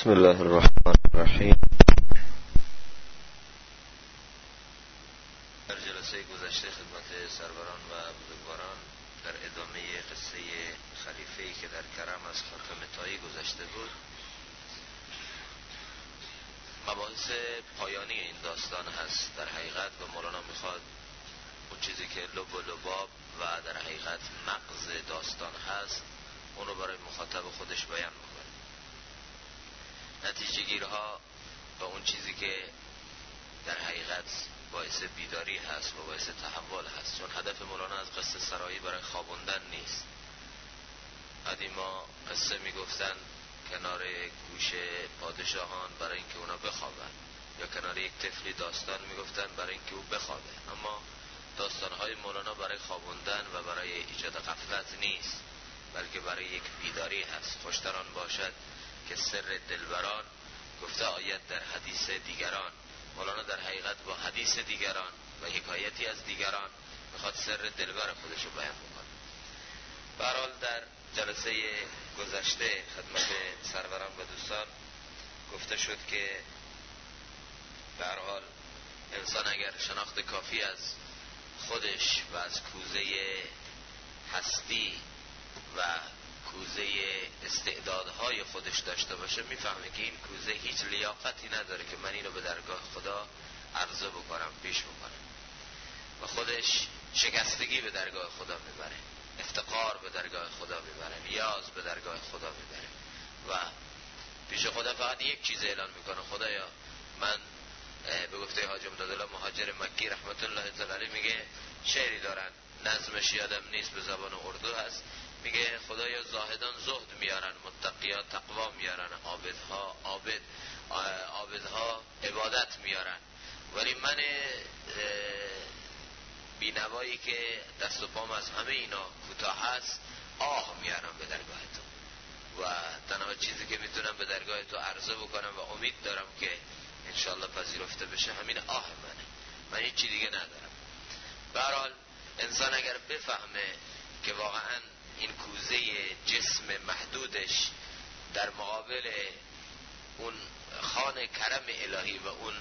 بسم الله الرحمن الرحیم. در جلسه گذشته خدمت سروران و بزرگواران در ادامه قصه خلیفه‌ای که در کرم از خاتم طایی گذشته بود، مباحث پایانی این داستان هست در حقیقت، و مولانا میخواد اون چیزی که لب و لباب و در حقیقت مغز داستان هست اون رو برای مخاطب خودش بیان بکنه. نتیجه گیرها و اون چیزی که در حقیقت باعث بیداری هست و باعث تحول هست، چون هدف مولانا از قصه سرایی برای خوابوندن نیست. قدیما قصه میگفتن کنار گوش پادشاهان برای اینکه اونا بخوابن، یا کنار یک طفلی داستان میگفتن برای اینکه او بخوابه. اما داستانهای مولانا برای خوابوندن و برای ایجاد غفلت نیست، بلکه برای یک بیداری هست. خوشتران باشد که سر دلبران گفته آید در حدیث دیگران. مولانا در حقیقت با حدیث دیگران و حکایتی از دیگران میخواد سر دلبر خودشو بیان بکنه. به هر حال در جلسه گذشته خدمت سروران و دوستان گفته شد که به هر حال انسان اگر شناخت کافی از خودش و از کوزه هستی و کوزه استعدادهای خودش داشته باشه، میفهمه که این کوزه هیچ لیاقتی نداره که من اینو به درگاه خدا عرضه بکنم، پیش بکنم. و خودش شکستگی به درگاه خدا میبره، افتقار به درگاه خدا میبره، نیاز به درگاه خدا میبره و پیش خدا فقط یک چیز اعلان میکنه: خدایا من، به گفته حاج امدادالله مهاجر مکی رحمت الله تعالی علیه میگه، شعری دارن، نظمش یادم نیست، به زبان اردو هست، میگه خدایا زاهدان زهد میارن، متقیا تقوا میارن، عابدها عبادت میارن، ولی من بینوایی که دست و پام از همه اینا کوتاه هست آه میارم به درگاه تو، و تنها چیزی که میتونم به درگاه تو عرضه بکنم و امید دارم که انشالله پذیرفته بشه همین آه منه، من هیچ چی دیگه ندارم. به هر حال انسان اگر بفهمه که واقعا این کوزه جسم محدودش در مقابل اون خوان کرم الهی و اون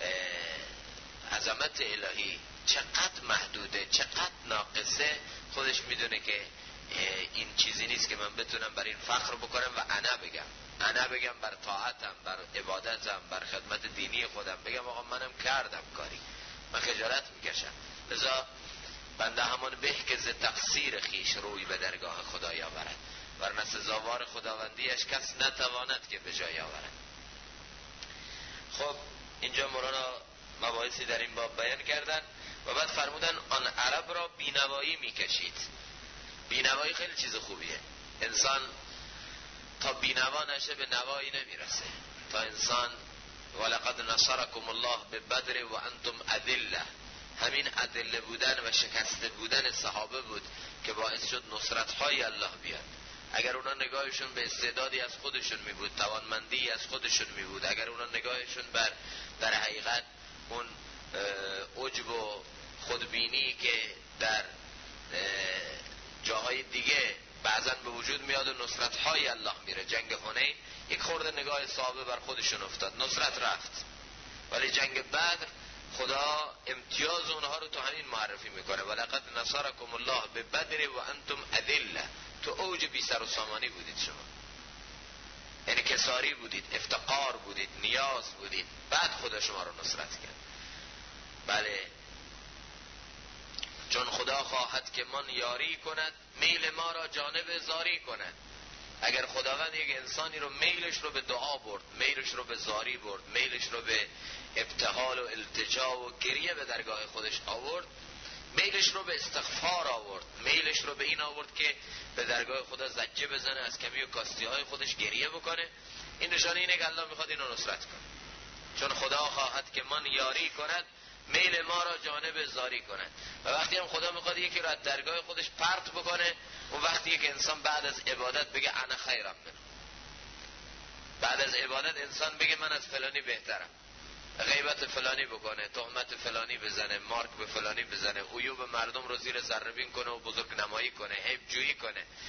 عظمت الهی چقدر محدوده، چقدر ناقصه، خودش میدونه که این چیزی نیست که من بتونم بر این فخر بکنم و انا بگم بر طاعتم، بر عبادتم، بر خدمت دینی خودم، بگم آقا منم کردم کاری، من خجالت میکشم. لذا بنده همان به که ز تقصیر خیش روی به درگاه خدای آورد، ورنه سزاوار خداوندیش کس نتواند که به جای آورد. خب اینجا مولانا مباحثی در این باب بیان کردن و بعد فرمودن آن عرب را بینوایی میکشید. بینوایی خیلی چیز خوبیه. انسان تا بینوا نشه به نوایی نمیرسه. تا انسان ولقد نصرکم الله ببدر و انتم اذله، همین اذله بودن و شکسته بودن صحابه بود که باعث شد نصرت‌های الله بیاد. اگر اونا نگاهشون به استعدادی از خودشون می بود، توانمندی از خودشون می بود، اگر اونا نگاهشون بر در حقیقت اون عجب و خودبینی که در جاهای دیگه بعضن به وجود میاد و نصرت‌های الله میره، جنگ حنین یک خورده نگاه صحابه بر خودشون افتاد، نصرت رفت، ولی جنگ بدر خدا امتیاز اونها رو تو همین معرفی میکنه: ولقد نصرکم الله ببدر و انتم اذله. تو اوج بی سر و سامانی بودید شما، یعنی کساری بودید، افتقار بودید، نیاز بودید، بعد خدا شما رو نصرت کرد. بله، چون خدا خواهد که من یاری کند، میل ما را جانب زاری کند. اگر خداوند یک انسانی رو میلش رو به دعا برد، میلش رو به زاری برد، میلش رو به ابتهال و التجا و گریه به درگاه خودش آورد، میلش رو به استغفار آورد، میلش رو به این آورد که به درگاه خدا زجه بزنه، از کمی و کاستی های خودش گریه بکنه، این نشانه اینه که الله میخواد اینو نصرت کنه. چون خدا خواهد که من یاری کند، میل ما را جانب زاری کند. و وقتی هم خدا میخواد یکی رو از درگاه خودش پرت بکنه، اون وقتی که انسان بعد از عبادت بگه انا خیرم منه، بعد از عبادت انسان بگه من از فلانی بهترم، غیبت فلانی بکنه، تهمت فلانی بزنه، مارک به فلانی بزنه، عیوب مردم رو زیر ذره بین کنه و بزرگ نمایی کنه، عیب جویی کنه، بعد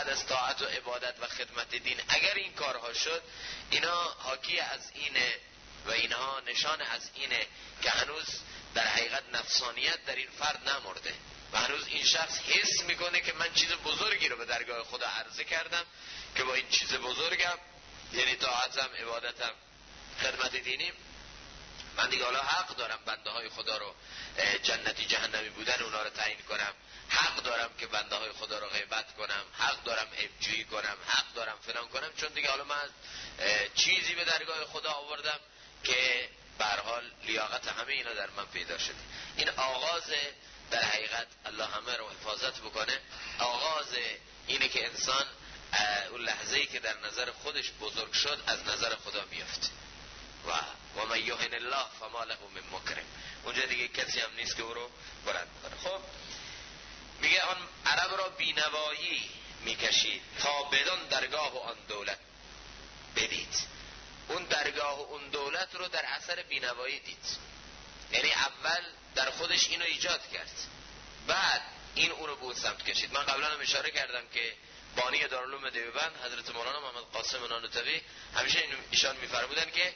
بعد از طاعت و عبادت و خدمت دین اگر این کارها شد، اینا حاکی از اینه و اینها نشان از اینه که هنوز در حقیقت نفسانیت در این فرد نمرده و هنوز این شخص حس میکنه که من چیز بزرگی رو به درگاه خدا عرضه کردم که با این چیز بزرگم، یعنی طاعتم، عبادتم، خدمت دینیم، من دیگه حالا حق دارم بنده های خدا رو جنتی جهنمی بودن اونا رو تعیین کنم، حق دارم که بنده های خدا رو غیبت کنم، حق دارم عیبجویی کنم، حق دارم فلان کنم، چون دیگه حالا من چیزی به درگاه خدا آوردم که به هر حال لیاقت همه اینا در من پیدا شده. این آغاز در حقیقت، الله همه رو حفاظت بکنه، آغاز اینه که انسان اون لحظه‌ای که در نظر خودش بزرگ شد از نظر خدا میفته و من یهن الله فما له من مکرم، اونجا دیگه کسی هم نیست که او رو بلند کنه. خب میگه آن عرب را بینوایی میکشید تا بدان درگاه و آن دولت بدید. اون درگاه و اون دولت رو در اثر بینوایی دید، یعنی اول در خودش اینو ایجاد کرد، بعد این اونو به اون سمت کشید. من قبلا هم اشاره کردم که بانی دارالعلوم دیوبند حضرت مولانا محمد قاسم نانوتوی همیشه ایشان میفرمودن که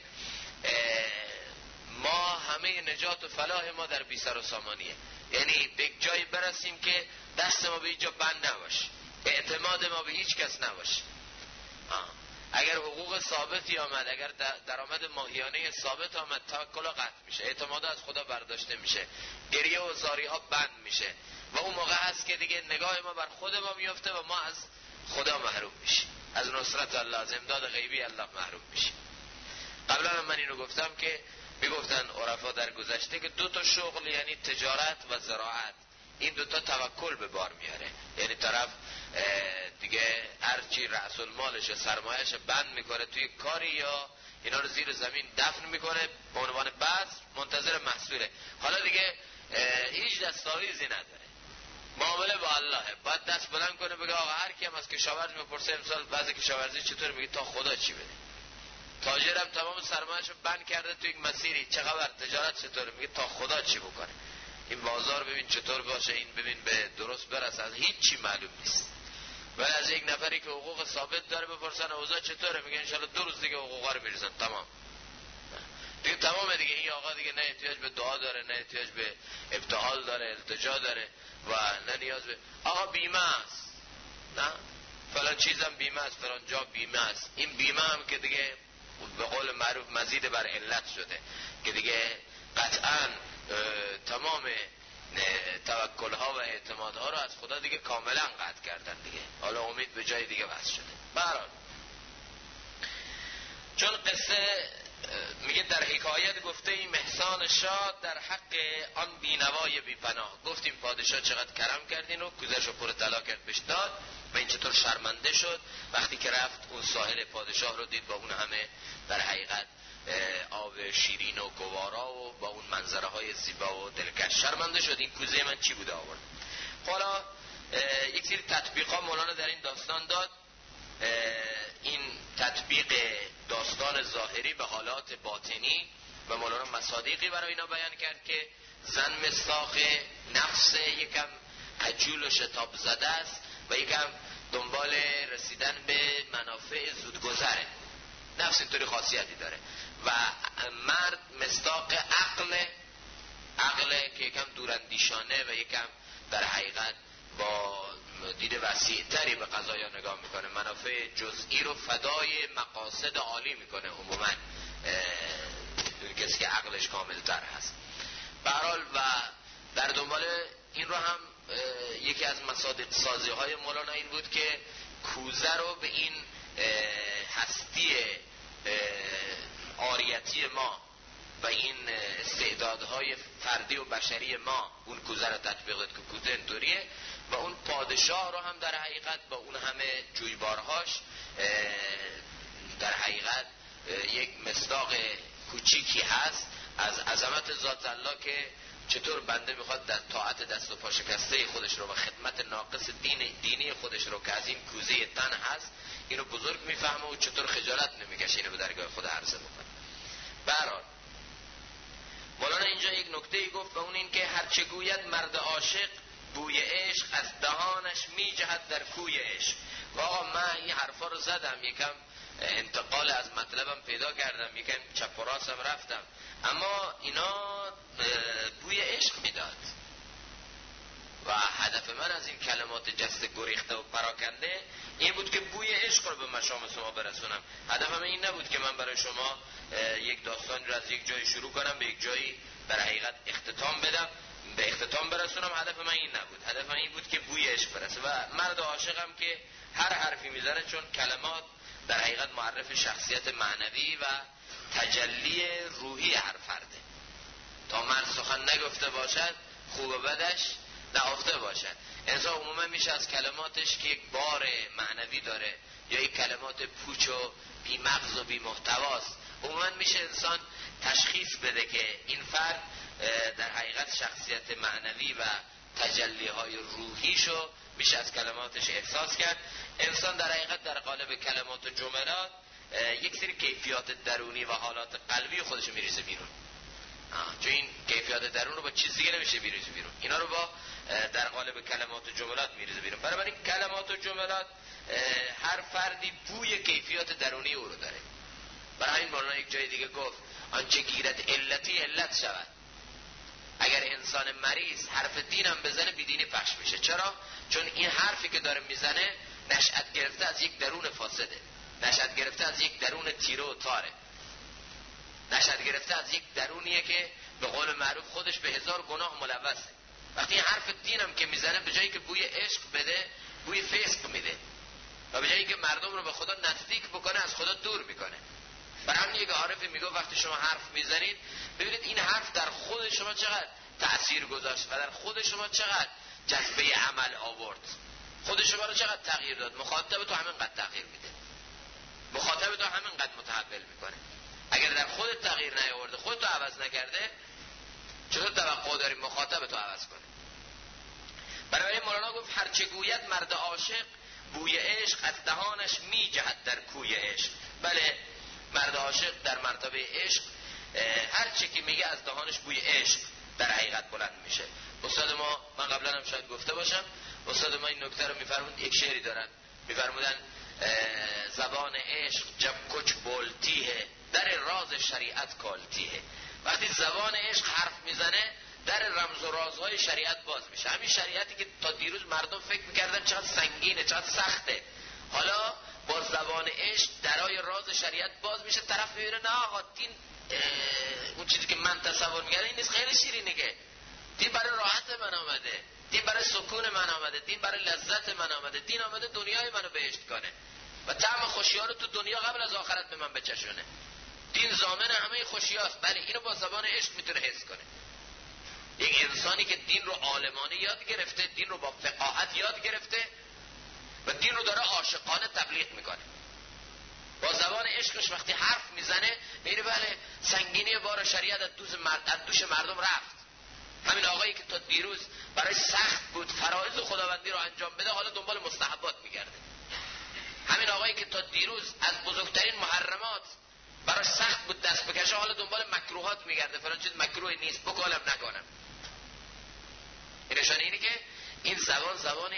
ما همه نجات و فلاح ما در بی سر و سامانیه، یعنی به جایی برسیم که دست ما به هیچ جا بند نباشه، اعتماد ما به هیچ کس نباشه. اگر حقوق ثابتی آمد، اگر درآمد ماهیانه ثابت آمد، توکل قطع میشه، اعتماد از خدا برداشته میشه، گریه و زاری ها بند میشه و اون موقع هست که دیگه نگاه ما بر خود ما میفته و ما از خدا محروم میشیم، از نصرت الله، از امداد غیبی الله محروم میشیم. قبلا هم من اینو گفتم که میگفتن عرفا در گذشته که دو تا شغل، یعنی تجارت و زراعت، این دوتا توکل به بار میاره، یعنی طرف دیگه هرچی رأس المالش و سرمایهش بند میکنه توی کاری یا اینا رو زیر زمین دفن میکنه به عنوان بذر، منتظر محصوله. حالا دیگه هیچ دستاویزی نداره، معامله با اللهه، باید دست بلند کنه بگه آقا هر کی هم از کشاورز میپرسه امسال وضع کشاورزی چطور، میگه تا خدا چی بده. تاجرم تمام سرمایه‌شو بند کرده توی یک مسیری، چه خبر، تجارت چطوره، میگه تا خدا چی بکنه، این بازار ببین چطور باشه، این ببین به درست برسه، از هیچ چی معلوم نیست. ولی از یک نفری که حقوق ثابت داره بپرسن اوضاع چطوره، میگه انشالله 2 روز دیگه حقوقا رو میرسن، تمام دیگه، تمامه دیگه. این آقا دیگه نه احتیاج به دعا داره، نه احتیاج به ابتهال داره، التجا داره و نه نیاز به آقا بیمه است، نه فلان چیزم بیمه است، فلان جا بیمه است. این بیمه هم که دیگه به قول معروف مزید بر علت شده که دیگه قطعاً تمام توکل‌ها و اعتمادها رو از خدا دیگه کاملا قطع کردن دیگه، حالا امید به جای دیگه وصل شده. برحال چون قصه میگه در حکایت گفته این محسان شاد در حق آن بینوای بی پناه. گفتیم پادشاه چقدر کرم کردین و کوزش رو پر طلا کرد بهش داد و این چطور شرمنده شد وقتی که رفت اون ساحل پادشاه رو دید با اون همه در حقیقت آب شیرین و گوارا و با اون منظره های زیبا و دلکش، شرمنده شد این کوزه من چی بوده آورد. حالا یک سری تطبیقا مولانا در این داستان داد. این تطبیق داستان ظاهری به حالات باطنی و مولانا مصادیقی برای اینا بیان کرد که زن مصداق نفس یکم عجول و شتاب زده است و یکم دنبال رسیدن به منافع زودگذره، نفس اینطوری خاصیتی داره و مرد مصداق عقل که یکم دوراندیشانه و یکم در حقیقت با دید وسیع‌تری به قضایا نگاه میکنه، منافع جزئی رو فدای مقاصد عالی میکنه. عموما کسی که عقلش کاملتر هست. به هر حال و در دنبال این رو هم یکی از مصادیق سازی های مولانا این بود که کوزه رو به این هستی آریتی ما و این استعدادهای فردی و بشری ما اون کوزه رو تطبیق داد که کوزه اینطوریه و اون پادشاه رو هم در حقیقت با اون همه جویبارهاش در حقیقت یک مصداق کوچیکی هست از عظمت ذات الله که چطور بنده میخواد در طاعت دست و پا شکسته خودش رو و خدمت ناقص دینی خودش رو که از این کوزه تن هست اینو بزرگ میفهمه و چطور خجالت نمیکشه اینو به درگاه خدا عرضه بکنه. برحال مولانا اینجا یک نکته گفت و اون این که هرچه گوید مرد عاشق بوی عشق از دهانش می جهد در کوی عشق و نه این حرفا رو زدم، یکم انتقال از مطلبم پیدا کردم، یکم چپ و راستم رفتم، اما اینا بوی عشق میداد و هدف من از این کلمات جست گریخته و پراکنده این بود که بوی عشق رو به مشام شما برسونم. هدفم این نبود که من برای شما یک داستان رو از یک جای شروع کنم به یک جایی در حقیقت اختتام بدم، به اختتام برسونم. هدف من این نبود، هدف من این بود که بوی عشق برسه. و مرد عاشقم که هر حرفی میزنه، چون کلمات در حقیقت معرف شخصیت معنوی و تجلی روحی هر فرده. تا مرد سخن نگفته باشد خوب و بدش نهفته باشد. انسان عموما میشه از کلماتش که یک بار معنوی داره یا یک کلمات پوچ و بی مغز و بی محتواست، عموما میشه انسان تشخیص بده که این فرد در حقیقت شخصیت معنوی و تجلیهای روحیشو میشه از کلماتش احساس کرد. انسان در حقیقت در قالب کلمات و جملات یک سری کیفیات درونی و حالات قلبی خودش میریزه بیرون. چون این کیفیات درون رو با چیز دیگه نمیشه بریزه بیرون، اینا رو با در قالب کلمات و جملات میریزه بیرون. بنابراین کلمات و جملات هر فردی بوی کیفیات درونی او رو داره. برای این مولانا یک جای دیگه گفت آنچه گیرد علتی علت شود. اگر انسان مریض حرف دینم بزنه بیدینی پخش میشه. چرا؟ چون این حرفی که داره میزنه نشأت گرفته از یک درون فاسده، نشأت گرفته از یک درون تیره و تاره، نشأت گرفته از یک درونیه که به قول معروف خودش به 1000 گناه ملوثه. وقتی این حرف دینم که میزنه به جایی که بوی عشق بده بوی فسق میده و به جایی که مردم رو به خدا نزدیک بکنه از خدا دور میکنه. برای همین یک عارفی میگه وقتی شما حرف میزنید ببینید این حرف در خود شما چقدر تأثیر گذاشت و در خود شما چقدر جذبه عمل آورد، خود شما رو چقدر تغییر داد. مخاطب تو همینقدر تغییر میده، مخاطب تو همینقدر متحول میکنه. اگر در خودت تغییر نیاورده، خودت رو عوض نکرده، چطور توقع داری مخاطب تو عوض کنه؟ برای مولانا گفت هرچه گوید مرد عاشق بوی عشق از دهانش می جهد در کوی عشق. بله، مرد عاشق در مرتبه عشق هرچه که میگه از دهانش بوی عشق در حقیقت بلند میشه. استاد ما، من قبلا هم شاید گفته باشم، استاد ما این نکته رو میفرمود، یک شعری دارن میفرمودن زبان عشق جب کچ بولتیه در راز شریعت کالتیه. وقتی زبان عشق حرف میزنه در رمز و رازهای شریعت باز میشه. همین شریعتی که تا دیروز مردم فکر میکردن چقدر سنگینه، چقدر سخته، حالا با زبان عشق درای راز شریعت باز میشه. طرف میبینه نه آقا دین اون چیزی که من تصور میکردم این نیست، خیلی شیرینه، که دین برای راحت من آمده، دین برای سکون من آمده، دین برای لذت من آمده، دین آمده دنیای منو بهشت کنه و طعم خوشی‌ها رو تو دنیا قبل از آخرت به من بچشونه. دین ضامن همه خوشی‌هاست. بله، اینو با زبان عشق میتونه حس کنه. یک انسانی که دین رو عالمانه یاد گرفته، دین رو با فقاهت یاد گرفته و دین رو داره عاشقانه تبلیغ میکنه، با زبان عشقش وقتی حرف میزنه میره بله سنگینی بار شریعت از دوش مردم رفت. همین آقایی که تا دیروز برای سخت بود فرائض خداوندی رو انجام بده حالا دنبال مستحبات میگرده. همین آقایی که تا دیروز از بزرگترین محرمات براش سخت بود دست بکشه حالا دنبال مکروهات میگرده، فلان چیز مکروه نیست بکنم نکنم. این نشانه اینه که این زبان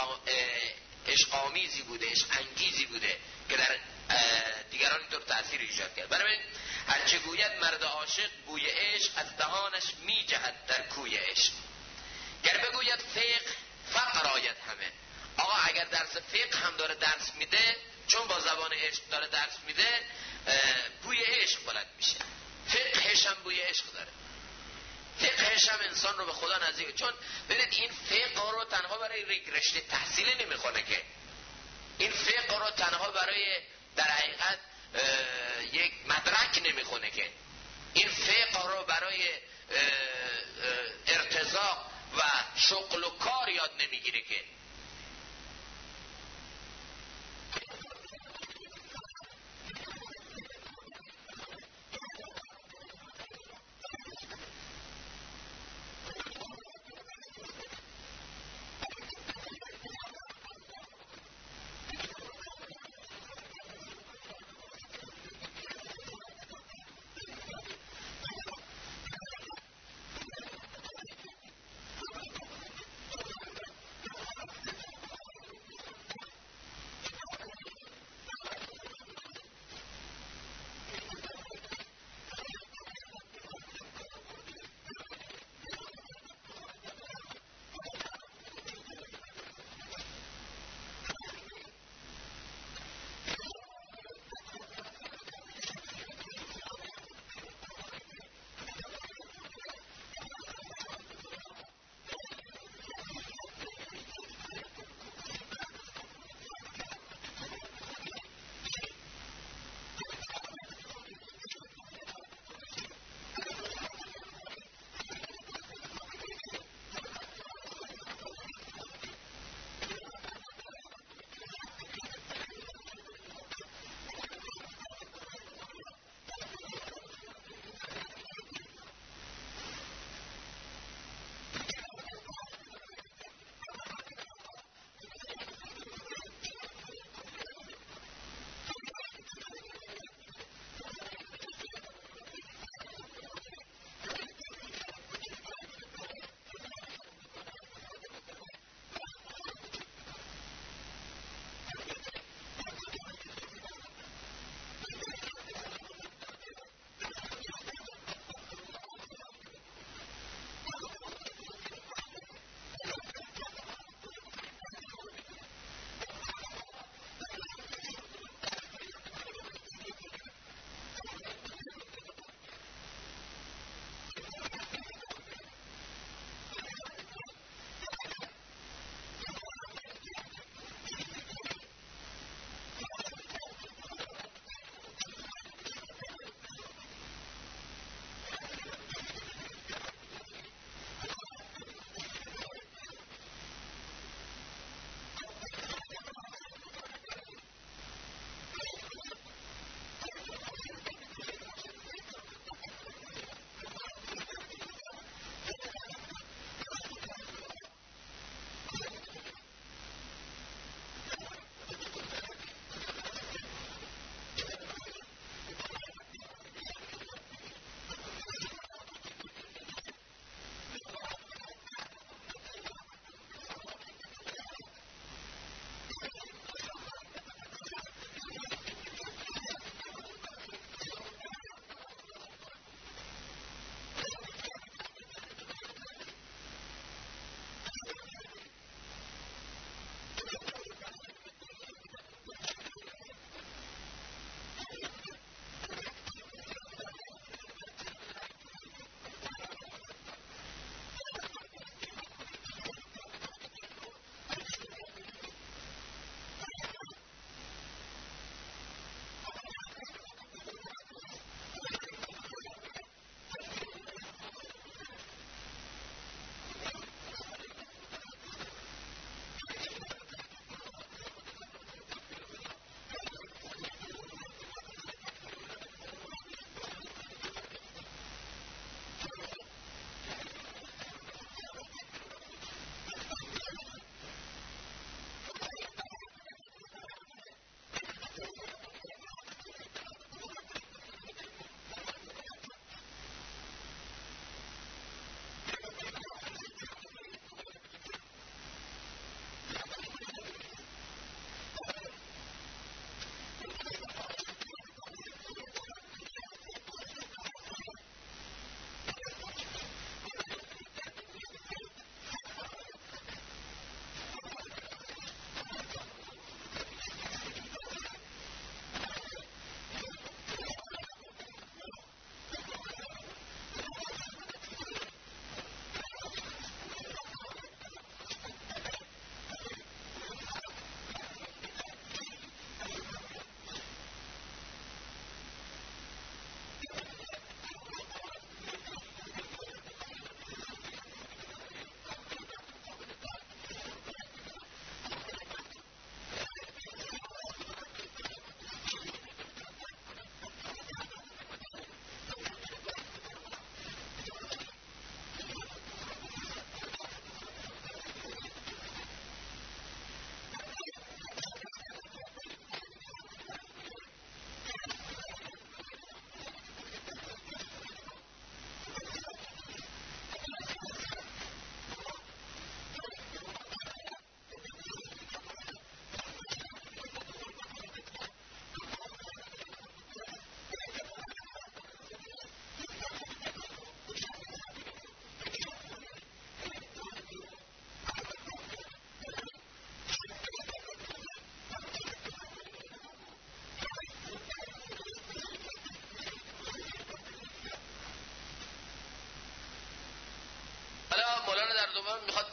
عشق‌آمیزی بوده، عشق انگیزی بوده که در دیگران اینطور تأثیر ایجاد کرد. برای هرچه گوید مرد عاشق بوی عشق از دهانش می جهد در کوی عشق. گر بگوید فقر آید همه. آقا اگر درس فقه هم داره درس میده، چون با زبان عشق داره درس میده بوی عشق بلند میشه. فقهش هم بوی عشق داره، فقهش هم انسان رو به خدا نزدیک. چون ببینید این فقه رو تنها برای رشته تحصیلی نمیخونه، که این فقه رو تنها برای در حقیقت یک مدرک نمیخونه، که این فقه رو برای ارتزاق و شغل و کار یاد نمیگیره، که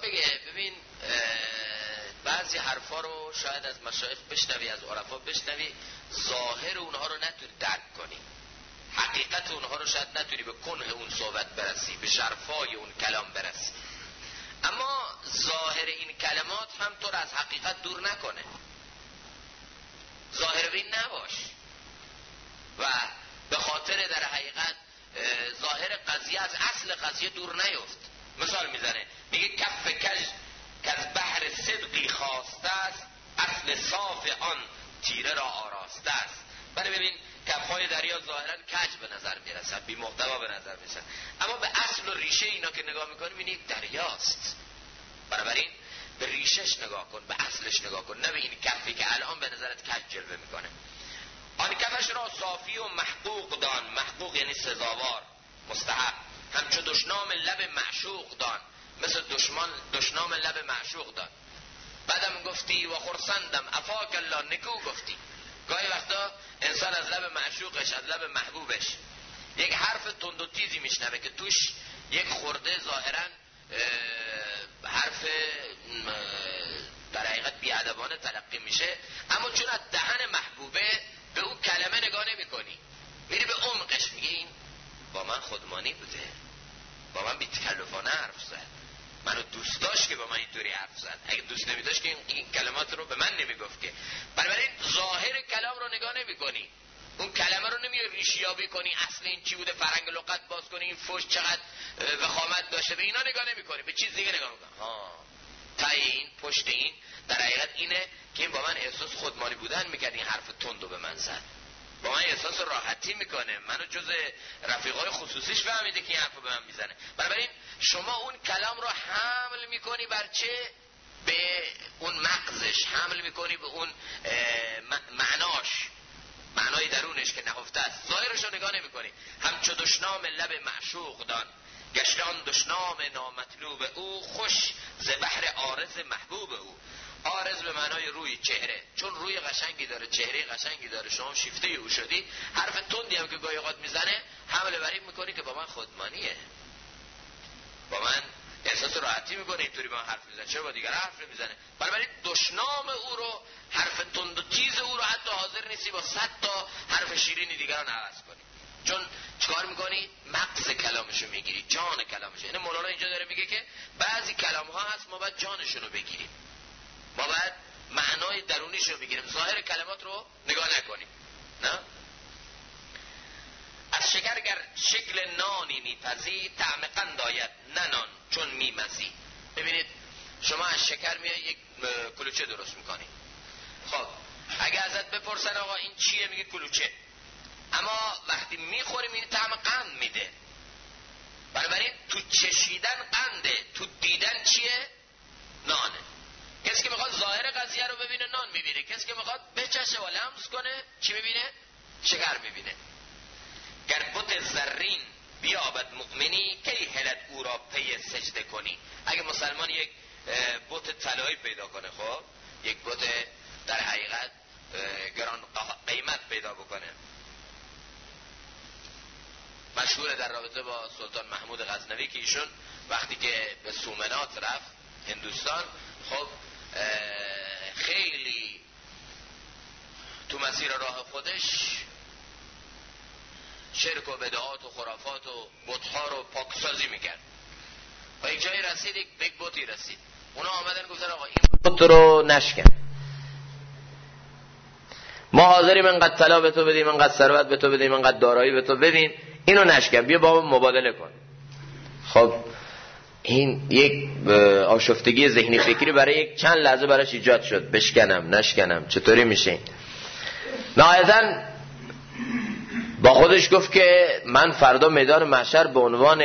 میخواد بگه ببین بعضی حرفا رو شاید از مشایخ بشنوی، از عرفا بشنوی، ظاهر اونها رو نتونی درک کنی، حقیقت اونها رو شاید نتونی به کنه اون صحبت برسی، به شرفای اون کلام برسی، اما ظاهر این کلمات هم تو رو از حقیقت دور نکنه. ظاهر بین نباش و به خاطر در حقیقت ظاهر قضیه از اصل قضیه دور نیفت. مثال میزنه میگه کف کج که از بحر صدقی خواسته است، اصل صاف آن تیره را آراسته است. بله ببین کفهای دریا ظاهرا کج به نظر میرسن، بی محتوا به نظر میرسن، اما به اصل و ریشه اینا که نگاه میکنی میبینی دریاست. بنابراین به ریشش نگاه کن، به اصلش نگاه کن، نه به این کفی که الان به نظرت کج جلوه میکنه. آن کفش را صافی و محقوق دان، محقوق یعنی سزاوار، مستحق، همچو دشنام لب معشوق دان، مثل دشنام لب معشوق دان. بعدم گفتی و خرسندم افاک الله، نکو گفتی. گاهی وقتا انسان از لب معشوقش، از لب محبوبش یک حرف تند و تیزی میشنوه که توش یک خورده ظاهرا حرف در حقیقت بیادبانه تلقی میشه، اما چون از دهن محبوبه به اون کلمه نگاه نمی کنی، میری به عمقش، میگی این با من خودمانی بوده، با من بی تکلفانه حرف زد، منو دوست داشت که با من اینطوری حرف زد، اگه دوست نمی داشت که این کلمات رو به من نمی گفت که. بنابراین ظاهر کلام رو نگاه نمی کنی، اون کلمه رو نمی ریشیابی کنی، اصل این چی بوده، فرنگ لغت باز کنی، این فوش چقدر وخامت داشته، به اینا نگاه نمی کنی، به چیز دیگه نگاه میکنی. تای این پشت این در حقیقت اینه که این با من احساس خودمانی بودن میکرد، این حرف تندو به من زد، با من احساس راحتی میکنه، منو جز رفیقای خصوصیش فهمیده که این حرفو به من میزنه. بنابراین شما اون کلام رو حمل میکنی بر چه؟ به اون مغزش، حمل میکنی به اون معناش، معنای درونش که نهفته است، ظاهرش رو نگاه نمیکنی. همچو دشنام لب معشوق دان، گشتان دشنام نامطلوب او، خوش ز بحر عارض محبوب او. عارض به معنای روی، چهره، چون روی قشنگی داره، چهره قشنگی داره، شما شیفته او شدی، حرف تندی هم که گاهی اوقات میزنه حمله بر این میکنی که با من خودمانیه، با من احساس راحتی میکنه، اینطوری با من حرف میزنه، چرا با دیگر حرف نمیزنه؟ بنابراین دشنام او رو، حرف تند و تیز او رو حتی حاضر نیستی با 100 تا حرف شیرینی دیگران عوض کنی. چون چیکار میکنی؟ مغز کلامشو میگیری، جان کلامشو. یعنی مولانا اینجا داره میگه که بعضی کلام ها هست ما باید جانشون رو بگیریم، ما باید معنای درونیش رو بگیریم، ظاهر کلمات رو نگاه نکنیم. نه؟ از شکر گر شکل نانی میپزی، طعم قند آید نه نان چون میمزی. ببینید شما از شکر میای یک کلوچه درست میکنی، خب اگه ازت بپرسن آقا این چیه، میگی کلوچه، اما وقتی میخوریم این طعم قند میده. بنابراین تو چشیدن قنده، تو دیدن چیه؟ نانه. کسی که میخواد ظاهر قضیه رو ببینه نان میبینه، کسی که میخواد بچشه و لمس کنه چی میبینه؟ شکر میبینه. گر بت زرین بیابد مؤمنی، کی هلد او را پی سجده کنی. اگه مسلمان یک بت طلایی پیدا کنه، خب یک بت در حقیقت گران قیمت پیدا بکنه، مشهور در رابطه با سلطان محمود غزنوی که ایشون وقتی که به سومنات رفت هندوستان، خب خیلی تو مسیر راه خودش شرک و بدعات و خرافات و بت‌ها رو پاکسازی میکرد و یک جایی رسید، یک بتی رسید، اونا آمدن گفتن آقا این بت رو نشکن، ما حاضریم انقدر طلا به تو بدیم، انقدر ثروت به تو بدیم، انقدر دارایی به تو بدیم، اینو نشکن، بیا با ما مبادله کن. خب این یک آشفتگی ذهنی فکری برای یک چند لحظه براش ایجاد شد، بشکنم نشکنم چطوری میشه. نهایتاً با خودش گفت که من فردا میدان محشر به عنوان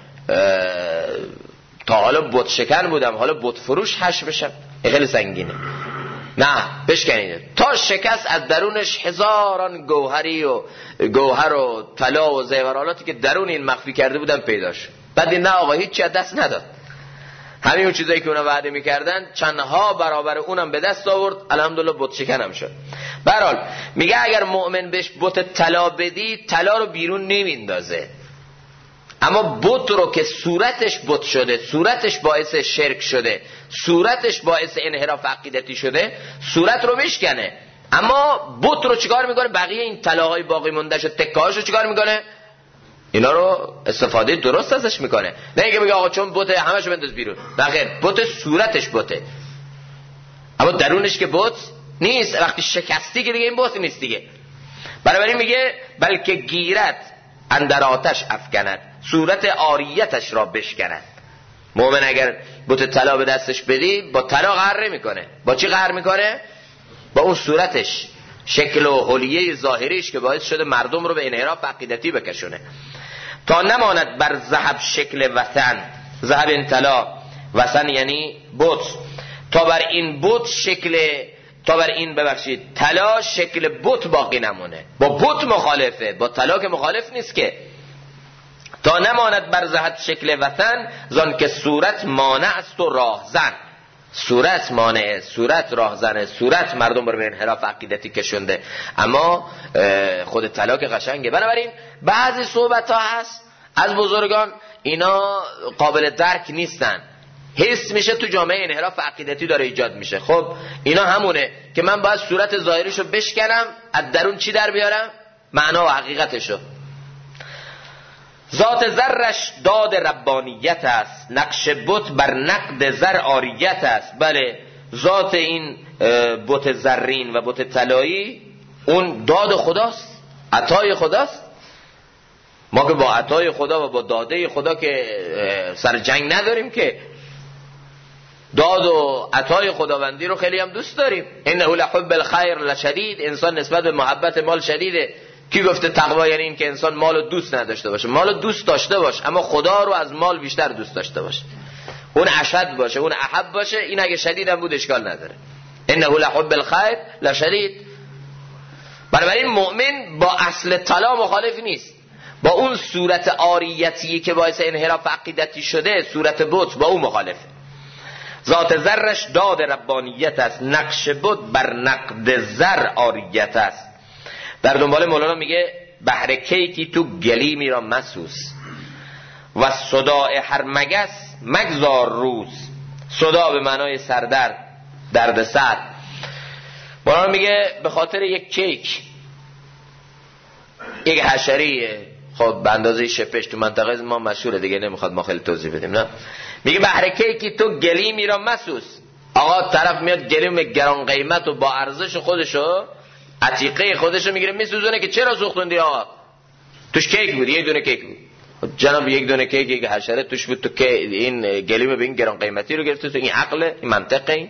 تا حالا بت شکن بودم، حالا بت فروش حشر بشم، خیلی سنگینه. نه بشکنید، تا شکست از درونش هزاران گوهر و طلا و زیورالاتی که درون این مخفی کرده بودن پیدا شد. بعد نه آقا هیچی از دست نداد، همین اون چیزایی که اونا وعده میکردن چندها برابر اونم به دست آورد، الحمدلله بت شکن هم شد. به هر حال میگه اگر مؤمن بهش بت طلا بدی، طلا رو بیرون نمیندازه، اما بت رو که صورتش بت شده، صورتش باعث شرک شده، صورتش باعث انحراف عقیدتی شده، صورت رو میشکنه. اما بت رو چیکار میکنه؟ بقیه این طلاهای باقی مونده شو، تکه‌هاشو چیکار میکنه؟ اینا رو استفاده درست ازش میکنه. نه اینکه بگه آقا چون بت همشو بنداز بیرون. بخیر، بت صورتش بته، اما درونش که بت نیست. وقتی شکستی که دیگه این بت نیست دیگه. بنابراین میگه بلکه گیرد اندر آتش افکند، صورت عاریتش را بشکند. مومن اگر بت طلا به دستش بدی با طلا قهر میکنه. با چی قهر میکنه؟ با اون صورتش، شکل و حلیه ظاهریش که باعث شده مردم رو به انحراف عقیدتی بکشونه. تا نماند بر ذهب شکل وطن، ذهب این طلا، وطن یعنی بت، تا بر این بت شکل، تا بر این ببخشید طلا شکل بت باقی نمونه. با بت مخالفه، با طلا که مخالف نیست که. تا نماند بر ذهب شکل وطن، زان که صورت مانع است و راهزن. صورت مانعه، صورت راهزنه، صورت مردم رو به انحراف عقیدتی کشونده. اما خود طلا که قشنگه. بنابراین بعضی صحبت ها هست از بزرگان اینا قابل درک نیستن، حس میشه تو جامعه انحراف عقیدتی داره ایجاد میشه. خب اینا همونه که من باید صورت ظاهریشو بشکنم، از درون چی در بیارم؟ معنا و حقیقتشو. ذات زرش داد ربانیت است، نقش بت بر نقد زر عاریت است. بله، ذات این بت زرین و بت طلایی اون داد خداست، عطای خداست. ما که با عطای خدا و با داده خدا که سر جنگ نداریم که، داد و عطای خداوندی رو خیلی هم دوست داریم. انه لحب الخیر لشدید، انسان نسبت به محبت مال شدیده. کی گفته تقوا یعنی این که انسان مالو دوست نداشته باشه؟ مالو دوست داشته باش، اما خدا رو از مال بیشتر دوست داشته باشه. اون اشد باشه، اون احب باشه. این اگه شدید هم بود اشکال نداره. انه لحب الخیر لشدید. بنابراین مؤمن با اصل طلا مخالف نیست، با اون صورت عاریتی که باعث انحراف عقیدتی شده، صورت بت، با اون مخالفه. ذات زرش داد ربانیت است، نقش بت بر نقد زر عاریت است. در دنبال مولانا میگه بهر کیکی تو گلیمی را مسوس، و صداع هر مگس مگذار روز. صداع به معنای سردرد، درد سر. مولانا میگه به خاطر یک کیک، یک حشریه، خب به اندازه شپش تو منطقه ما مشهوره دیگه، نمیخواد ما خیلی توضیح بدیم. نه میگه بهر کیکی تو گلیمی را مسوس. آقا طرف میاد گلیم گران قیمت و با ارزش خودشو، عتیقه خودشو میگیره میسوزونه که چرا سوختوندی آقا؟ توش کیک بود، یک دونه کیک بود. جناب یک دونه کیک، یک حشره توش بود، تو که این گلیم به این گران قیمتی رو گرفته؟ تو این عقل، این منطقه؟ این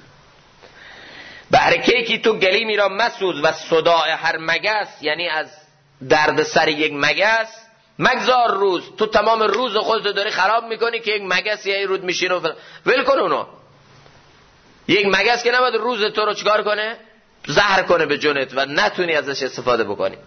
بهر کیکی تو گلیمی را مسوز، و صداع هر مگس یعنی از درد سر یک مگس مگذار روز. تو تمام روز خودت داری خراب میکنی که یک مگس یه رود میشینه و ول کن اونو. یک مگس که نباید روز تو رو چیکار کنه؟ زهر کنه به جونت و نتونی ازش استفاده بکنی.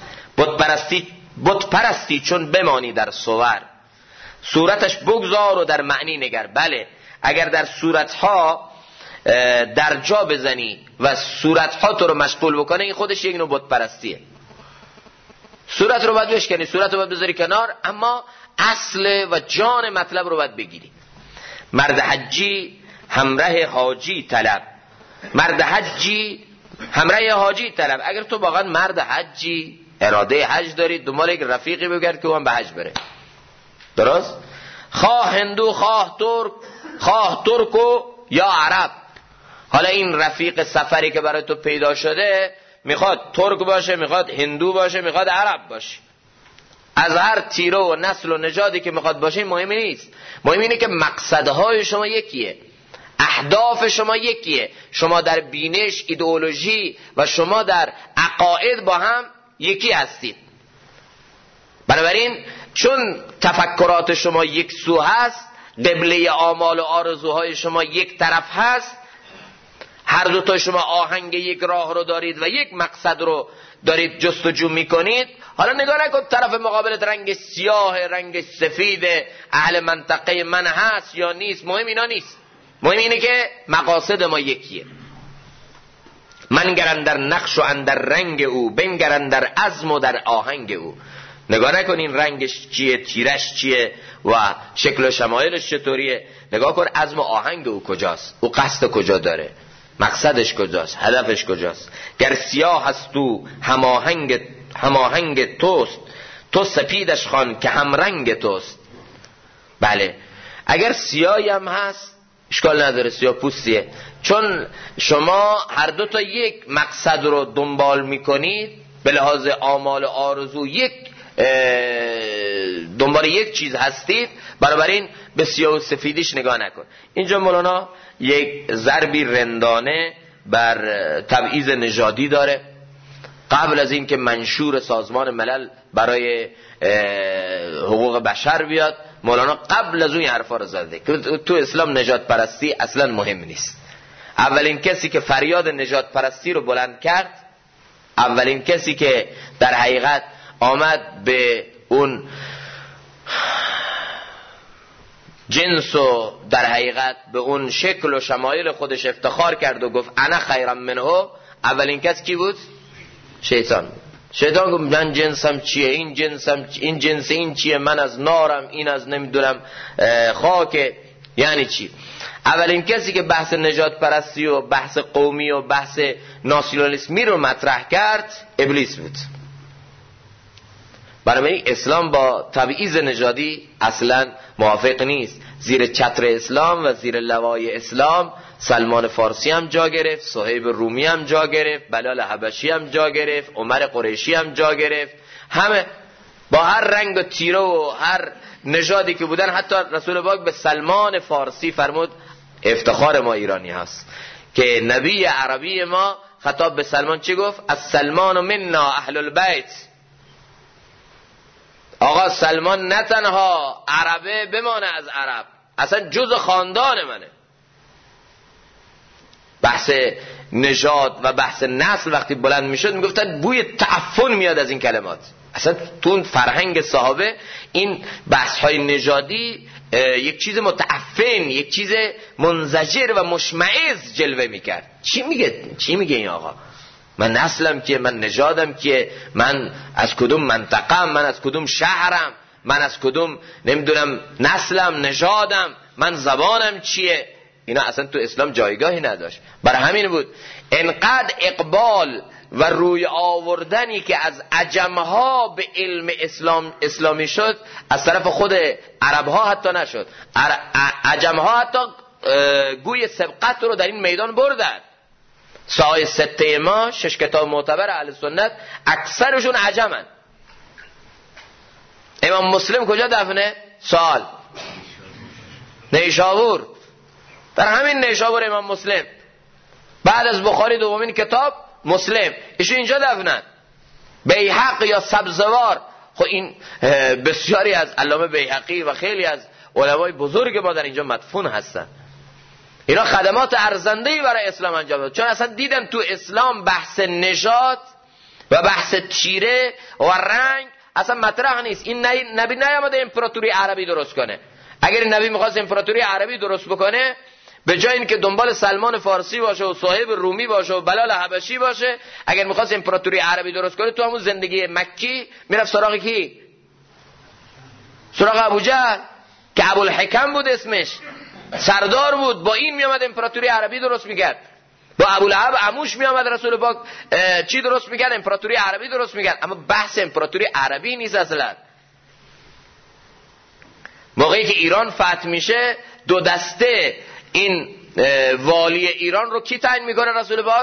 بت پرستی چون بمانی در صور، صورتش بگذار و در معنی نگر. بله، اگر در صورتها در جا بزنی و صورتها تو رو مشغول بکنه، این خودش یک نوع بت پرستیه. صورت رو باید بشکنی، صورت رو باید بذاری کنار، اما اصل و جان مطلب رو باید بگیری. مرد حجی همراه حاجی طلب، مرد حجی همراه حاجی طلب. اگر تو واقعا مرد حجی، اراده حج داری، دنبال یک رفیقی بگرد که اون به حج بره، درست؟ خواه هندو، خواه ترک و یا عرب. حالا این رفیق سفری که برای تو پیدا شده میخواد ترک باشه، میخواد هندو باشه، میخواد عرب باشه، از هر تیره و نسل و نژادی که میخواد باشه مهم نیست. مهم اینه که مقصدهای شما یکیه، اهداف شما یکیه، شما در بینش، ایدئولوژی و شما در عقاید با هم یکی هستید. بنابراین چون تفکرات شما یک سو هست، قبله آمال و آرزوهای شما یک طرف هست، هر دو تا شما آهنگ یک راه رو دارید و یک مقصد رو دارید جستجو میکنید. حالا نگاه نکن طرف مقابلت رنگ سیاه، رنگ سفید، اهل منطقه من هست یا نیست، مهم اینا نیست. مهم اینه که مقاصد ما یکیه. منگر اندر نقش و اندر رنگ او، بنگر اندر عزم و در آهنگ او. نگاه نکن این رنگش چیه، تیرش چیه و شکل و شمایلش چطوریه. نگاه کن عزم و آهنگ او کجاست، او قصد کجا داره، مقصدش کجاست، هدفش کجاست. گر سیاه هست تو هماهنگ توست، تو سپیدش خوان که هم رنگ توست. بله اگر سیاهی هم هست اشکال نداره، سیاه پوستیه، چون شما هر دو تا یک مقصد رو دنبال میکنید به لحاظ آمال و آرزو، یک دنبال یک چیز هستید، بنابراین به سیاه و سفیدیش نگاه نکن. اینجا مولانا یک ضربی رندانه بر تبعیض نژادی داره. قبل از این که منشور سازمان ملل برای حقوق بشر بیاد، مولانا قبل از اون حرفا رو زده که تو اسلام نژاد پرستی اصلا مهم نیست. اولین کسی که فریاد نژاد پرستی رو بلند کرد، اولین کسی که در حقیقت آمد به اون جنس و در حقیقت به اون شکل و شمایل خودش افتخار کرد و گفت انا خیرم منه، اولین کس کی بود؟ شیطان. شیطان گفت من جنسم چیه، این جنسم این جنس این چیه، من از نارم، این از نمیدونم خاک. یعنی چی؟ اولین کسی که بحث نژاد پرستی و بحث قومی و بحث ناسیونالیسمی رو مطرح کرد ابلیس بود. برای اسلام با تبعیض نژادی اصلا موافق نیست. زیر چتر اسلام و زیر لوای اسلام سلمان فارسی هم جا گرفت، صهیب رومی هم جا گرفت، بلال حبشی هم جا گرفت، عمر قریشی هم جا گرفت، همه با هر رنگ و تیره و هر نژادی که بودن. حتی رسول پاک به سلمان فارسی فرمود افتخار ما ایرانی هست که نبی عربی ما خطاب به سلمان چی گفت؟ السلمان منا اهل البیت. آقا سلمان نه تنها عربه بمانه از عرب، اصلا جز خاندان منه. بحث نژاد و بحث نسل وقتی بلند میشد میگفتن بوی تعفن میاد از این کلمات. اصلا تو فرهنگ صحابه این بحث های نژادی یک چیز متعفن، یک چیز منزجر و مشمئز جلوه میکرد. چی میگه این آقا؟ من نسلم کیه، من نژادم کیه، من از کدوم منطقم، من از کدوم شهرم، من از کدوم نمیدونم نسلم، نژادم، من زبانم چیه. اینا اصلا تو اسلام جایگاهی نداشت. برای همین بود انقدر اقبال و روی آوردنی که از عجمها به علم اسلامی شد از طرف خود عربها حتی نشد. عجمها حتی گوی سبقت رو در این میدان بردن. سای سته ما 6 کتاب معتبر اهل سنت اکثرشون عجمن. امام مسلم کجا دفنه؟ سوال نیشابور. در همین نیشابور امام مسلم بعد از بخاری دومین کتاب مسلم ایشون اینجا دفنن. بیهق یا سبزوار. خب این بسیاری از علامه بیهقی و خیلی از علمای بزرگ ما در اینجا مدفون هستن. اینا خدمات ارزنده‌ای برای اسلام انجام داد، چون اصلا دیدن تو اسلام بحث نژاد و بحث چیره و رنگ اصلا مطرح نیست. این نبی نیامده امپراتوری عربی درست کنه. اگر نبی میخواست امپراتوری عربی درست بکنه، به جای اینکه دنبال سلمان فارسی باشه و صهیب رومی باشه و بلال حبشی باشه، اگر میخواست امپراتوری عربی درست کنه تو همون زندگی مکی میرفت سراغ کی؟ سراغ ابوجهل که ابوالحکم بود اسمش، سردار بود. با این میامد امپراتوری عربی درست میکرد. با ابولهب عموش میامد رسول پاک چی درست میکرد؟ امپراتوری عربی درست میکرد. اما بحث امپراتوری عربی نیست اصلا. موقعی که ایران فتح میشه، 2 دسته این والی ایران رو کی تعیین میکنه رسول پاک؟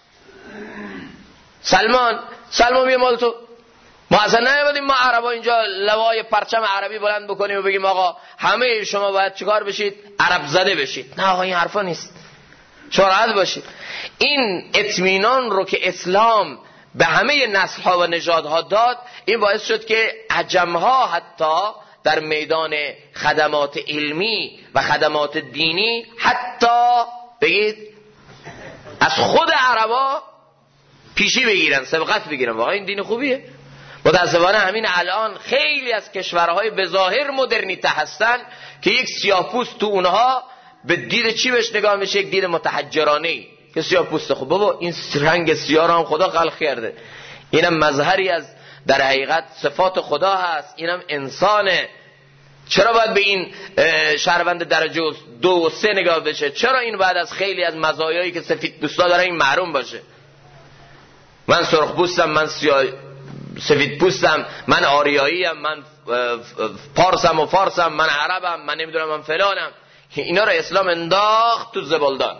سلمان بیا مال تو. ما اصلا نیومدیم ما عربا اینجا لوای پرچم عربی بلند بکنیم و بگیم آقا همه شما باید چیکار بشید؟ عرب زده بشید. نه آقا این حرفا نیست. شراحت باشید. این اطمینان رو که اسلام به همه نسل ها و نژادها داد، این باعث شد که عجمها حتی در میدان خدمات علمی و خدمات دینی حتی بگید از خود عربا پیشی بگیرن، سبقت بگیرن. واقعا این دین خوبیه. متاسفانه همین الان خیلی از کشورهای به ظاهر مدرنیته هستن که یک سیاه‌پوست تو اونها به دید چی بهش نگاه میشه؟ یک دید متحجرانه‌ای که سیاه‌پوسته. خب بابا این رنگ سیاه رو هم خدا خلق کرده. اینم مظهری از در حقیقت صفات خدا هست، اینم انسانه. چرا باید به این شهروند درجه 2 و 3 نگاه بشه؟ چرا این باید از خیلی از مزایایی که سفید پوستا داره این محروم باشه؟ من سرخ پوستم، من سفید پوستم، من آریاییم، من پارسم و فارسم، من عربم، من نمیدونم من فلانم. اینا رو اسلام انداخت تو زبالدان.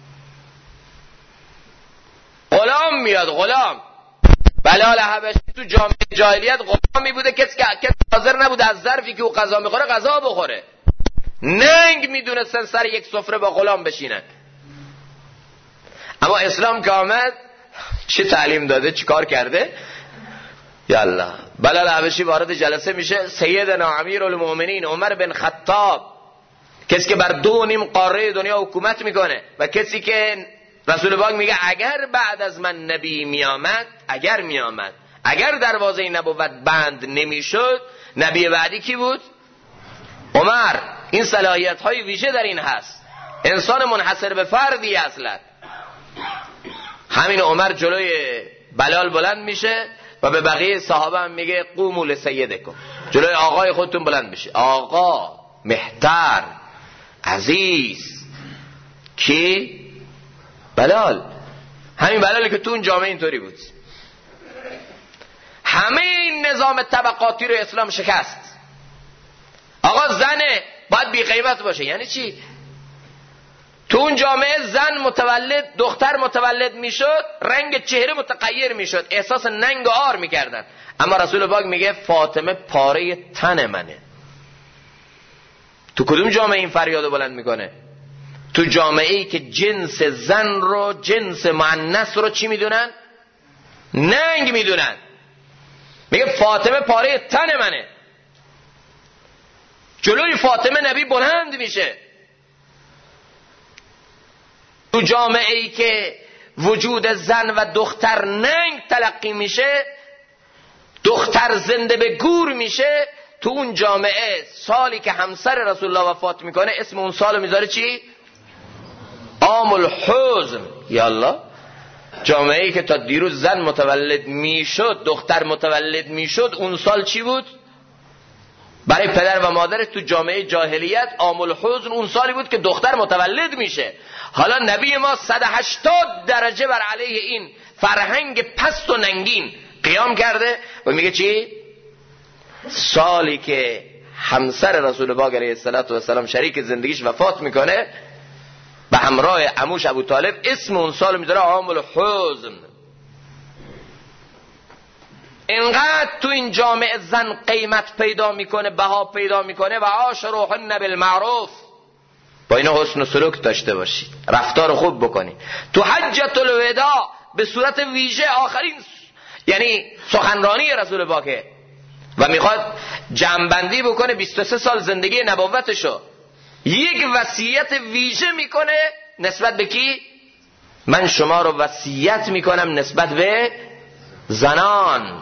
غلام میاد، غلام. بلال حبشی تو جامعه جاهلیت غلامی بوده، کسی که حاضر نبوده از ظرفی که او غذا میخوره غذا بخوره. ننگ میدونستن سر یک سفره با غلام بشینن. اما اسلام که آمد چه تعلیم داده، چه کار کرده؟ یالله. بلال حبشی وارد جلسه میشه، سیدنا امیرالمومنین عمر بن خطاب، کسی که بر 2.5 قاره دنیا حکومت میکنه و کسی که رسول پاک میگه اگر بعد از من نبی میامد، اگر دروازه نبوت بند نمیشد، نبی بعدی کی بود؟ عمر. این صلاحیت های ویژه در این هست، انسان منحصر به فردی اصلا. همین عمر جلوی بلال بلند میشه و به بقیه صحابه هم میگه قوموا لسیدکم، جلوی آقای خودتون بلند بشه. آقا مهتر عزیز کی؟ بلال. همین بلالی که تو اون جامعه اینطوری بود. همه این نظام طبقاتی رو اسلام شکست. آقا زنه باید بی قیمت باشه. یعنی چی؟ تو اون جامعه زن متولد، دختر متولد میشد، رنگ چهره متغیر میشد، احساس ننگ و عار میکردن. اما رسول پاک میگه فاطمه پاره تن منه. تو کدوم جامعه این فریادو بلند میکنه؟ تو جامعه‌ای که جنس زن رو، جنس مؤنث رو چی میدونن؟ ننگ میدونن. میگه فاطمه پاره تن منه. جلوی فاطمه نبی بلند میشه. تو جامعه‌ای که وجود زن و دختر ننگ تلقی میشه، دختر زنده به گور میشه، تو اون جامعه سالی که همسر رسول الله وفات میکنه اسم اون سالو میذاره چی؟ عام الحزن. یالله. جامعه‌ای که تا دیروز زن متولد میشد، دختر متولد میشد، اون سال چی بود؟ برای پدر و مادر تو جامعه جاهلیت عام الحزن اون سالی بود که دختر متولد میشه. حالا نبی ما 180 درجه بر علیه این فرهنگ پست و ننگین قیام کرده و میگه چی؟ سالی که همسر رسول پاک علیه السلام شریک زندگیش وفات میکنه به همراه عموش ابو طالب، اسم اون سال میذاره عام الحزن. اینقدر تو این جامعه زن قیمت پیدا میکنه، بها پیدا میکنه. و عاشروهن بالمعروف، با اینا حسن و سلوک داشته باشید، رفتار خوب بکنید. تو حجۃ الوداع به صورت ویژه آخرین یعنی سخنرانی رسول پاکه و میخواد جمع‌بندی بکنه 23 سال زندگی نبوتشو. یک وصیت ویژه میکنه نسبت به کی؟ من شما رو وصیت میکنم نسبت به زنان.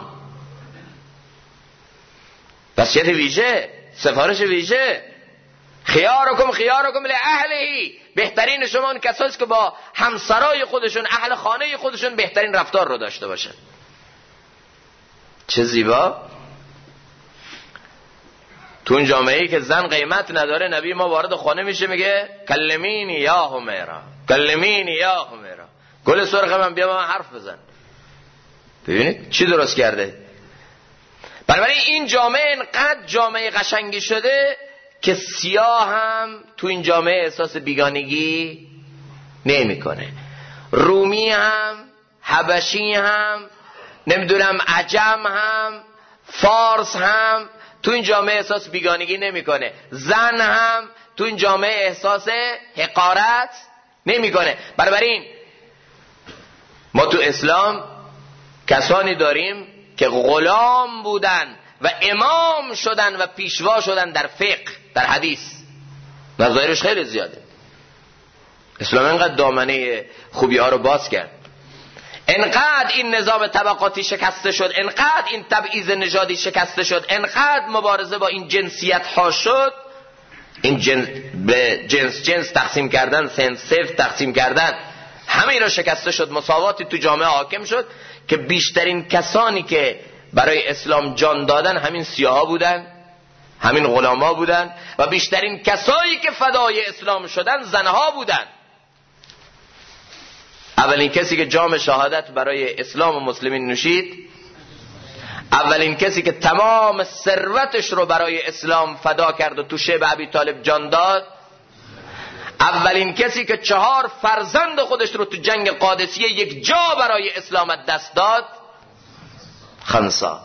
وصیت ویژه، سفارش ویژه. خیارکم لاهلهی، بهترین شما اون کساست که با همسرای خودشون، اهل خانه خودشون بهترین رفتار رو داشته باشن. چه زیبا. تو اون جامعه‌ای که زن قیمت نداره، نبی ما وارد خانه میشه میگه کلمینی یا همیرا، کلمینی یا همیرا، گل سرخ من بیا من حرف بزن. ببینید چی درست کرده. بنابراین این جامعه اینقدر جامعه قشنگی شده که سیاه هم تو این جامعه احساس بیگانگی نمیکنه. رومی هم، حبشی هم، نمیدونم عجم هم، فارس هم تو این جامعه احساس بیگانگی نمیکنه. زن هم تو این جامعه احساس حقارت نمیکنه. بنابراین ما تو اسلام کسانی داریم که غلام بودن و امام شدن و پیشوا شدن در فقه، در حدیث. نظایرش خیلی زیاده. اسلام اینقدر دامنه خوبی ها رو باز کرد، انقدر این نظام طبقاتی شکسته شد، انقدر این تبعیض نژادی شکسته شد، انقدر مبارزه با این جنسیت ها شد، این به جنس تقسیم کردن، صنف تقسیم کردن، همه اینا شکسته شد. مساواتی تو جامعه حاکم شد که بیشترین کسانی که برای اسلام جان دادن همین سیاها بودن، همین غلاما بودن و بیشترین کسایی که فدای اسلام شدن زنها بودن. اولین کسی که جام شهادت برای اسلام و مسلمین نوشید، اولین کسی که تمام ثروتش رو برای اسلام فدا کرد و تو شیب ابی طالب جان داد، اولین کسی که 4 فرزند خودش رو تو جنگ قادسیه یک جا برای اسلام دست داد، خنسا.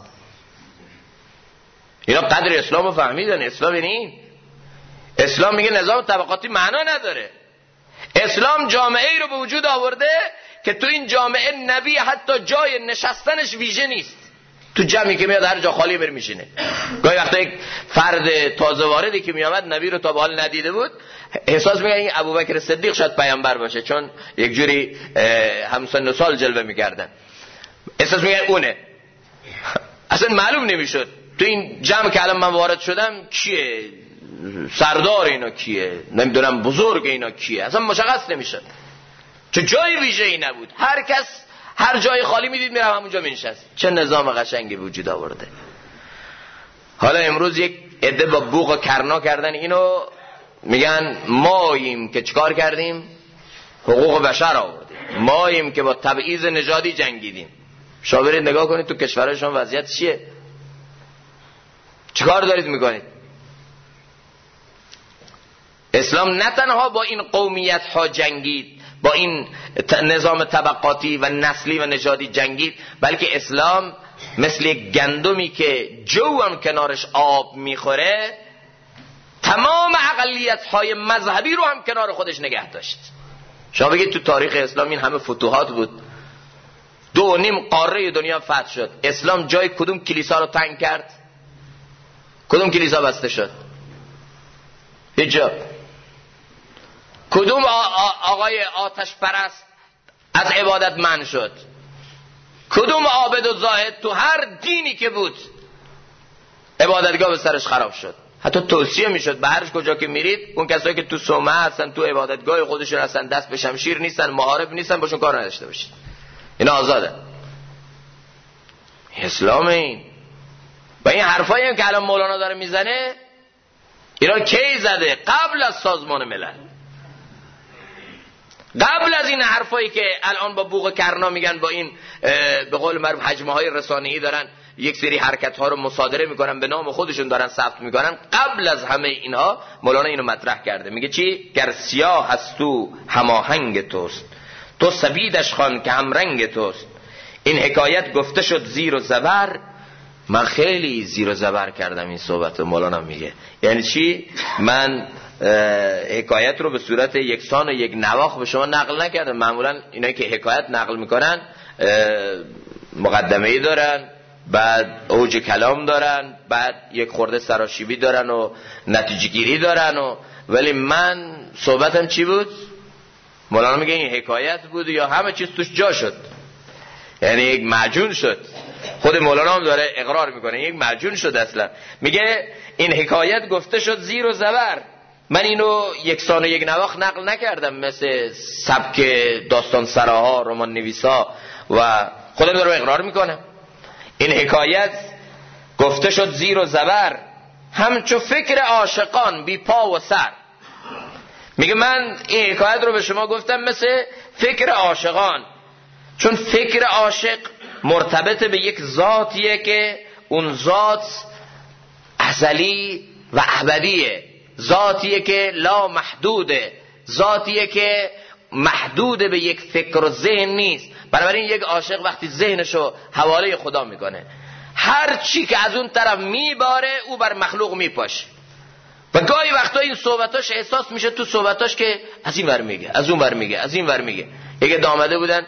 اینا قدر اسلام رو فهمیدن. اسلام یعنی این. اسلام میگه نظام طبقاتی معنا نداره. اسلام جامعه ای رو به وجود آورده که تو این جامعه نبی حتی جای نشستنش ویژه نیست. تو جمعی که میاد هر جا خالی بر میشینه. گاهی وقتا یک فرد تازه واردی که میامد نبی رو تا به حال ندیده بود، احساس میکنه این ابوبکر صدیق شاید پیامبر باشه، چون یک جوری همسن و سال جلوه میکردن. احساس میکنه اونه. اصلا معلوم نمیشد تو این جمع که الان من وارد شدم کیه، سردار اینا کیه، نمیدونم بزرگ اینا کیه، اصلا مشخص نمیشد. چه جای ویژه ای نبود. هر کس هر جای خالی میدید میره همونجا مینشست. چه نظام قشنگی وجود آورده. حالا امروز یک عده با بوق و کرنا کردن اینو، میگن ماییم که چیکار کردیم؟ حقوق بشر آوردیم. ماییم که با تبعیض نژادی جنگیدیم. شما برید نگاه کنید تو کشورهای شما وضعیت چیه؟ چیکار دارید میکنید؟ اسلام نه تنها با این قومیت ها جنگید، با این نظام طبقاتی و نسلی و نژادی جنگید، بلکه اسلام مثل یک گندمی که جو هم کنارش آب میخوره، تمام اقلیت های مذهبی رو هم کنار خودش نگه داشت. شما بگید تو تاریخ اسلام این همه فتوحات بود، 2.5 قاره دنیا فتح شد، اسلام جای کدوم کلیسا رو تنگ کرد؟ کدوم کلیسا بسته شد؟ هیچ جا. کدوم آقای آتش پرست از عبادت منع شد؟ کدوم عابد و زاهد تو هر دینی که بود عبادتگاه به سرش خراب شد؟ حتی توصیه میشد به هر کجا که میرید اون کسایی که تو صومعه هستن، تو عبادتگاه خودشون هستن، دست به شمشیر نیستن، محارب نیستن، باشون کار نداشته باشید. اینا آزاده. اسلام این و این حرفایی هم که الان مولانا داره میزنه، اینا کی زده؟ قبل از سازمان ملل، قبل از این حرفایی که الان با بوق کرنا میگن، با این به قول معروف حجمه های رسانه‌ای دارن یک سری حرکت ها رو مصادره میکنن، به نام خودشون دارن ثبت میکنن. قبل از همه اینها مولانا اینو مطرح کرده، میگه چی؟ گر سیاه هست تو هماهنگ توست، تو سبیدش خوان که هم رنگ توست. این حکایت گفته شد زیر و زبر. من خیلی زیر و زبر کردم این صحبت. مولانا میگه یعنی چی؟ من حکایت رو به صورت یکسان و یک نواخت به شما نقل نکردم. معمولا اینایی که حکایت نقل میکنن مقدمه‌ای دارن، بعد اوج کلام دارن، بعد یک خورده سراشیبی دارن و نتیجه گیری دارن ولی من صحبتم چی بود؟ مولانا میگه این حکایت بود یا همه چیز توش جا شد، یعنی یک معجون شد. خود مولانا هم داره اقرار میکنه یک معجون شد. اصلا میگه این حکایت گفته شد زیر و زبر. من اینو یکسان و یک نواخت نقل نکردم مثل سبک داستان سراها، رمان نویسا و خودم داره اقرار میکنم. این حکایت گفته شد زیر و زبر، همچو فکر عاشقان بی پا و سر. میگه من این حکایت رو به شما گفتم مثل فکر عاشقان، چون فکر عاشق مرتبط به یک ذاتیه که اون ذات ازلی و ابدیه، ذاتیه که لا محدوده، ذاتیه که محدود به یک فکر و ذهن نیست. بنابراین یک عاشق وقتی ذهنشو حواله خدا میکنه، هر چی که از اون طرف میباره او بر مخلوق میپاشه. و گاهی وقتا این صحبتاش احساس میشه تو صحبتاش که از این ور میگه، از اون ور میگه، از این ور میگه. یک دامده بودن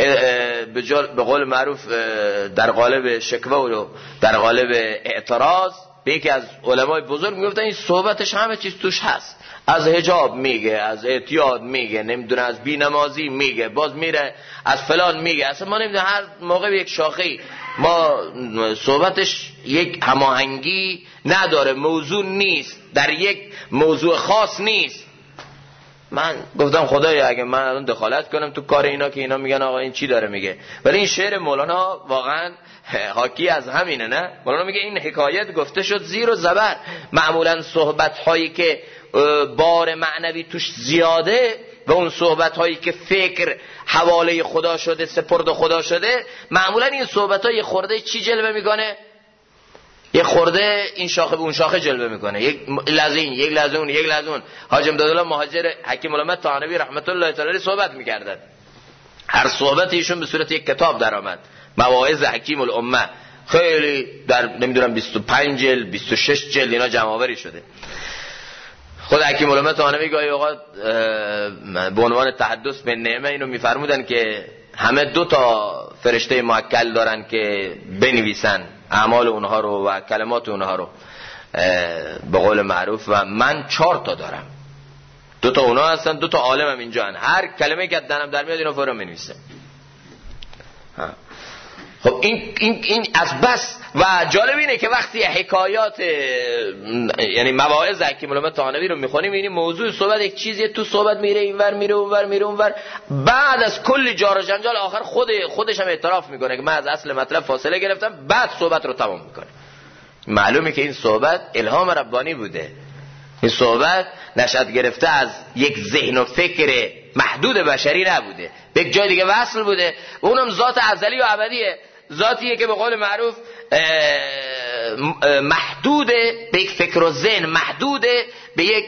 به قول معروف در قالب شکوه و در قالب اعتراض به یکی از علمای بزرگ میگفتن این صحبتش همه چیز توش هست، از حجاب میگه، از اعتیاد میگه، نمیدونه از بی‌نمازی میگه، باز میره از فلان میگه. اصلا ما نمیدونه هر موقع به یک شاخه‌ای ما صحبتش یک هماهنگی نداره، موضوع نیست، در یک موضوع خاص نیست. من گفتم خدایا اگه من الان دخالت کنم تو کار اینا که اینا میگن آقا این چی داره میگه، ولی این شعر مولانا واقعا حاکی از همینه. نه، مولانا میگه این حکایت گفته شد زیر و زبر. معمولا صحبت هایی که بار معنوی توش زیاده و اون صحبت هایی که فکر حواله خدا شده، سپرد خدا شده، معمولا این صحبت های خورده چی جلوه میکنه؟ یک خورده این شاخه به اون شاخه جلوه میکنه، یک لازین، یک لازون، یک لازون. حاج امدادالله مهاجر حکیم علامه طحنوی رحمت الله تعالی علیه صحبت میکردن. هر صحبت ایشون به صورت یک کتاب در آمد، مواعظ حکیم الامه، خیلی در نمیدونم 25 جلد 26 جلد اینا جمع آوری شده. خود حکیم علامه طحنوی گاهی اوقات به عنوان تحدث به نعمه اینو میفرمودن که همه 2 تا فرشته موکل دارن که بنویسن اعمال اونها رو و کلمات اونها رو به قول معروف، و من 4 تا دارم. 2 تا اونها هستن، 2 تا عالم هم اینجا هن. هر کلمه که دهنم در میاد اینو فرا می‌نویسه. خب این از بس. و جالب اینه که وقتی حکایات یعنی مواعظ حکیم علامه طحنوی رو میخونیم، این موضوع صحبت یک چیزیه، تو صحبت میره اینور میره اونور میره اونور، بعد از کلی جار و جنجال آخر خودش هم اعتراف میکنه که من از اصل مطلب فاصله گرفتم، بعد صحبت رو تمام میکنه. معلومه که این صحبت الهام ربانی بوده، این صحبت نشأت گرفته از یک ذهن و فکر محدود بشری نبوده، به یک جای دیگه وصل بوده. اونم ذات ازلی و ابدیه، ذاتیه که به قول معروف محدوده به یک فکر و ذهن، محدوده به یک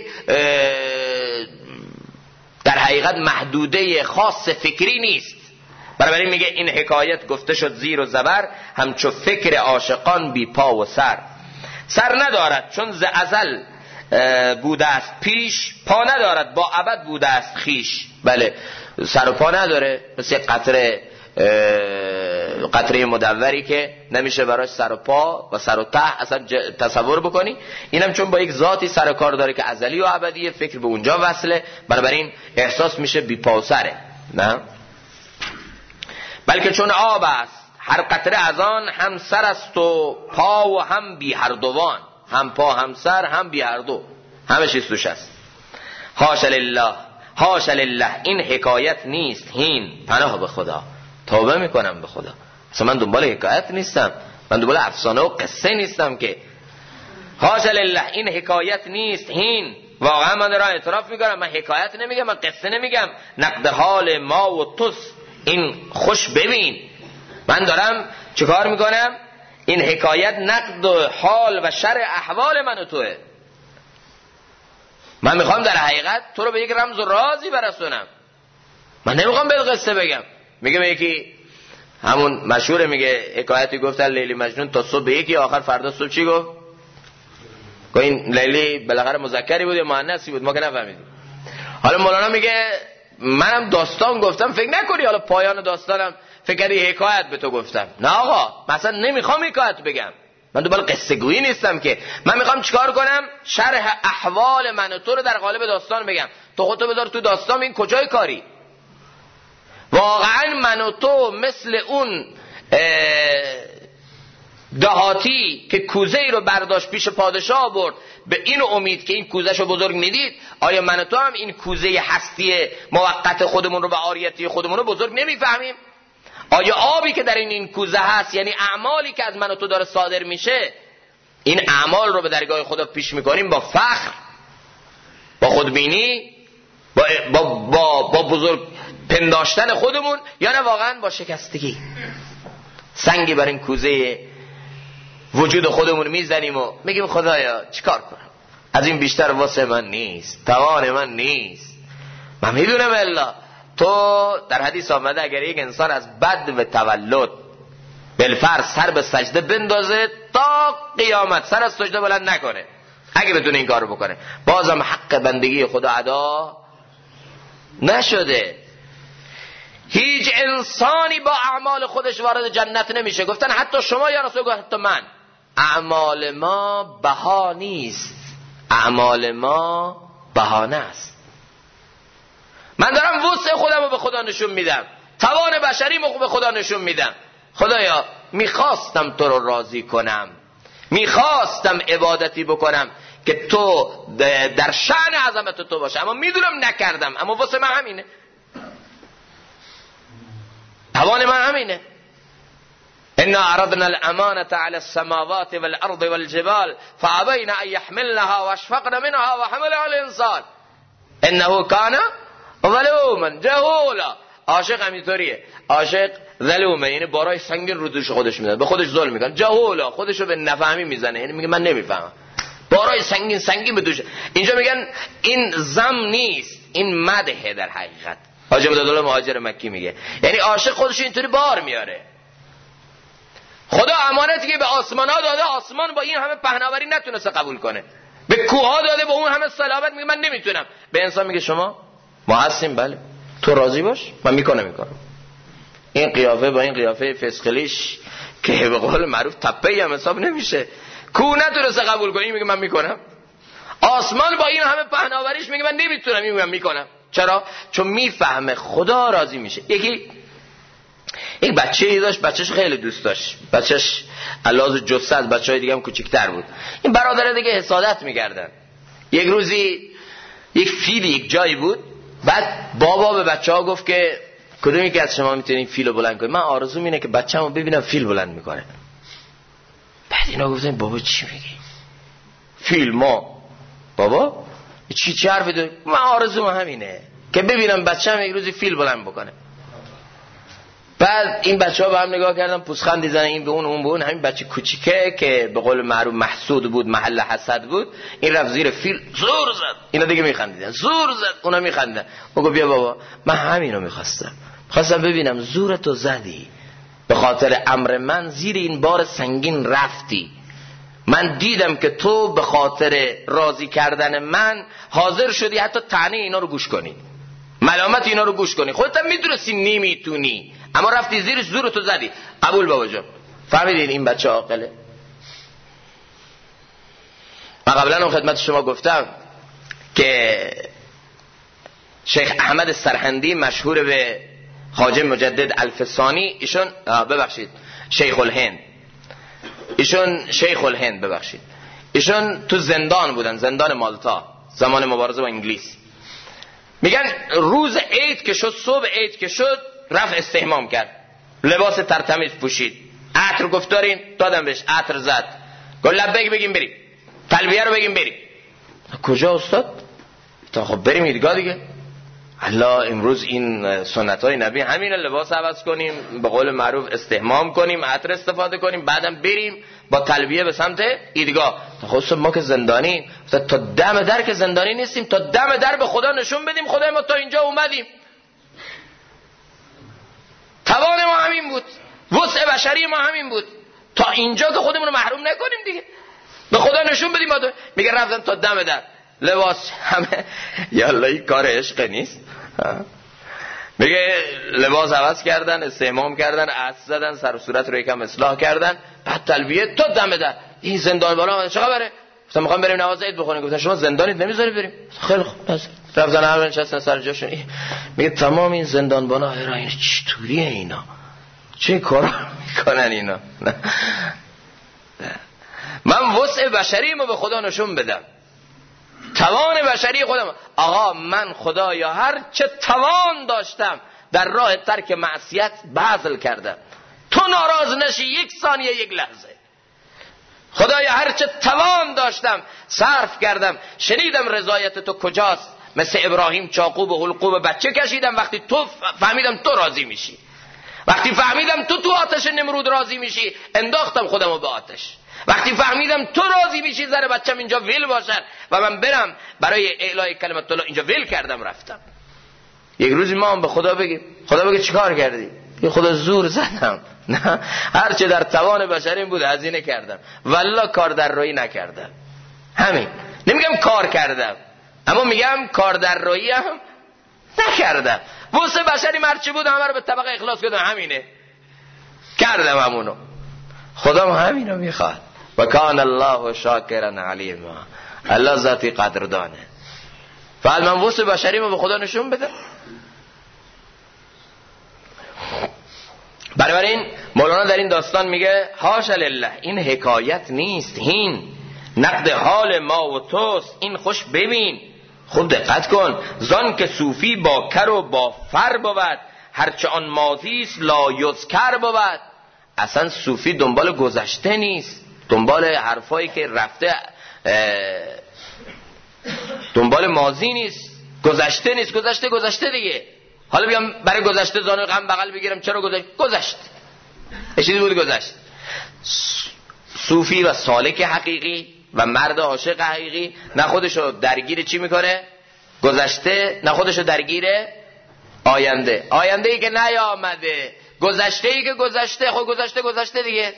در حقیقت محدوده خاص فکری نیست. برای میگه این حکایت گفته شد زیر و زبر، همچو فکر عاشقان بی پا و سر ندارد چون ز ازل بوده است پیش، پا ندارد با ابد بوده است خیش. بله، سر و پا نداره، مثل قطره مدوری که نمیشه براش سر و پا و سر و ته اصلا تصور بکنی. اینم چون با یک ذاتی سر و کار داره که ازلی و ابدیه، فکر به اونجا وصله، بنابراین احساس میشه بی پا و سره. نه، بلکه چون آب است هر قطره از آن، هم سر است و پا و هم بی هر دوان، هم پا هم سر هم بی هر دو، همه چیز توش است. حاش لله حاش لله، این حکایت نیست هین، پناه به خدا، توبه میکنم به خدا. اصلا من دنبال حکایت نیستم، من دنبال افسانه و قصه نیستم که. حاش لله، این حکایت نیست هین، واقعا من دارم اعتراف میکنم، من حکایت نمیگم، من قصه نمیگم. نقد حال ما و توس، این خوش ببین، من دارم چه کار میکنم؟ این حکایت نقد حال و شرع احوال من و توه. من میخوام در حقیقت تو رو به یک رمز و رازی برسونم، من نمیخوام به قصه بگم. میگه به یکی همون مشهوره، میگه حکایتی گفتن لیلی مجنون تا صبح، یکی آخر فردا صبح چی گفت؟ گفت این لیلی بالاخره مذکری بود یا مؤنثی بود، ما که نفهمیدیم. حالا مولانا میگه منم داستان گفتم، فکر نکنی حالا پایان داستانم فکر کردی حکایت به تو گفتم. نه آقا، مثلا نمیخوام حکایت بگم، من دنبال قصه گویی نیستم که. من میخوام چیکار کنم؟ شرح احوال من و تو رو در قالب داستان بگم. تو خودتو بذار تو داستان، این کجای کاری؟ واقعا من و تو مثل اون دهاتی که کوزه ای رو برداشت پیش پادشاه برد به این امید که این کوزه شو بزرگ میدید، آیا من و تو هم این کوزه هستی موقت خودمون رو و عاریتی خودمون رو بزرگ نمیفهمیم؟ آیا آبی که در این کوزه هست، یعنی اعمالی که از من و تو داره صادر میشه، این اعمال رو به درگاه خدا پیش میکنیم با فخر، با خودبینی، با بزرگ پنداشتن خودمون، یا نه واقعا با شکستگی سنگی بر این کوزه وجود خودمون میزنیم و میگیم خدایا چیکار کنم، از این بیشتر واسه من نیست، توان من نیست. من میدونم الا تو در حدیث آمده اگر یک انسان از بد و تولد بالفرض سر به سجده بندازه تا قیامت سر از سجده بلند نکنه، اگه بتونه این کارو بکنه، بازم حق بندگی خدا ادا نشده. هیچ انسانی با اعمال خودش وارد جنت نمیشه. گفتن حتی شما یا رسول الله، حتی من، اعمال ما بها نیست، اعمال ما بهانه است. من دارم وسع خودم رو به خدا نشون میدم، توان بشریمو به خدا نشون میدم. خدایا میخواستم تو رو راضی کنم، میخواستم عبادتی بکنم که تو در شأن عظمت تو باشه، اما میدونم نکردم، اما واسه من همینه، توان من همینه. انا عرضنا الامانه على السماوات والارض والجبال فابين ان يحملنها واشفقن منها وحملها الانسان انه كان ظلوما جهولا. عاشق همینطوریه، عاشق ظلومه، یعنی بارای سنگین رو دوش خودش میزنه، به خودش ظلم میکنه. جهولا، خودشو به نفهمی میزنه، یعنی میگه من نمیفهمم، بارای سنگین به دوش. اینجا میگن این ذم نیست، این مدحه در حقیقت. حاجی مددالله مهاجر مکی میگه یعنی عاشق خودش اینطوری بار میاره. خدا امانتی که به آسمان ها داده، آسمان با این همه پهناوری نتونسته قبول کنه. به کوه ها داده با اون همه صلابت، میگه من نمیتونم. به انسان میگه شما ما هستیم، بله تو راضی باش من میکنم. این قیافه با این قیافه فسقلیش که به قول معروف تپه‌ای هم حساب نمیشه، کوه نتونسته قبول کنه، میگه من میکنم. آسمان با این همه پهناوریش میگه من نمیتونم، میگه من میکنم. چرا؟ چون میفهمه خدا راضی میشه. یک بچه‌ای داشت، بچه‌ش خیلی دوست داشت، بچه‌ش علاوه جثه از بچه‌های دیگه هم کوچیک‌تر بود. این برادر دیگه حسادت می‌کردن. یک روزی یک فیل یک جایی بود، بعد بابا به بچه‌ها گفت که کدومی که از شما میتونین فیلو بلند کنید؟ من آرزوم اینه که بچه‌مو ببینم فیل بلند میکنه. بعد اینا گفتن بابا چی میگی؟ فیل ما بابا چی حرفی داری؟ من آرزوم همینه که ببینم بچه‌م یک روزی فیل بلند بکنه. بعد این بچه‌ها به هم نگاه کردن، پوزخند می‌زنن، این به اون به اون. همین بچه کوچیکه که به قول معروف محسود بود، محل حسد بود، این رفت زیر فیل زور زد. اینا دیگه می‌خندیدن، زور زد، اونا می‌خندیدن. گفت بیا بابا من همینو می‌خواستم ببینم زورتو زدی، به خاطر امر من زیر این بار سنگین رفتی. من دیدم که تو به خاطر راضی کردن من حاضر شدی حتی طعنه اینا رو گوش کنی، ملامت اینا رو گوش کنی. خودت هم میدونستی نمیتونی، اما رفتی زیرش زورتو زدی. قبول بابا جان. فهمیدین این بچه عاقله؟ من قبلا اون خدمت شما گفتم که شیخ احمد سرهندی مشهور به خواجه مجدد الفسانی، ایشون شیخ الهند ایشون تو زندان بودن، زندان مالتا، زمان مبارزه با انگلیس. میگن روز عید که شد، صبح عید که شد، رفت استحمام کرد، لباس ترتمیز پوشید، عطر گفت دارین، دادم بهش، عطر زد، گفت لبیک بگیم بریم، تلبیه رو بگیم بریم. کجا استاد؟ تا خب بریم ایدگاه دیگه. الله امروز این سنت های نبی همینه، لباس عوض کنیم، به قول معروف استحمام کنیم، عطر استفاده کنیم، بعدم بریم با تلبیه به سمت ایدگاه. خب ما که زندانی، تا دم در که زندانی نیستیم، تا دم در به خدا نشون بدیم خدای ما تا اینجا اومدیم. توان ما همین بود، وسع بشری ما همین بود، تا اینجا که خودمون رو محروم نکنیم دیگه، به خدا نشون بدیم. میگه رفتن تا دم در، لباس همه یالا این کار عشق نیست. میگه لباس عوض کردن، استحمام کردن، عطر زدن، سر و صورت رو یکم اصلاح کردن، بعد تلبیه تا دم در. این زندان بالا چه خبره؟ گفتم میخوام بریم نماز عید بخونیم. گفتن شما زندانید نمیذاری بریم؟ خیلی خوب. رفتن همه نشستن سر جاشون. میگه تمام این زندان بالا این چطوریه اینا؟ چه کارا میکنن اینا؟ من وسع بشریمو به خدا نشون بدم، توان بشری خودم. آقا من خدایا هر چه توان داشتم در راه ترک معصیت بذل کردم، تو ناراض نشی یک ثانیه یک لحظه. خدایا هر چه توان داشتم صرف کردم، شنیدم رضایت تو کجاست، مثل ابراهیم چاقو به حلقوم بچه کشیدم، وقتی تو فهمیدم تو راضی میشی، وقتی فهمیدم تو آتش نمرود راضی میشی انداختم خودمو به آتش، وقتی فهمیدم تو راضی میشی زن بچم اینجا ویل باشن و من برم برای اعلای کلمت الله اینجا ویل کردم رفتم. یک روزی ما هم به خدا بگیم، خدا بگه چیکار کردی؟ یه خدا زور زدم، نه هر چه در توان بشریم بود هزینه کردم، والله کار در روی نکردم. همین، نمیگم کار کردم، اما میگم کار در روی هم نکردم. واسه بشری هرچی بود همه رو به طبق اخلاص کردم، همینه کردم همونو. خدا همینو میخواد. و کان الله شاکرا علیما، الله ذاتی قدردانه. فعلا من واسه بشریمو به خدا نشون بده. بنابراین مولانا در این داستان میگه حاشا لله، این حکایت نیست، هین نقد حال ما و توست، این خوش ببین خوب دقت کن. زان که صوفی با کر و با فر بود، هرچه آن ماضیست لا یذکر بود. اصلا صوفی دنبال گذشته نیست، دنبال حرفایی که رفته، دنبال ماضی نیست، گذشته نیست. گذشته دیگه. حالا بیام برای گذشته زانو غم بغل بگیرم، چرا گذشت چیزی بود گذشت. صوفی و سالک حقیقی و مرد عاشق حقیقی نه خودشو درگیر چی میکنه؟ گذشته، نه خودشو درگیر آینده. آینده ای که نیامده، گذشته ای که گذشته. خب گذشته دیگه،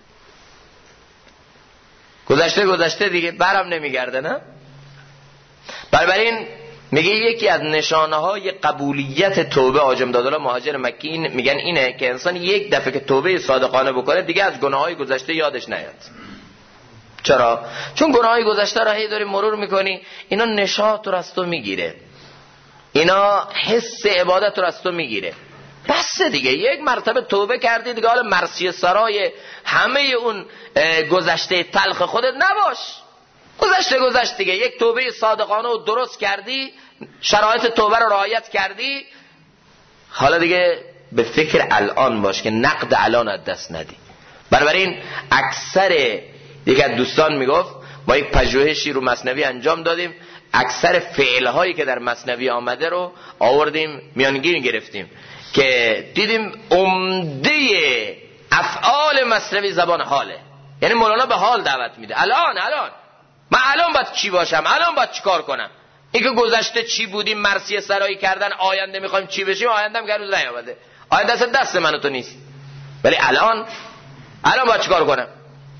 گذشته دیگه، برم نمیگرده. نه بنابراین میگه یکی از نشانه های قبولیت توبه حاجی امدادالله مهاجر مکی میگن اینه که انسان یک دفعه که توبه صادقانه بکنه دیگه از گناههای گذشته یادش نیاد. چرا؟ چون گناههای گذشته را هی داری مرور میکنی، اینا نشاط رو از تو میگیره، اینا حس عبادت رو از تو میگیره. بس دیگه یک مرتبه توبه کردی دیگه، حالا مرثیه سرای همه اون گذشته تلخ خودت نباش. گذشته دیگه. یک توبه صادقانه و درست کردی، شرایط توبه رو رعایت کردی، حالا دیگه به فکر الان باش که نقد الان از دست ندی. بنابراین اکثر دیگه دوستان میگفت ما یک پژوهشی رو مثنوی انجام دادیم، اکثر فعلهایی که در مثنوی آمده رو آوردیم میانگین گرفتیم که دیدیم عمده افعال مثنوی زبان حاله. یعنی مولانا به حال دعوت میده. الان من الان باید چی باشم، الان باید چی کار کنم. این که گذشته چی بودیم، مرثیه سرایی کردن، آینده میخوایم چی بشیم، آینده هم که هنوز نیامده، آینده دست من و تو نیست، ولی الان باید چی کار کنم.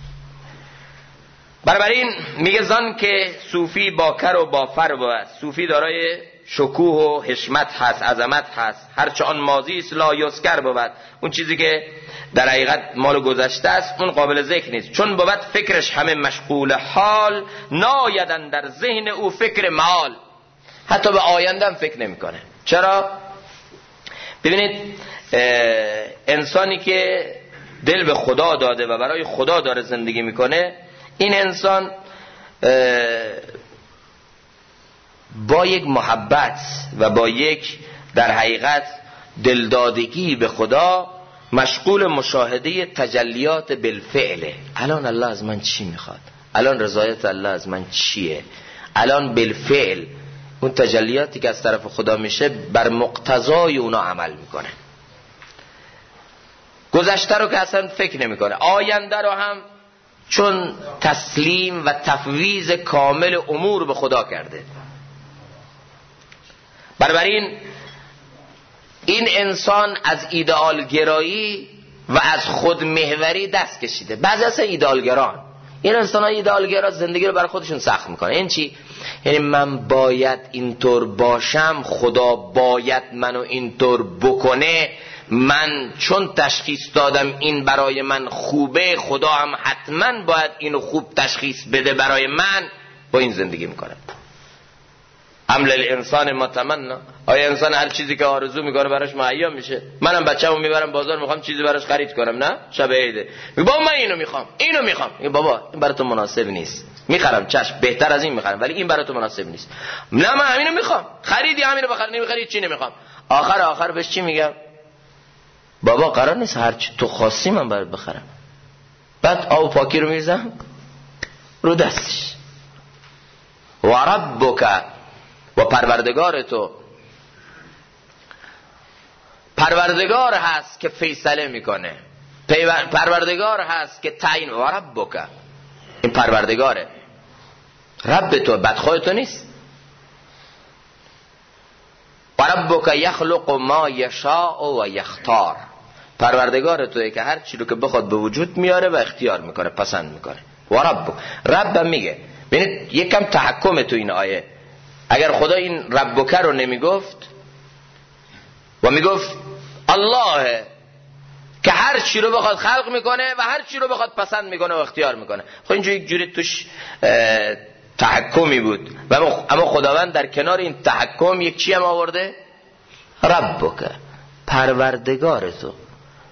بنابراین میگه زان که صوفی با کر و با فر بود، صوفی دارای شکوه و حشمت هست، عظمت هست، هرچه آن ماضی است لا یذکر بود. اون چیزی که در حقیقت مال گذشته است اون قابل ذکر نیست. چون بود فکرش همه مشغول حال، نایدن در ذهن او فکر مال. حتی به آینده هم فکر نمیکنه. چرا؟ ببینید انسانی که دل به خدا داده و برای خدا داره زندگی میکنه، این انسان با یک محبت و با یک در حقیقت دلدادگی به خدا مشغول مشاهده تجلیات بالفعله. الان الله از من چی میخواد، الان رضایت الله از من چیه، الان بالفعل اون تجلیاتی که از طرف خدا میشه بر مقتضای اونا عمل میکنه. گذشته رو که اصلا فکر نمیکنه، آینده رو هم چون تسلیم و تفویض کامل امور به خدا کرده. بنابراین این انسان از ایدئال گرایی و از خود محوری دست کشیده. بعضی از ایدئال گران، این انسان های ایدئال گرا زندگی رو برای خودشون سخت میکنه. این چی؟ یعنی من باید اینطور باشم، خدا باید منو اینطور بکنه، من چون تشخیص دادم این برای من خوبه، خدا هم حتما باید اینو خوب تشخیص بده برای من. با این زندگی میکنه. عمل الانسان متمنا، آیا انسان هر چیزی که آرزو میکنه براش مهیا میشه؟ منم بچه‌مو میبرم بازار، میخوام چیزی براش خرید کنم، نه شب عیده میگم بابا من اینو میخوام. میگم بابا این برای تو مناسب نیست. میخرم چشم، بهتر از این میخرم، ولی این برای تو مناسب نیست. نه من همینو میخوام. خریدی همینو بخر، نمیخری چی نمیخوام. آخر بهش چی میگم؟ بابا قرار نیست هر چی تو خواستی من برات بخرم. بعد آب پاکی رو میریزم رو دستش. و ربک، و پروردگار تو، پروردگار هست که فیصله میکنه، پروردگار هست که تعیین. و ربک، این پروردگاره، رب تو، بدخواه تو نیست. و ربک یخلق ما یشاء و یختار، پروردگار توئه که هر چی رو که بخواد به وجود میاره و اختیار میکنه، پسند میکنه. و رب میگه. ببینید یکم تحکم تو این آیه. اگر خدا این ربک رو نمیگفت و میگفت الله که هر چی رو بخواد خلق میکنه و هر چی رو بخواد پسند میکنه و اختیار میکنه، خب اینجا یک جوری توش تحکمی بود. و اما خداوند در کنار این تحکم یک چی هم آورده؟ ربک، پروردگار تو.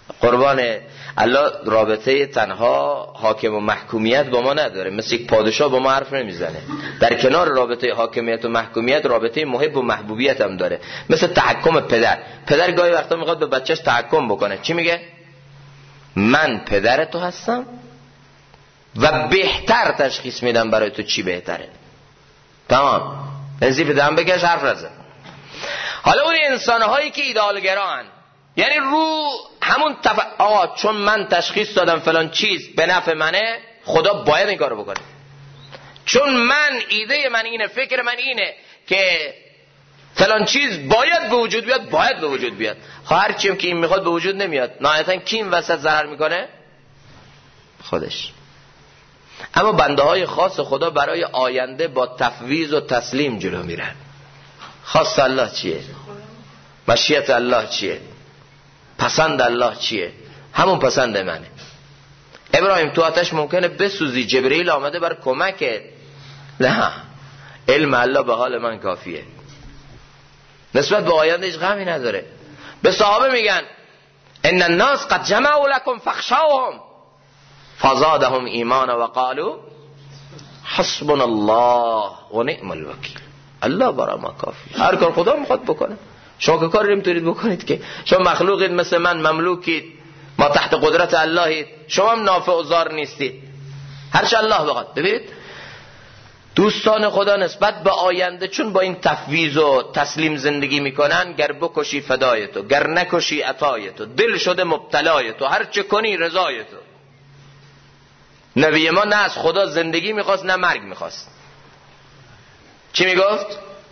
قربان الله رابطه تنها حاکم و محکومیت با ما نداره، مثل یک پادشاه با ما حرف نمیزنه. در کنار رابطه حاکمیت و محکومیت رابطه محب و محبوبیت هم داره، مثل تحکم پدر گاهی وقتا میخواد به بچهش تحکم بکنه، چی میگه؟ من پدر تو هستم و بهتر تشخیص میدم برای تو چی بهتره. تمام، نزیف دم بکش، حرف نزن. حالا اون انسانهایی که ایدئالگران، یعنی رو همون آقا چون من تشخیص دادم فلان چیز به نفع منه، خدا باید این کارو بکنه. چون من ایده من اینه، فکر من اینه که فلان چیز باید به وجود بیاد، باید به وجود بیاد. هر چیم که این میخواد به وجود نمیاد. نهایتا کی این وسط ضرر میکنه؟ خودش. اما بنده های خاص خدا برای آینده با تفویض و تسلیم جلو میرن. خواست الله چیه؟ مشیت الله چیه؟ پسند الله چیه؟ همون پسند منه. ابراهیم تو آتش ممکنه بسوزی، جبرئیل آمده بر کمکت. نه، علم الله به حال من کافیه. نسبت به آینده هیچ غمی نداره. به صحابه میگن ان الناس قد جمعوا لكم فاخشوهم فزادهم ایمانا وقالوا حسبنا الله ونعم الوکیل. الله برای ما کافی. هر کار خدا میخواد بکنه. شما که کاری نمیتونید بکنید که. شما مخلوقید مثل من، مملوکید، ما تحت قدرت اللهید. شما هم نافع و ضار نیستید، هرچه الله بخواد. ببینید دوستان خدا نسبت به آینده چون با این تفویض و تسلیم زندگی میکنن، گر بکشی فدای تو، گر نکشی عطای تو، دل شده مبتلای تو، هر چه کنی رضای تو. نبی ما نه از خدا زندگی میخواست نه مرگ میخواست. چی میگفت؟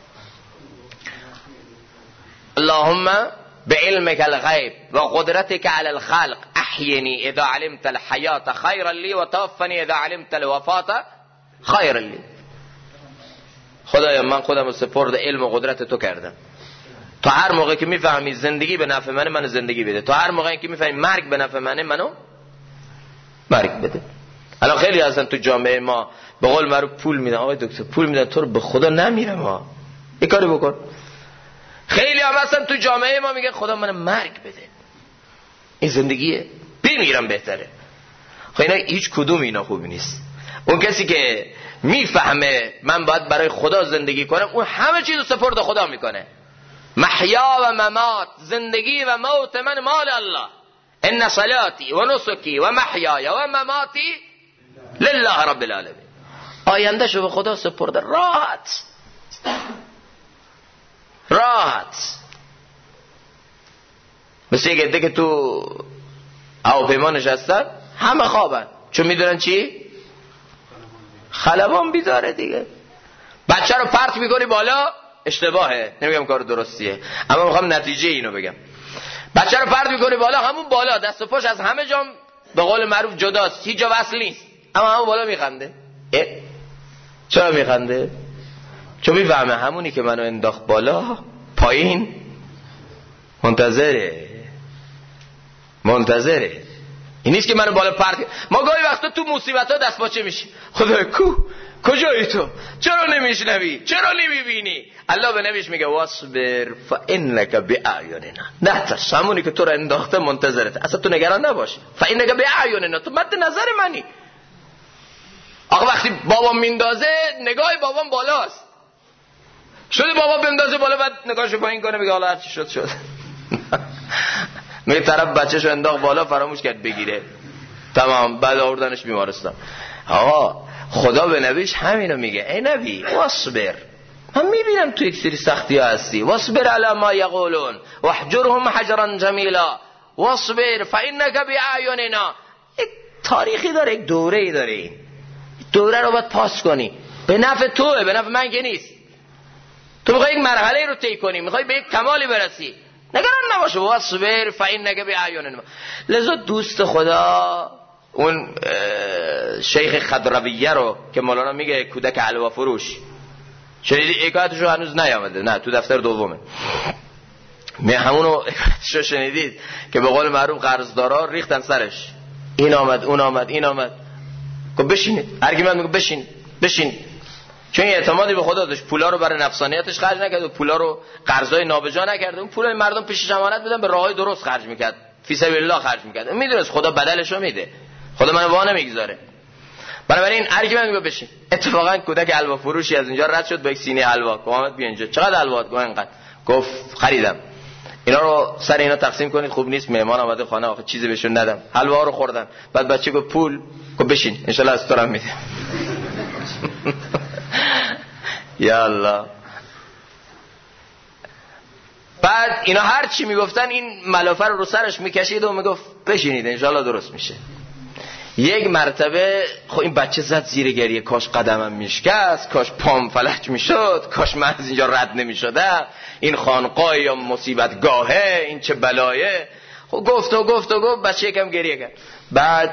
اللهم بعلمك الغیب و قدرتك على الخلق احینی اذا علمت الحیات خیرا لی و توفنی اذا علمت الوفات خیرا لی. خدایا من خودم رو سپرد علم و قدرت تو کردم. تا هر موقع که میفهمی زندگی به نفع منه، منو زندگی بده. تا هر موقعی که میفهمی مرگ به نفع منه، منو مرگ بده. الان خیلی هستن تو جامعه ما به قول معروف پول میدن. آقای دکتر پول میدن، تو رو به خدا نمیرم ها، یه کاری بکن. خیلی هم هستن تو جامعه ما میگن خدا من مرگ بده، این زندگیه، بمیرم بهتره. خب اینا هیچ کدوم اینا خوبی نیست. اون کسی که میفهمه من باید برای خدا زندگی کنم، اون همه چیزو سپرد خدا میکنه. محیا و ممات، زندگی و موت من مال الله. ان صلاتی و نسکی و محیای و مماتی لله رب العالمین. آینده شو به خدا سپرده، راحت راحت. مثل یک عده که تو هواپیما نشستن، همه خوابن، چون میدونن چی؟ خلبان بیداره دیگه. بچه رو پرت میکنی بالا، اشتباهه، نمیگم کار درستیه، اما میخوام نتیجه اینو بگم. بچه رو پرت میکنی بالا، همون بالا دست و پاش از همه جام به قول معروف جداست، هیچ جا وصل نیست، اما همون بالا میخنده. چرا میخنده؟ چون میفهمه همونی که منو انداخت بالا، پایین منتظره. این نیست که منو بالا پرت. ما گاهی وقتا تو مصیبت ها دست باچه میشیم. خدای کجایی تو؟ چرا نمیشنوی؟ چرا نمیبینی؟ الله به نبیش میگه واصبر فانک باعیننا. نه ترس، همونی که تو رو انداخته منتظرته، اصلا تو نگران نباش. فانک باعیننا، تو مد نظر منی. آقا وقتی بابام میندازه، نگاه بابام بالاست. شده بابا بندازه بالا، بعد نگاهشو پایین کنه میگه حالا هر چی شد. میگه طرف بچه‌شو انداخت بالا، فراموش کرد بگیره، تمام، بعد آوردنش بیمارستان. آقا خدا به نبیش همینو میگه، ای نبی واصبر، من میبینم تو یک سری سختی ها هستی، واصبر علی ما یقولون واحجرهم حجرا جمیلا، واصبر فانک باعیننا. یک تاریخی داره، یک دوره‌ای داره، این دوره رو باید پاس کنی. به نفع توئه، به نفع من که نیست. تو میخوای یک مرحله رو طی کنی، میخوای به یک کمالی برسی، نگران نباشه، واصبر فانک باعیننا. لذا دوست خدا اون شیخ خضرویه رو که مولانا میگه کودک حلوا فروش، شنیدی؟ حکایتشو هنوز نیامده، نه تو دفتر دومه. می همونو حکایتشو شنیدید که به قول معروف قرضدارا ریختن سرش، این آمد اون آمد این آمد، گفت بشینید، هر کی من میگه بشین، چون اعتمادی به خدا داشت، پولا رو برای نفسانیتش خرج نکرد و پولا رو قرضای نابجا نکرد، اون پولای مردم پیشش امانت بدن، به راههای درست خرج میکرد، فی سبیل الله خرج میکرد، میدونست خدا بدلشو میده، خدا منو وا نمیگذاره. بنابراین هر کی میگه بشین. اتفاقا کودک حلوا فروشی از اینجا رد شد با یک سینه حلوا، گفت بیا اینجا، چقدر حلوا؟ گفت اینقدر. گفت خریدم. اینا رو سر اینا تقسیم کنید، خوب نیست مهمان اومده خانه آخه چیزی بهشون ندم. حلوا رو خوردن. بعد بچه گفت پول، گفت بشین ان شاء الله از تو هم میدم. یا الله. بعد اینا هر چی میگفتن این ملافه رو سرش میکشید و میگفت بشینید ان شاء الله درست میشه. یک مرتبه خب این بچه زد زیر گریه، کاش قدمم میشکست، کاش پام فلج میشد، کاش من از اینجا رد نمیشدم، این خانقاه یا مصیبت گاهه، این چه بلایه. خب گفت بچه یکم گریه کرد. بعد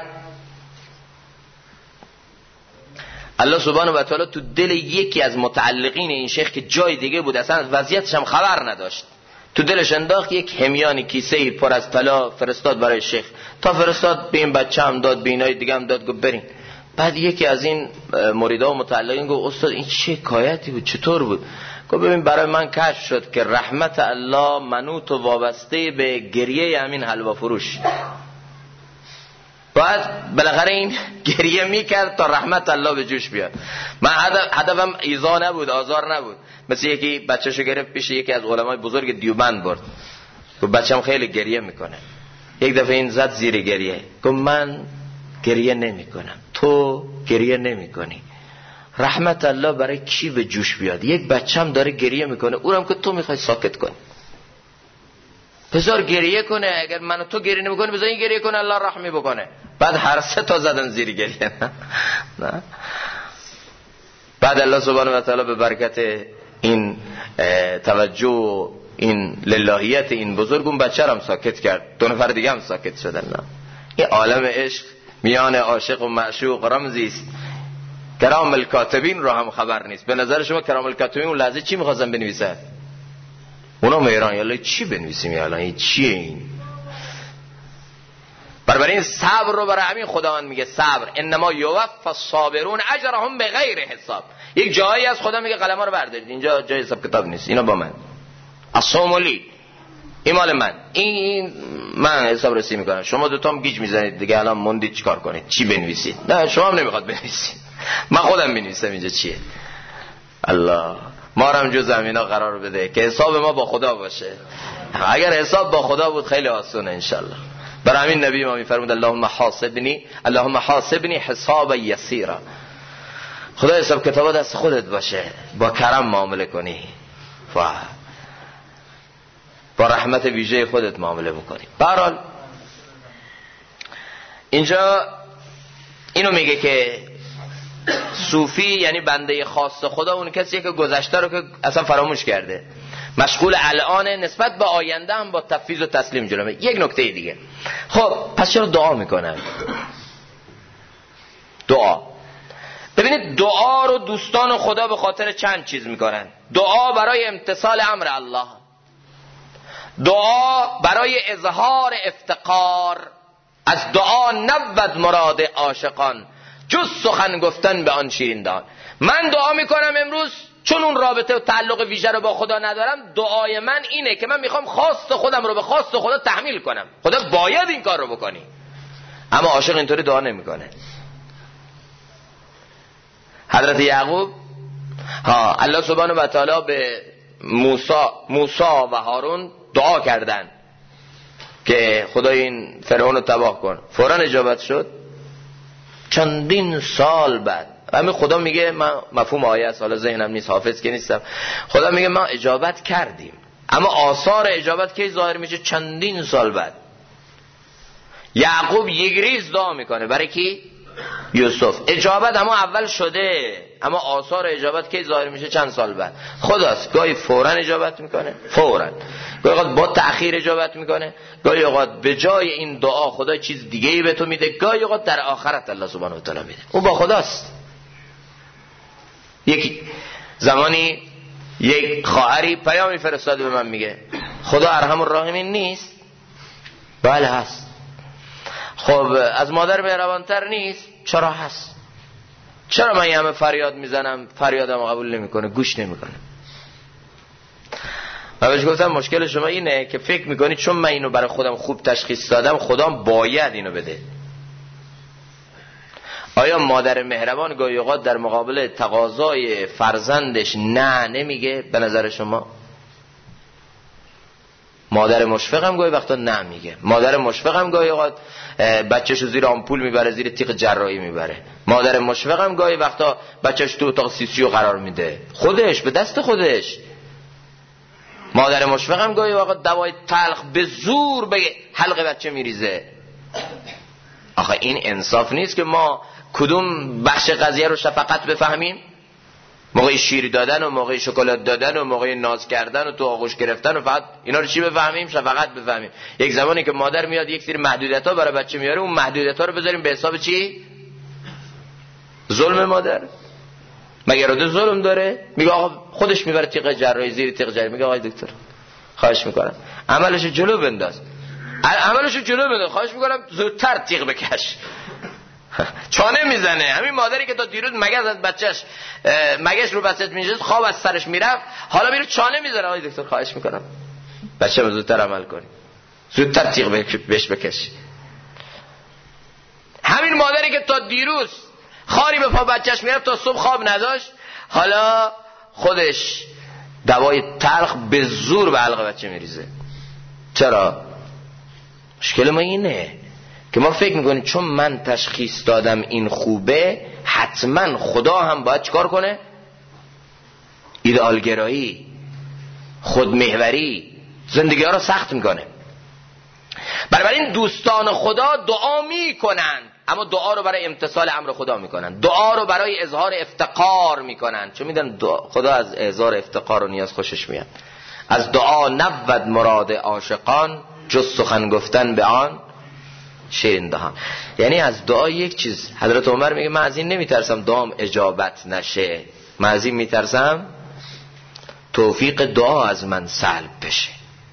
الله سبحانه و تعالی تو دل یکی از متعلقین این شیخ که جای دیگه بود، اصلا وضعیتش هم خبر نداشت، تو دلش انداخت یک همیانی کیسه‌ای پر از طلا فرستاد برای شیخ. تا فرستاد به این بچه هم داد، به اینای دیگه هم داد، گفت برین. بعد یکی از این مریدا و متعلقین گفت استاد این چه حکایتی بود، چطور بود؟ گفت ببین برای من کشف شد که رحمت الله منوط و وابسته به گریه همین حلوا فروش. بعد بالاخره این گریه میکرد تا رحمت الله به جوش بیاد. من هدفم ایذا نبود، آزار نبود. مثل یکی بچه‌شو گرفت پیش یکی از علمای بزرگ دیوبند برد، گفت بچه‌م خیلی گریه میکنه. یک دفعه این زد زیر گریه، گفت من گریه نمیکنم، تو گریه نمیکنی، رحمت الله برای کی به جوش بیاد؟ یک بچه‌م داره گریه میکنه، اونم که تو میخوای ساکت کنی. بذار گریه کنه، اگر من و تو گریه نمیکنی بذار این گریه کنه، الله رحمی بکنه. بعد هر سه تا زدن زیر گریه. نه. بعد الله سبحانه و تعالی به برکت این توجه، این للهیت این بزرگ اون بچه هم ساکت کرد، دو نفر دیگه هم ساکت شدن. نه. این عالم عشق میان عاشق و معشوق رمزی است. کرام الکاتبین رو هم خبر نیست. به نظر شما کرام الکاتبین اون لحظه چی می‌خواستن بنویسن؟ اونا میران یالا چی بنویسیم یالا این چیه این؟ برای صبر رو برای همین خداوند میگه صبر انما یوفی الصابرون اجرهم بغیر حساب. یک جایی از خدا میگه قلم‌ها رو بردارید، اینجا جای حساب کتاب نیست، اینا با من، الصوملی این مال من، این من حساب رسی میکنم. شما دوتا هم گیج میزنید دیگه، الان موندید چیکار کنید؟ چی بنویسید؟ نه شما هم نمیخواد بنویسید، من خودم بنویسم اینجا چیه. الله ما رو هم جز زمینا قرار بده که حساب ما با خدا باشه. اگر حساب با خدا بود خیلی آسونه انشالله. برای همین نبی ما میفرمود اللهم حاسبنی حسابا یسیرا. خدا حساب کتاب دست خودت باشه، با کرم معامله کنی و با رحمت ویژه خودت معامله بکنی. به هر حال اینجا اینو میگه که صوفی یعنی بنده خاص خدا اون کسیه که گذشته رو که اصلا فراموش کرده، مشغول الان نسبت به آینده هم با تفویض و تسلیم جلوه. یک نکته دیگه، خب پس چرا دعا میکنن؟ دعا، ببینید دعا رو دوستان خدا به خاطر چند چیز میکنن. دعا برای امتثال امر الله، دعا برای اظهار افتقار. از دعا نبود مراد عاشقان جز سخن گفتن به آن شیرین دهان. من دعا میکنم امروز چون اون رابطه و تعلق ویژه رو با خدا ندارم، دعای من اینه که من میخوام خواست خودم رو به خواست خدا تحمیل کنم. خدا باید این کار رو بکنی. اما عاشق اینطوری دعا نمیکنه. حضرت یعقوب الله سبحانه و تعالی به موسی و هارون دعا کردن که خدای این فرعون رو تباه کن، فوراً اجابت شد. چندین سال بعد همین خدا میگه، من مفهوم آیه است حالا ذهنم نیست، حافظ که نیستم، خدا میگه ما اجابت کردیم، اما آثار اجابت کی ظاهر میشه؟ چندین سال بعد. یعقوب یک ریز دعا میکنه برای کی؟ یوسف. اجابت اما اول شده، اما آثار اجابت کی ظاهر میشه؟ چند سال بعد. خداست گاهی فوراً اجابت میکنه، فوراً، گاهی اوقات با تأخیر اجابت میکنه، گاهی اوقات به جای این دعا خدا چیز دیگه ای به تو میده، گاهی اوقات در آخرت الله سبحانه و تعالی میده. اون با خداست. یک زمانی یک خواهری پیامی فرستاده به من، میگه خدا ارحم الراحمین نیست؟ بله هست. خب از مادر مهربانتر نیست؟ چرا هست. چرا من یه همه فریاد میزنم فریادم قبول نمیکنه، گوش نمیکنه؟ من بهش گفتم مشکل شما اینه که فکر میکنی چون من اینو برای خودم خوب تشخیص دادم خدام باید اینو بده. آیا مادر مهربان گاهی اوقات در مقابل تقاضای فرزندش نه نمیگه به نظر شما؟ مادر مشفق هم گاهی وقتا نه میگه. مادر مشفق هم گاهی اوقات بچه‌شو زیر آمپول میبره، زیر تیغ جراحی میبره. مادر مشفق هم گاهی وقتا بچه‌ش تو اتاق CCU قرار میده، خودش به دست خودش. مادر مشفق هم گاهی وقت دوای تلخ به زور به حلق بچه میریزه. آخه این انصاف نیست که ما کدوم بخش قضیه رو شفقت بفهمیم؟ موقع شیر دادن و موقع شکلات دادن و موقع ناز کردن و تو آغوش گرفتن و فقط اینا رو چی بفهمیم؟ شفقت بفهمیم. یک زمانی که مادر میاد یک سری محدودیت‌ها برای بچه میاره، اون محدودیت‌ها رو بذاریم به حساب چی؟ ظلم مادر. مگه اراده ظلم داره؟ میگه آقا خودش میبره تیغ جراحی، زیر تیغ جراحی. میگه آقای دکتر خواهش میکنم عملشو جلو بنداز، عملشو جلو بنداز، خواهش میکنم زودتر تیغ بکش. چانه میزنه. همین مادری که تا دیروز مگس از بچهش مگس رو بسط میشد، خواب از سرش میرفت، حالا میره چانه میزنه. آقای دکتر خواهش میکنم بچه‌م زودتر عمل کنی، زودتر تیغ بهش بکش. همین مادری که تا دیروز خاری به پا بچهش میرفت تا صبح خواب نداشت، حالا خودش دوای تلخ به زور به حلق بچه میریزه. چرا؟ مشکل ما اینه که ما فکر میکنیم چون من تشخیص دادم این خوبه حتما خدا هم باید چکار کنه؟ ایدئالگرایی، خودمحوری زندگی ها رو سخت میکنه. بنابراین دوستان خدا دعا میکنن، اما دعا رو برای امتثال امر خدا میکنن، دعا رو برای اظهار افتقار میکنن، چون میدن خدا از اظهار افتقار و نیاز خوشش میاد. از دعا نبود مراد عاشقان، جز سخن گفتن به آن شیرین دهان. یعنی از دعا یک چیز، حضرت عمر میگه من از این نمیترسم دعام اجابت نشه، من از این میترسم توفیق دعا از من سلب بشه.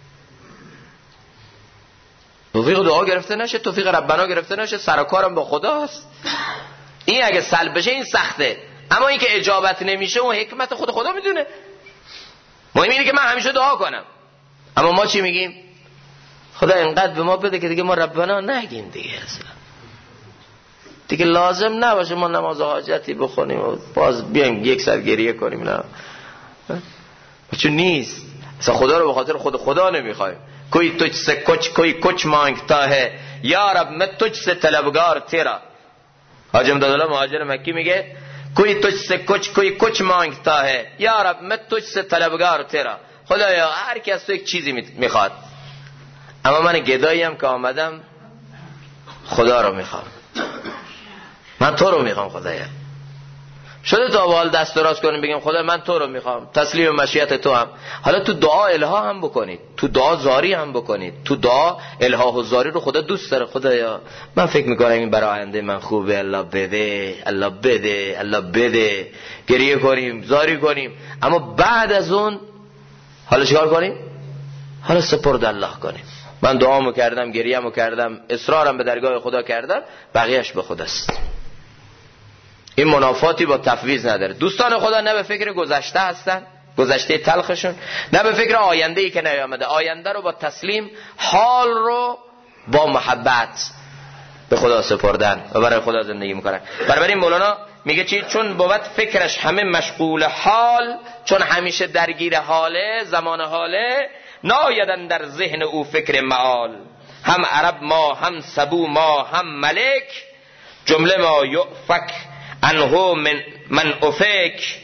توفیق دعا گرفته نشه، توفیق ربنا گرفته نشه، سر و کارم با خداست. این اگه سلب بشه این سخته، اما این که اجابت نمیشه اون حکمت خدا میدونه. مهم اینه که من همیشه دعا کنم، اما ما چی میگیم؟ خدا اینقدر به ما بده که دیگه ما ربنا نگیم دیگه، اصلا دیگه لازم نباشه ما نماز حاجتی بخونیم و باز بیایم یک سر گریه کنیم. نه چون نیست، اصلا خدا رو به خاطر خدا نمیخوایم. کوئی تجھ سے کوئی کچھ مانگتا ہے یا رب میں تجھ سے طلبگار تیرا. حاج امدادالله مهاجر مکی میگه کوئی تجھ سے کوئی کچھ مانگتا ہے یا رب میں تجھ سے طلبگار تیرا. خدایا هر کی از تو یک چیزی میخواد، اما من گداییم که آمدم خدا رو میخوام، من تو رو میخوام. خدایا شده تا حال دست دراز کنیم بگیم خدا من تو رو میخوام، تسلیم مشیت تو هم. حالا تو دعا الها هم بکنید، تو دعا زاری هم بکنید. تو دعا الها و زاری رو خدا دوست داره. خدایا من فکر میکنم این برای آینده من خوبه، الله بده، الله بده، الله بده. گریه کنیم، زاری کنیم، اما بعد از اون حالا چیکار کنیم؟ حالا سپرد الله کنیم. من دعامو کردم، گریه‌مو کردم، اصرارم به درگاه خدا کردم، بقیه‌اش به خداست. این منافاتی با تفویض نداره. دوستان خدا نه به فکر گذشته هستن، گذشته تلخشون، نه به فکر آینده‌ای که نیامده. آینده رو با تسلیم، حال رو با محبت به خدا سپردن و برای خدا زندگی میکنن. بنابراین مولانا میگه چی؟ چون بود فکرش همه مشغول حال، چون همیشه درگیر حاله، زمان حاله، نایدن در ذهن او فکر معال. هم عرب ما، هم سبو ما، هم ملک، جمله ما یؤفک انهو من افک.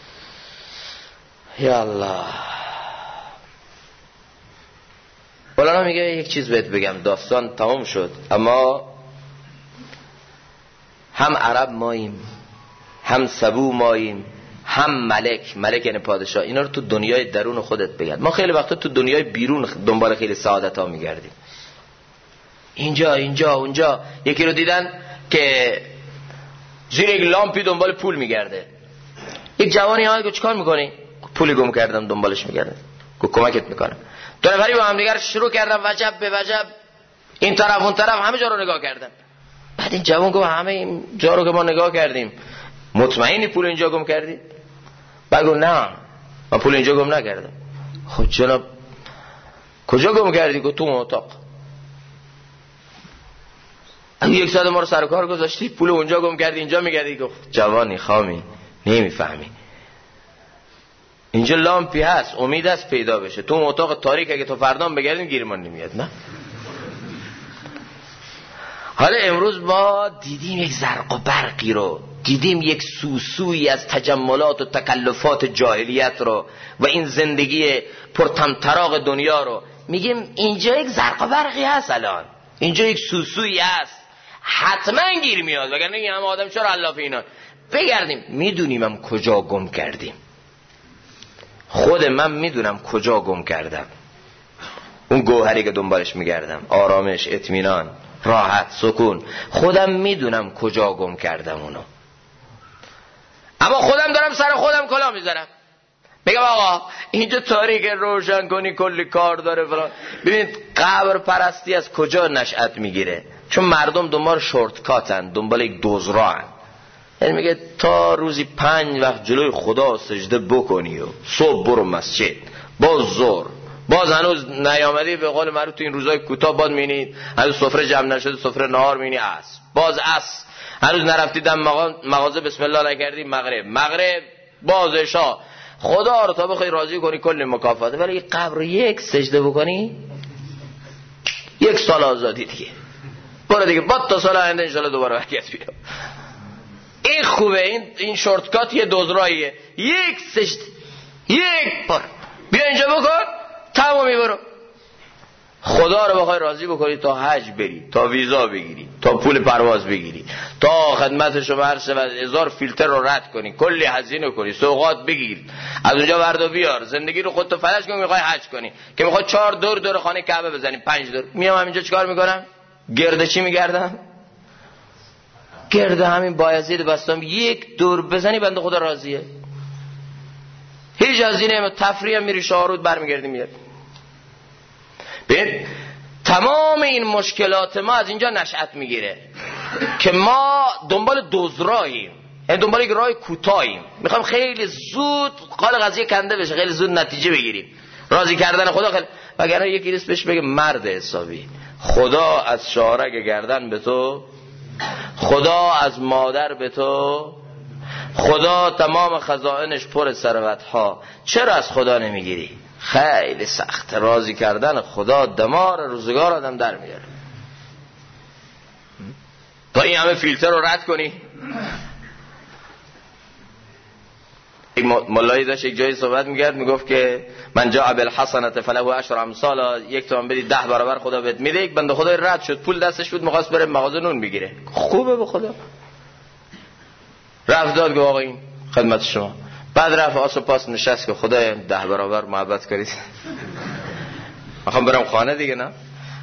یا الله. مولانا میگه یک چیز بهت بگم، داستان تمام شد، اما هم عرب ماییم، هم سبو ماییم، هم ملک یعنی پادشاه. اینا رو تو دنیای درون خودت بگرد. ما خیلی وقتا تو دنیای بیرون دنبال خیلی سعادت ها میگردیم، اینجا اونجا. یکی رو دیدن که زیر یک لامپی دنبال پول میگرده. یک جوانی ها گفت چیکار میکنی؟ پولی گم کردم دنبالش میگردم. گفت کمکت میکنم. دو نفری با هم دیگر شروع کردن وجب به وجب، این طرف اون طرف، همه جا رو نگاه کردن. بعد این جوان گفت همه این جا رو که ما نگاه کردیم، مطمئنی پول اینجا گم کردی؟ بعد گفت نه، من پول اینجا گم نکردم. خب جناب کجا گم کردی؟ گفت تو اتاق. یک ساعت ما رو سر کار گذاشتی، پول اونجا گم کردی اینجا میگردی. گفت جوانی خامی نمیفهمی، اینجا لامپی هست امید است پیدا بشه، تو اتاق تاریک اگه تو فردام بگردیم گیرمان نمیاد. نه حالا امروز ما دیدیم یک زرق و برقی رو، دیدیم یک سوسویی از تجملات و تکلفات جاهلیت رو و این زندگی پرطمطراق دنیا رو، میگیم اینجا یک زرق و برقی هست، الان اینجا یک سوسویی هست، حتما گیر میاد، وگرنه این همه آدم چرا علاف اینا. بگردیم. میدونیم هم کجا گم کردیم، خود من میدونم کجا گم کردم اون گوهری که دنبالش میگردم، آرامش، اطمینان، راحت، سکون، خودم میدونم کجا گم کردم اونو. اما خودم دارم سر خودم کلا میذارم، بگم آقا اینجا تاریک، روشن کنی، کلی کار داره فلان. ببینید قبر پرستی از کجا نشأت میگیره؟ چون مردم دنبال شورتکاتن، دنبال یک دزراهن. یعنی میگه تا روزی 5 وقت جلوی خدا سجده بکنی و صبح برو مسجد، باز ظهر، باز هنوز نیامدی به قول معروف تو این روزای کوتاه باز می‌بینید هنوز سفره جمع نشده، سفره نهار می‌بینی عصر، باز عصر هنوز نرفتی دم مغازه بسم الله نکردی، مغرب باز عشاء. خدا رو تا بخوای راضی کنی کلی مکافاته، ولی قبر رو یک سجده بکنی 1 سال آزادی دیگه، برو دیگه بعد تا سال آینده ان شاء الله دوباره برگرد بیا. این خوبه، این شورتکات یه دزراییه، یک سجده، یک بار بیا اینجا بکن تمامی برو. خدا رو بخوای راضی بکنی تا حج بری، تا ویزا بگیری، تا پول پرواز بگیری، تا خدمت شما هر 1000 فیلتر رو رد کنی، کلی هزینه کنی، سوغات بگیر، از اونجا ورد و بیار، زندگی رو خودت فلج کنی، میخوای حج کنی که میخوای 4 دور خانه کعبه بزنی، 5 دور. میام همینجا چیکار میکنم؟ گرد چی میگردم؟ گرد همین بایزید بستم، 1 دور بزنی بنده خدا راضیه، هیچ هزینه تفریح میری شاهرود برمیگردی میاد. ببین تمام این مشکلات ما از اینجا نشأت میگیره که ما دنبال دزراییم، یعنی دنبال یک راه کوتاهیم، میخوایم خیلی زود قال قضیه کنده بشه، خیلی زود نتیجه بگیریم، راضی کردن خدا خیلی. وگرنه یکی نیست بهش بگه مرد حسابی، خدا از شارک گردن به تو، خدا از مادر به تو، خدا تمام خزائنش پر ثروت ها، چرا از خدا نمیگیری؟ خیلی سخت، راضی کردن خدا دمار روزگار آدم در میاره. تا این همه فیلتر رو رد کنی. یک مولایی داشت یک جایی صحبت میکرد، میگفت که من جاء بالحسنة فله 10 امثالها، 1 تومن بدی 10 برابر خدا بهت میده. یک بنده خدای رد شد، پول دستش بود، میخواست بره مغازه نون بگیره، خوبه به خدا، رفت داد گفت آقا این خدمت شما. بعد رفت آس و پاس نشست که خدای 10 برابر محبت کنید، میخوام برم خانه دیگه. نه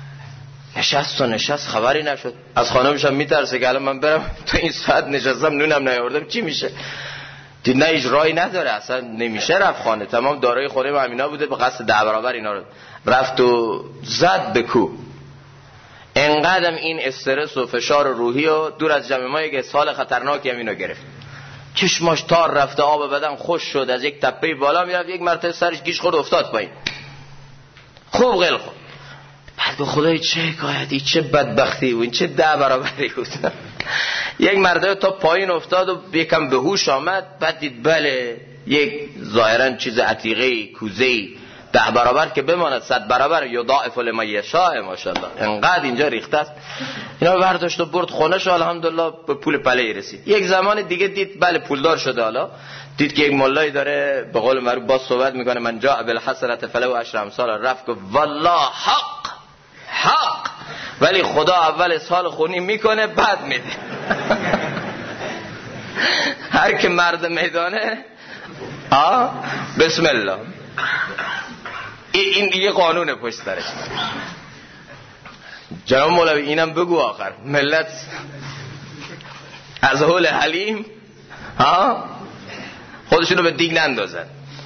نشست خبری نشد، از خانمشم میترسه که الان من برم تو این ساعت نشستم نونم نیاوردم چی میشه. دید نه اجرایی نداره، اصلا نمیشه رفت خانه، تمام دارای خونه و همینا بوده، به قصد 10 برابر اینا رو رفت و زد به کو. انقدر این استرس و فشار روحی و دور از جمع ما یک اسهال خطرناکی هم اینو گرفت، چشماش تار رفته، آب بدن خوش شد، از یک تپه بالا میرفت، یک مرتبه سرش گیج خورد افتاد پایین، خوب غل خورد. بعد به خدای چه حکایتی، چه بدبختی و این چه 10 برابری بود. یک مرتبه تا پایین افتاد و یکم به هوش آمد، بعد دید بله یک ظاهرا چیز عتیقه‌ای، کوزه‌ای، 10 برابر که بماند 100 برابر یضاعف لمن یشاء، ماشاءالله انقدر اینجا ریخته است. اینا برداشت و برد خونه‌ش، الحمدلله به پول پله رسید. یک زمان دیگه دید بله پولدار شده، حالا دید که یک مولایی داره به قول معروف باز صحبت میکنه، من جاء بالحسنة فله 10 امثالها، رفت که والله حق، ولی خدا اول اسهال خونی میکنه بعد میده. هر که مرد میدانه بسم الله. این دیگه قانونه پشت سرش. جناب مولوی اینم بگو آخر ملت از حول حلیم خودشونو به دیگ نندازن.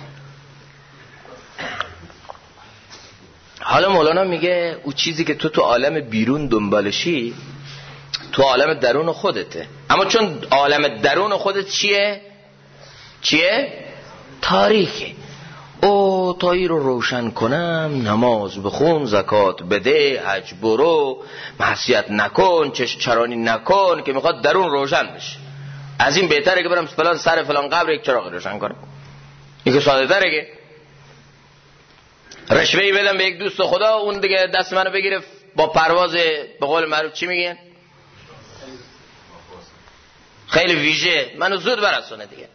حالا مولانا میگه او چیزی که تو عالم بیرون دنبالشی تو عالم درون خودته، اما چون عالم درون خودت چیه؟ تاریکه. او تایی رو روشن کنم، نماز بخون، زکات بده، حج برو، معصیت نکن، چشم چرانی نکن، که میخواد درون روشن بشه. از این بهتره که برم فلان سر فلان قبر یک چراغ روشن کنم. این که ساده تره که رشوه‌ای بدم به یک دوست خدا، اون دیگه دست منو بگیره با پرواز به قول معروف چی میگن؟ خیلی ویژه منو زود برسونه دیگه.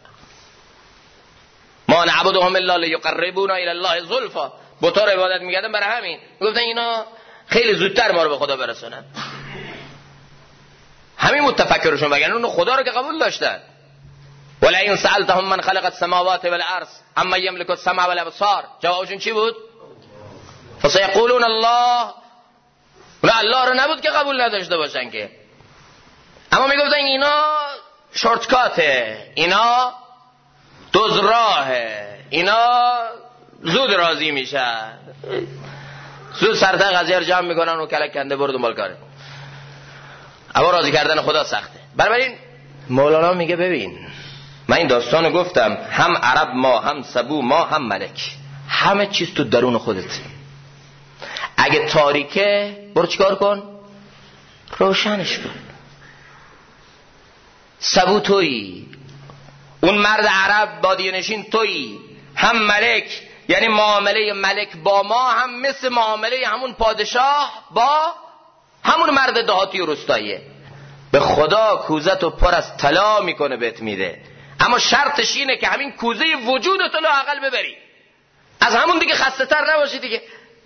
ما نعبدهم الا لیقربونا الی الله زلفا. بوتا رو عبادت میکردن برای همین، میگفتن اینا خیلی زودتر ما رو به خدا برسونن. همین متفکرشون بگن اون خدا رو که قبول داشتن. ولئن سألتهم من خلق السماوات والارض اما یملک السمع والابصار، جوابشون چی بود؟ فسیقولون الله. اونا الله رو نبود که قبول نداشته باشن که، اما میگفتن اینا شورتکاته، اینا دزراهه، اینا زود راضی میشن، زود سرده قضیه رو جمع میکنن و کلک کنده برو دنبال کاره. اما راضی کردن خدا سخته. بنابراین مولانا میگه ببین من این داستانو گفتم، هم عرب ما، هم سبو ما، هم ملک، همه چیز تو درون خودت. اگه تاریکه برو چیکار کن؟ روشنش کن. سبو تویی، اون مرد عرب بادیه نشین تویی، هم ملک یعنی معامله ملک با ما هم مثل معامله همون پادشاه با همون مرد دهاتی و رستاییه. به خدا کوزتو پر از طلا میکنه بهت میده، اما شرطش اینه که همین کوزه وجودتو لااقل ببری، از همون دیگه خسته تر نباشی دیگه.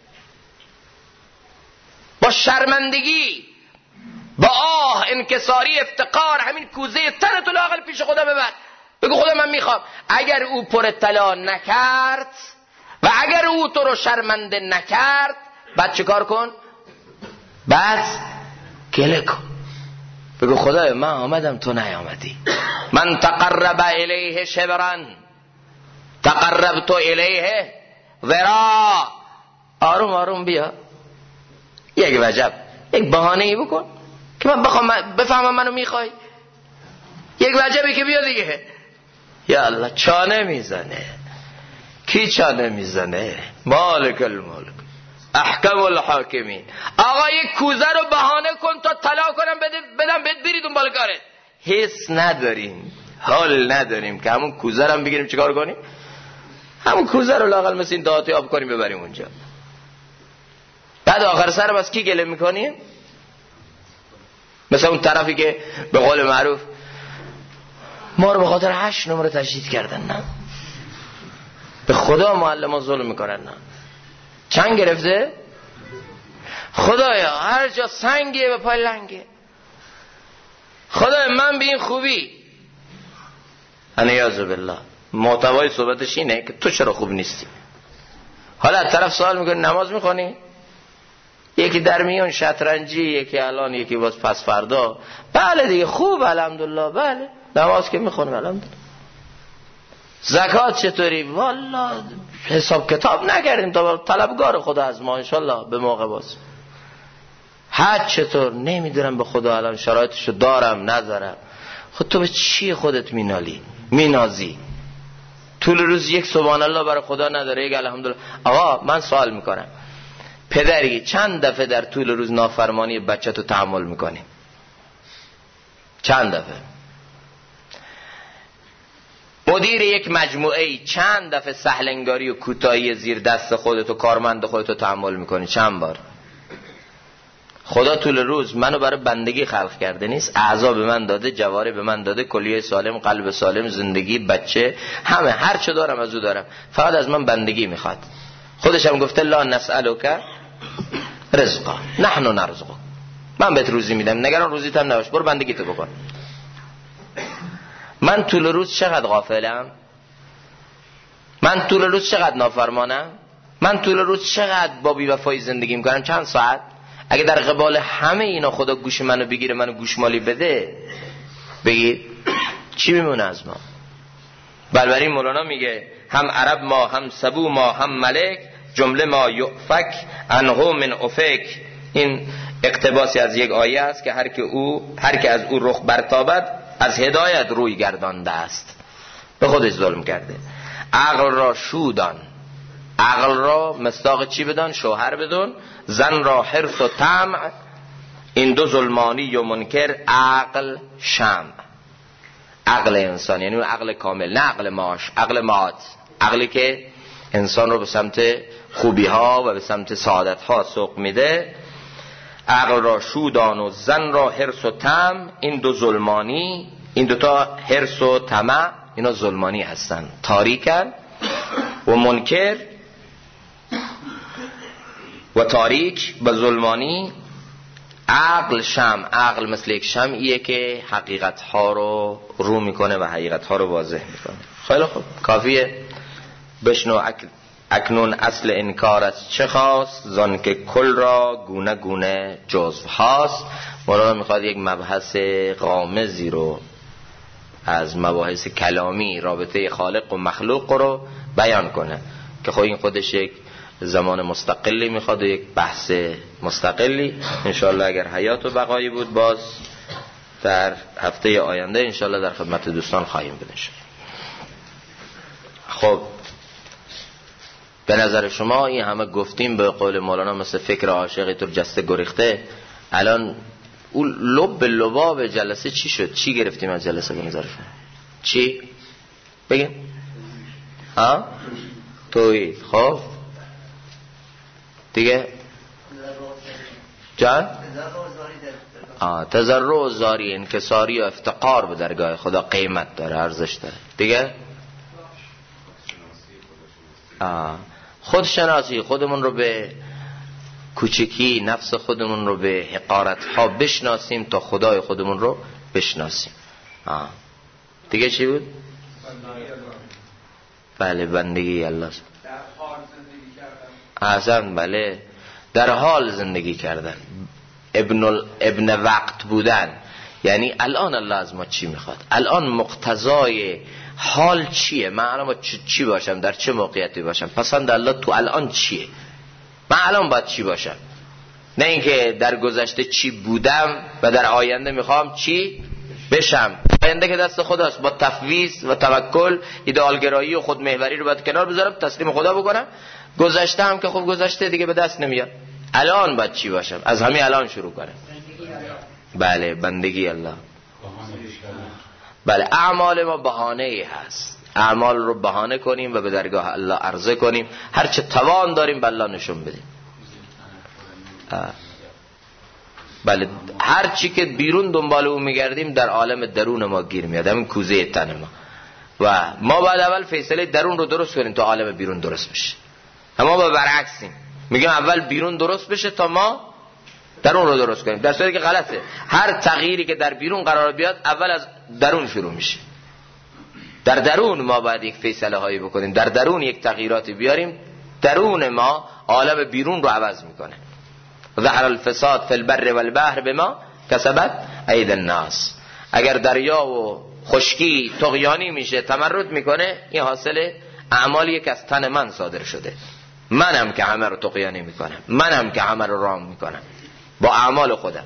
با شرمندگی، با آه، انکساری، افتقار، همین کوزه تنتو لااقل پیش خدا ببر، بگو خدا من میخوام. اگر او پر طلا نکرد و اگر او تو رو شرمنده نکرد، بعد چه کار کن؟ بعد گله کن، بگو خدای من آمدم تو نیامدی. من تقرب الیه شبرا تقربت الیه ذراع. آروم آروم بیا، یک وجب یک بهانه ای بکن که من بخوام بفهمم منو میخوای. یک وجبی که بیا دیگه. یا الله چانه میزنه. کی چانه میزنه؟ مالک الملک احکم الحاکمین. آقا یک کوزه رو بهانه کن تا طلا کنم بدم بهت بری دنبال کارت. حس نداریم، حال نداریم که همون کوزه رو هم بگیریم چیکار کنیم؟ همون کوزه رو لااقل مثل این دهاتی آب کنیم ببریم اونجا. بعد آخر سر بس کی گله میکنیم؟ مثلا اون طرفی که به قول معروف ما رو به خاطر 8 نمره تشدید کردن، نه به خدا معلم ها ظلم میکنن، نه چند گرفته؟ خدایا هر جا سنگیه به پای لنگه. خدایا من به این خوبی. انیاذ بالله. محتوای صحبتش اینه که تو چرا خوب نیستی. حالا از طرف سوال میکنی نماز میخونی؟ یکی در میان شطرنجی، یکی الان، یکی باز پس فردا. بله دیگه خوب الحمدلله، بله نماز که میخونم الحمدلله. زکات چطوری؟ والله حساب کتاب نکردیم تا طلبگار خدا از ما انشالله به موقع باز. حج چطور؟ نمیدونم به خدا الان شرایطشو دارم ندارم. خود تو به چی خودت مینازی؟ طول روز یک سبحان الله برای خدا نداره، یک الحمدلله. آقا من سوال میکنم، پدری چند دفعه در طول روز نافرمانی بچه تو تحمل میکنی؟ چند دفعه؟ مدیر یک مجموعه چند دفعه سهلنگاری و کوتاهی زیر دست خودتو، کارمند خودتو تحمل میکنی؟ چند بار؟ خدا طول روز منو برای بندگی خلق کرده نیست؟ اعضا به من داده، جواره به من داده، کلیه سالم، قلب سالم، زندگی، بچه، همه هر چه دارم از او دارم، فقط از من بندگی میخواد. خودش هم گفته لا نسألک رزقا نحن نرزقک، من بهت روزی میدم، نگران روزیت هم نباش، برو بندگی تو بکن. من طول روز چقدر غافلم؟ من طول روز چقدر نافرمانم؟ من طول روز چقدر با بی‌وفایی زندگی میکنم؟ چند ساعت؟ اگه در قبال همه اینا خدا گوش منو بگیره، منو گوشمالی بده، بگید چی میمونه از ما؟ بنابراین مولانا میگه هم عرب ما، هم سبو ما، هم ملک، جمله ما یؤفک عنه من افک. این اقتباسی از یک آیه است که هر که از او رخ برتابد از هدایت روی گردانده است. به خودش ظلم کرده. عقل را شودان، عقل را مصداق چی بدون؟ شوهر بدون. زن را حرص و طمع، این دو ظلمانی و منکر. عقل شمع، عقل انسان یعنی عقل کامل، نه عقل ماش، عقل مات، عقلی که انسان رو به سمت خوبی ها و به سمت سعادت ها سوق میده. عقل را شودان و زن را حرص و طمع، این دو ظلمانی، این دوتا حرص و طمع اینا ظلمانی هستن، تاریکن. و منکر و تاریک و ظلمانی. عقل شمع، عقل مثل یک شمعیه که حقیقت ها رو رو میکنه و حقیقت ها رو واضح میکنه. خیلی خوب، کافیه. بشنو اکنون اصل انکار از چه خواست، زان که کل را گونه گونه جزو هاست. مولانا میخواد یک مبحث غامضی رو از مباحث کلامی رابطه خالق و مخلوق رو بیان کنه که خب این خودش یک زمان مستقلی میخواد و یک بحث مستقلی. انشاءالله اگر حیات و بقایی بود باز در هفته آینده انشاءالله در خدمت دوستان خواهیم بود. خب به نظر شما این همه گفتیم به قول مولانا مثل فکر عاشقی تو جسته گریخته، الان اون لب لباب جلسه چی شد؟ چی گرفتیم از جلسه به نظر شما؟ چی؟ بگیم ها؟ توحید. خب دیگه جان؟ تضرع و زاری، انکساری و افتقار به درگاه خدا قیمت داره، ارزش داره. دیگه خودشناسی، خودمون رو به کوچکی، نفس خودمون رو به حقارت ها بشناسیم تا خدای خودمون رو بشناسیم. دیگه چی بود؟ بله، بندگی الله. احسن، بله، در حال زندگی کردن، ابن وقت بودن. یعنی الان الله از ما چی میخواد؟ الان مقتضای حال چیه؟ من الان چی باشم؟ در چه موقعیتی باشم؟ پسند الله تو الان چیه؟ من الان باید چی باشم؟ نه اینکه در گذشته چی بودم و در آینده میخوام چی بشم. آینده که دست خداست. با تفویض و توکل، ایدئالگرایی و خودمحوری رو باید کنار بذارم، تسلیم خدا بکنم. گذشته هم که خب گذشته دیگه به دست نمیاد. الان باید چی باشم؟ از همین الان شروع کنم. بله، بندگی الله. بله، اعمال ما بهانه ای هست. اعمال رو بهانه کنیم و به درگاه الله عرضه کنیم. هر چه توان داریم به الله نشون بدیم. بله، هر چی که بیرون دنبال اون میگردیم در عالم درون ما گیر میاد، همین کوزه تن ما. و ما باید اول فیصله درون رو درست کنیم تا عالم بیرون درست بشه. اما با برعکسیم، میگیم اول بیرون درست بشه تا ما درون رو درست کنیم، در صورتی که غلطه. هر تغییری که در بیرون قرار بیاد اول از درون شروع میشه. در درون ما باید یک فیصله هایی بکنیم، در درون یک تغییراتی بیاریم. درون ما عالم بیرون رو عوض میکنه. ظهر الفساد فی البر والبحر بما کسبت اید الناس. اگر دریا و خشکی طغیانی میشه، تمرد میکنه، این حاصل اعمالیه که از تن من صادر شده. منم که همه رو طغیانی میکنم، منم که همه رو رام میکنم با اعمال خودم.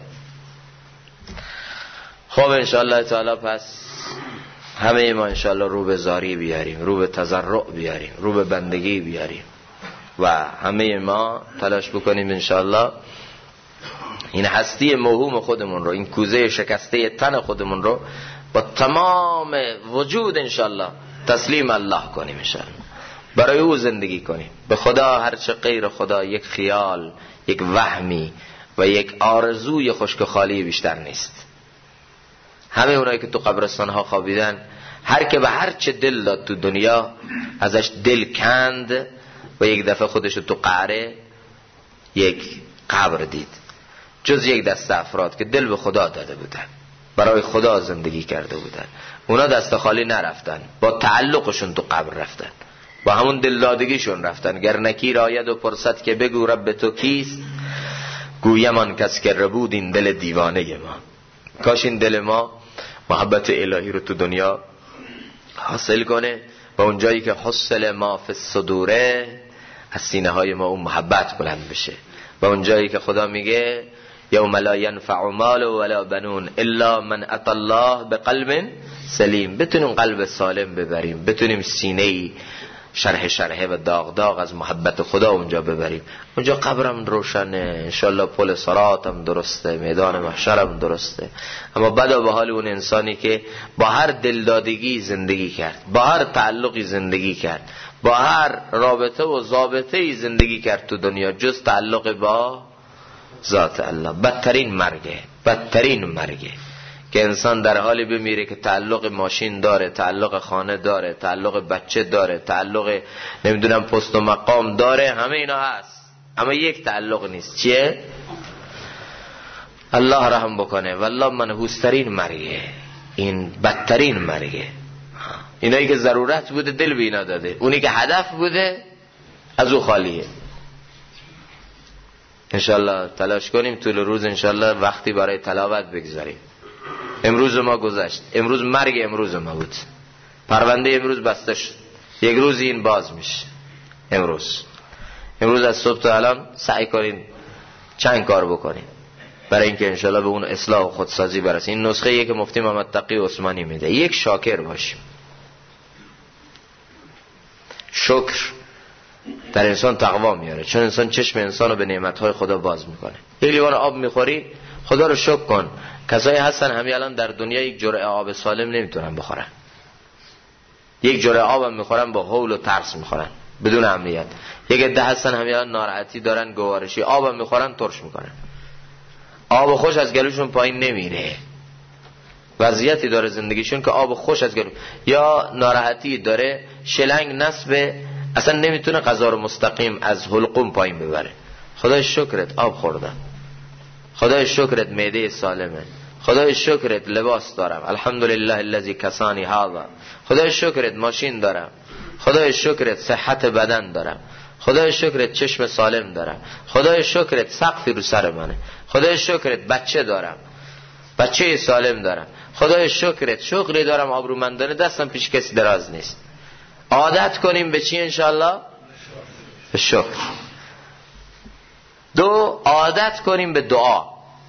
خب انشاءالله تعالی پس همه ما انشاءالله رو به زاری بیاریم، رو به تضرع بیاریم، رو به بندگی بیاریم و همه ما تلاش بکنیم انشاءالله این هستی موهوم خودمون رو، این کوزه شکسته تن خودمون رو با تمام وجود انشاءالله تسلیم الله کنیم، انشاءالله برای او زندگی کنیم. به خدا هرچه غیر خدا یک خیال، یک وهمی و یک آرزوی خشک و خالی بیشتر نیست. همه اونایی که تو قبرستان ها خوابیدن، هر که به هر چه دل داد تو دنیا ازش دل کند و یک دفعه خودشو تو قعره یک قبر دید، جز یک دسته افراد که دل به خدا داده بودن، برای خدا زندگی کرده بودن. اونا دست خالی نرفتن، با تعلقشون تو قبر رفتن، با همون دلدادگیشون رفتن. گر نکیر آید و پرسد که بگو رب تو کیست، گویم آن کس که ربود این دل دیوانه ما. کاش این دل ما محبت الهی رو تو دنیا حاصل کنه و اون جایی که حصل ما فی الصدوره، از سینه های ما اون محبت بلند بشه و اون جایی که خدا میگه یوم لا ینفع مال ولا بنون الا من اتى الله بقلب سلیم، بتونیم قلب سالم ببریم، بتونیم سینه شرحه و داغ از محبت خدا اونجا ببریم. اونجا قبرم روشنه، انشالله پل صراطم درسته، میدان محشرم درسته. اما بدا به حال اون انسانی که با هر دلدادگی زندگی کرد، با هر تعلقی زندگی کرد، با هر رابطه و ضابطه‌ای زندگی کرد تو دنیا جز تعلق با ذات الله. بدترین مرگه که انسان در حالی بمیره که تعلق ماشین داره، تعلق خانه داره، تعلق بچه داره، تعلق نمیدونم پست و مقام داره، همه اینا هست، اما یک تعلق نیست. چیه؟ الله رحم بکنه. والله منحوسترین مرگه، این بدترین مرگه. اینایی که ضرورت بوده دل به اینا داده، اونی که هدف بوده از او خالیه. انشالله تلاش کنیم طول روز انشالله وقتی برای تلاوت بگذاریم. امروز ما گذشت، امروز مرگ امروز ما بود، پرونده امروز بسته شد، یک روز این باز میشه. امروز از صبح تا الان سعی کنین چند کار بکنین برای اینکه انشالله به اون اصلاح و خودسازی برسیم. این نسخه که مفتی محمد تقی عثمانی میده، یک شاکر باشیم. شکر در انسان تقوا میاره، چون انسان چشم انسانو به نعمتهای خدا باز میکنه. یک لیوان آب میخوری خدا رو شکر کن. کسایی هستن همین الان در دنیا یک جرعه آب سالم نمیتونن بخورن، یک جرعه آب هم میخورن با هول و ترس میخورن بدون امنیت. یک عده هستن همین الان ناراحتی دارن، گوارشی، آب هم میخورن ترش میکنن، آب خوش از گلوشون پایین نمیره. وضعیتی داره زندگیشون که آب خوش از گلو، یا ناراحتی داره، شلنگ نصب، اصلا نمیتونه غذا رو مستقیم از حلقوم پایین ببره. خدای شکرت آب خوردم، خدای شکرت معده سالمه، خدای شکرت لباس دارم، الحمدلله الذی کسانی هذا، خدای شکرت ماشین دارم، خدای شکرت صحت بدن دارم، خدای شکرت چشم سالم دارم، خدای شکرت سقفی رو سر منه، خدای شکرت بچه دارم، بچه سالم دارم، خدای شکرت شغلی دارم آبرومندانه، دستم پیش کسی دراز نیست. عادت کنیم به چی انشاءالله؟ به شکر. دو، عادت کنیم به دعا.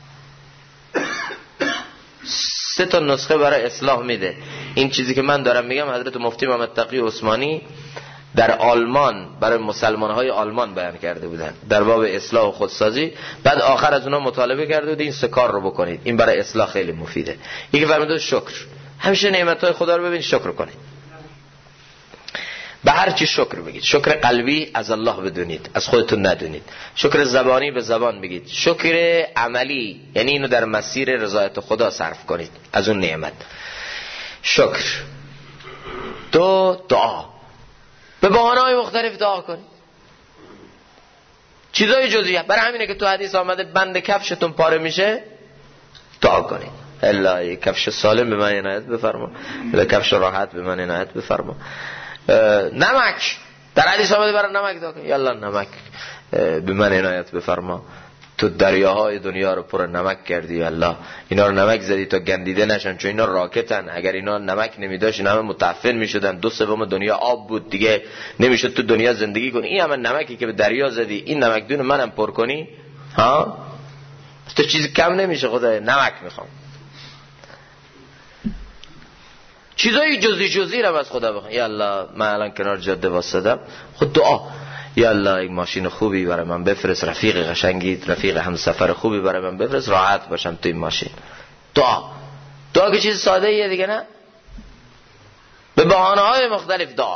3 نسخه برای اصلاح میده. این چیزی که من دارم میگم حضرت مفتی محمد تقی عثمانی در آلمان برای مسلمانهای آلمان بیان کرده بودن در باب اصلاح و خودسازی. بعد آخر از اونا مطالبه کرده بود این 3 کار رو بکنید، این برای اصلاح خیلی مفیده. یکی فرموده شکر، همیشه نعمتهای خدا رو ببین شکر کنید، به هر چی شکر بگید. شکر قلبی از الله بدونید، از خودتون ندونید. شکر زبانی به زبان بگید. شکر عملی یعنی اینو در مسیر رضایت خدا صرف کنید از اون نعمت. شکر. 2، دعا. به بهانه‌های مختلف دعا کنید، چیزای جزئیه. برای همینه که تو حدیث آمده بند کفشتون پاره میشه دعا کنید، الهی کفش سالم به من عنایت بفرما، الهی کفش راحت به من عنایت بفرما. نمک در حدیث آمده برای نمک دعا کنید، یالا نمک به من عنایت بفرما، تو دریاهای دنیا رو پر نمک کردی الله، اینا رو نمک زدی تا گندیده نشن، چون اینا راکتن، اگر اینا نمک نمیداشت اینا همه متعفن میشدن، 2/3 دنیا آب بود دیگه، نمیشد تو دنیا زندگی کنی. این همه نمکی که به دریا زدی، این نمکدون منم پر کنی ها، تو چیزی کم نمیشه، خدای نمک میخوام. چیزای جزئی رو از خدا بخوام. یا الله من الان کنار جاده واسدم، خود دعا، یا الله یک ماشین خوبی برای من بفرست، رفیق قشنگی، رفیق همسفر خوبی برای من بفرست، راحت باشم تو این ماشین. دعا که چیز ساده ایه دیگه، نه؟ به بهانه‌های مختلف دعا.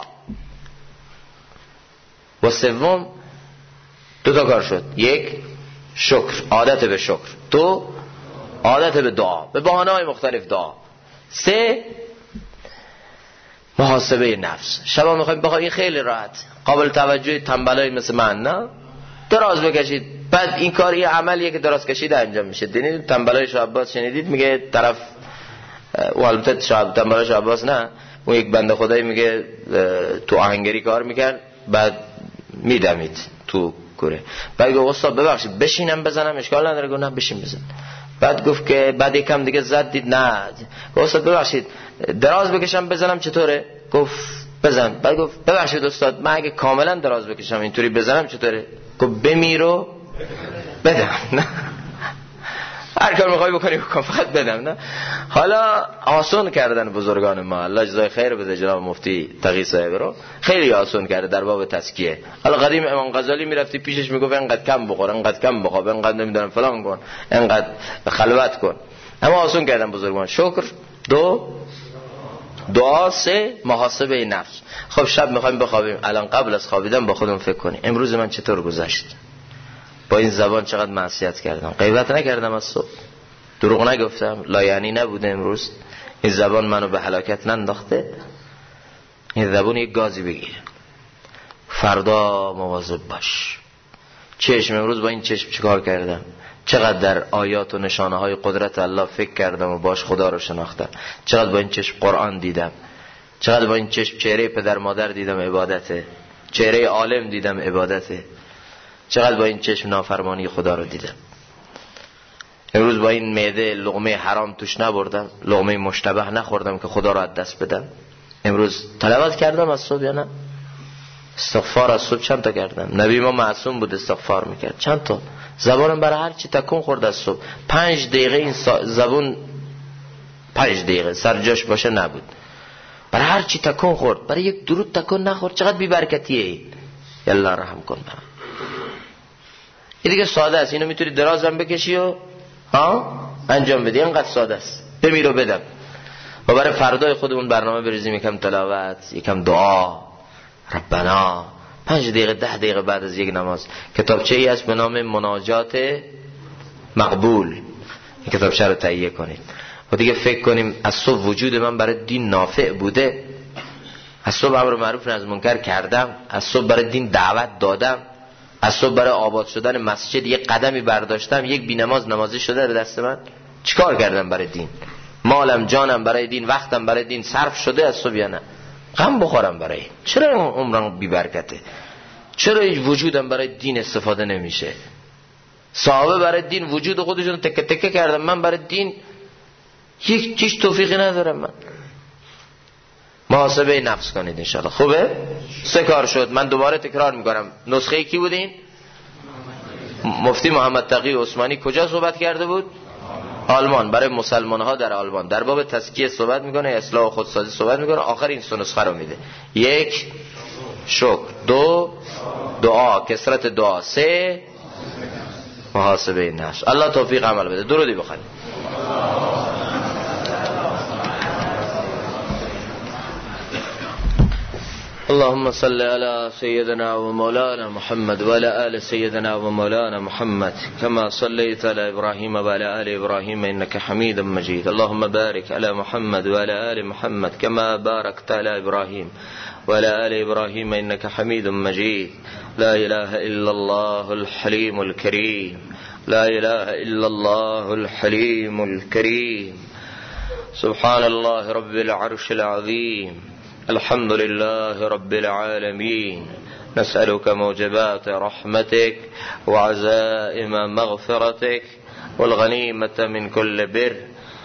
و 3 2 کار شد. 1 شکر، عادت به شکر. 2 عادت به دعا، به بهانه‌های مختلف دعا. 3 محاسبه نفس. شبا میخوایم بخوایم، این خیلی راحت، قابل توجه تنبلای مثل من نه، دراز بکشید. بعد این کار یه عملیه که دراز کشیده انجام میشه. دیدید تنبلای شاه عباس شنیدید؟ میگه طرف، و البته تنبلای شاه عباس نه، اون یک بنده خدایی میگه تو آهنگری کار میکرد، بعد میدمید تو کوره، بعد گفت استاد ببخشید بشینم بزنم؟ اشکال نداره. گفت نه بشین بزن. بعد گفت که بعد یکم دیگه زد، دید نه. گفت استاد ببخشید دراز بکشم بزنم چطوره؟ گفت بزن. بعد گفت ببخشید استاد من اگه کاملا دراز بکشم اینطوری بزنم چطوره؟ گفت بمیرو بدم. هر کار میخوای بکنی بکن، فقط بدم. نه حالا آسان کردن بزرگان ما، الله جزای خیر بده جناب مفتی تقی صاحب رو، خیلی آسان کرده در باب تزکیه. حالا قدیم امام غزالی میرفتی پیشش میگفت اینقدر کم بخور، اینقدر کم بخواب، اینقدر نمیدونم فلان کن، اینقدر خلوت کن. اما آسان کردن بزرگان. شکر، دو دعا، سه محاسبه نفس. خب شب میخوایم بخوابیم، الان قبل از خوابیدن با خودم فکر کنیم امروز من چطور گذشت، با این زبان چقدر معصیت کردم، غیبت نکردم از صبح، دروغ نگفتم، لایعنی نبوده امروز، این زبان منو به هلاکت ننداخته. این زبان یک گازی بگیره، فردا مواظب باش. چشم امروز با این چشم چیکار کردم، چقدر در آیات و نشانه های قدرت الله فکر کردم و باش خدا رو شناختم، چقدر با این چشم قرآن دیدم، چقدر با این چشم چهره پدر مادر دیدم عبادته، چهره عالم دیدم عبادته، چقدر با این چشم نافرمانی خدا رو دیدم. امروز با این معده لقمه حرام توش نبردم، لقمه مشتبه نخوردم که خدا رو از دست بدم. امروز تلاوت کردم از صبح یا نه؟ استغفار از صبح چند تا کردم؟ نبی ما معصوم بود استغفار میکرد چند تا؟ زبانم برای هر چی تکون خورد از صبح 5 دقیقه این زبون 5 دقیقه سرجاش باشه نبود، برای هر چی تکون خورد، برای یک درود تکون نخورد. چقدر بی برکتیه این. یالله رحم کن برام. این دیگه ساده است، اینو میتونی درازم بکشی و انجام بدی، اینقدر ساده است. بمیر و بدم و برای فردای خودمون برنامه بریزیم، یکم تلاوت، یکم دعا، ربنا 5 دقیقه 10 دقیقه بعد از یک نماز. کتابچه ای هست به نام مناجات مقبول، این کتابچه رو تهیه کنید و دیگه فکر کنیم از صبح وجود من برای دین نافع بوده، از صبح امر معروف نهی از منکر کردم، از صبح برای دین دعوت دادم، از صبح برای آباد شدن مسجد یک قدمی برداشتم، یک بی نماز نمازی شده در دست من. چیکار کردم برای دین؟ مالم جانم برای دین، وقتم برای دین صرف شده از صبح یا نه؟ غم بخورم برای این. چرا عمرم بی برکته؟ چرا هیچ وجودم برای دین استفاده نمیشه؟ صحابه برای دین وجود خودشون تکه تکه کردم، من برای دین هیچ توفیقی ندارم. من محاسبه نفس کنید انشاءالله. خوبه؟ 3 کار شد. من دوباره تکرار میکنم. نسخه کی بودین؟ مفتی محمد تقی عثمانی کجا صحبت کرده بود؟ آلمان. برای مسلمان ها در آلمان در باب تزکیه صحبت میکنه، اصلاح و خودسازی صحبت میکنه، آخر این 3 نسخه رو میده. 1 شکر، 2 دعا، کثرت دعا، 3 محاسبه نفس. الله توفیق عمل بده. درودی بخونید. اللهم صل على سيدنا ومولانا محمد وعلى آل سيدنا ومولانا محمد كما صليت على إبراهيم وعلى آل إبراهيم إنك حميد مجيد. اللهم بارك على محمد وعلى آل محمد كما باركت على إبراهيم وعلى آل إبراهيم إنك حميد مجيد. لا إله إلا الله الحليم الكريم، لا إله إلا الله الحليم الكريم. سبحان الله رب العرش العظيم. الحمد لله رب العالمين. نسألك موجبات رحمتك وعزائم مغفرتك والغنيمة من كل بر.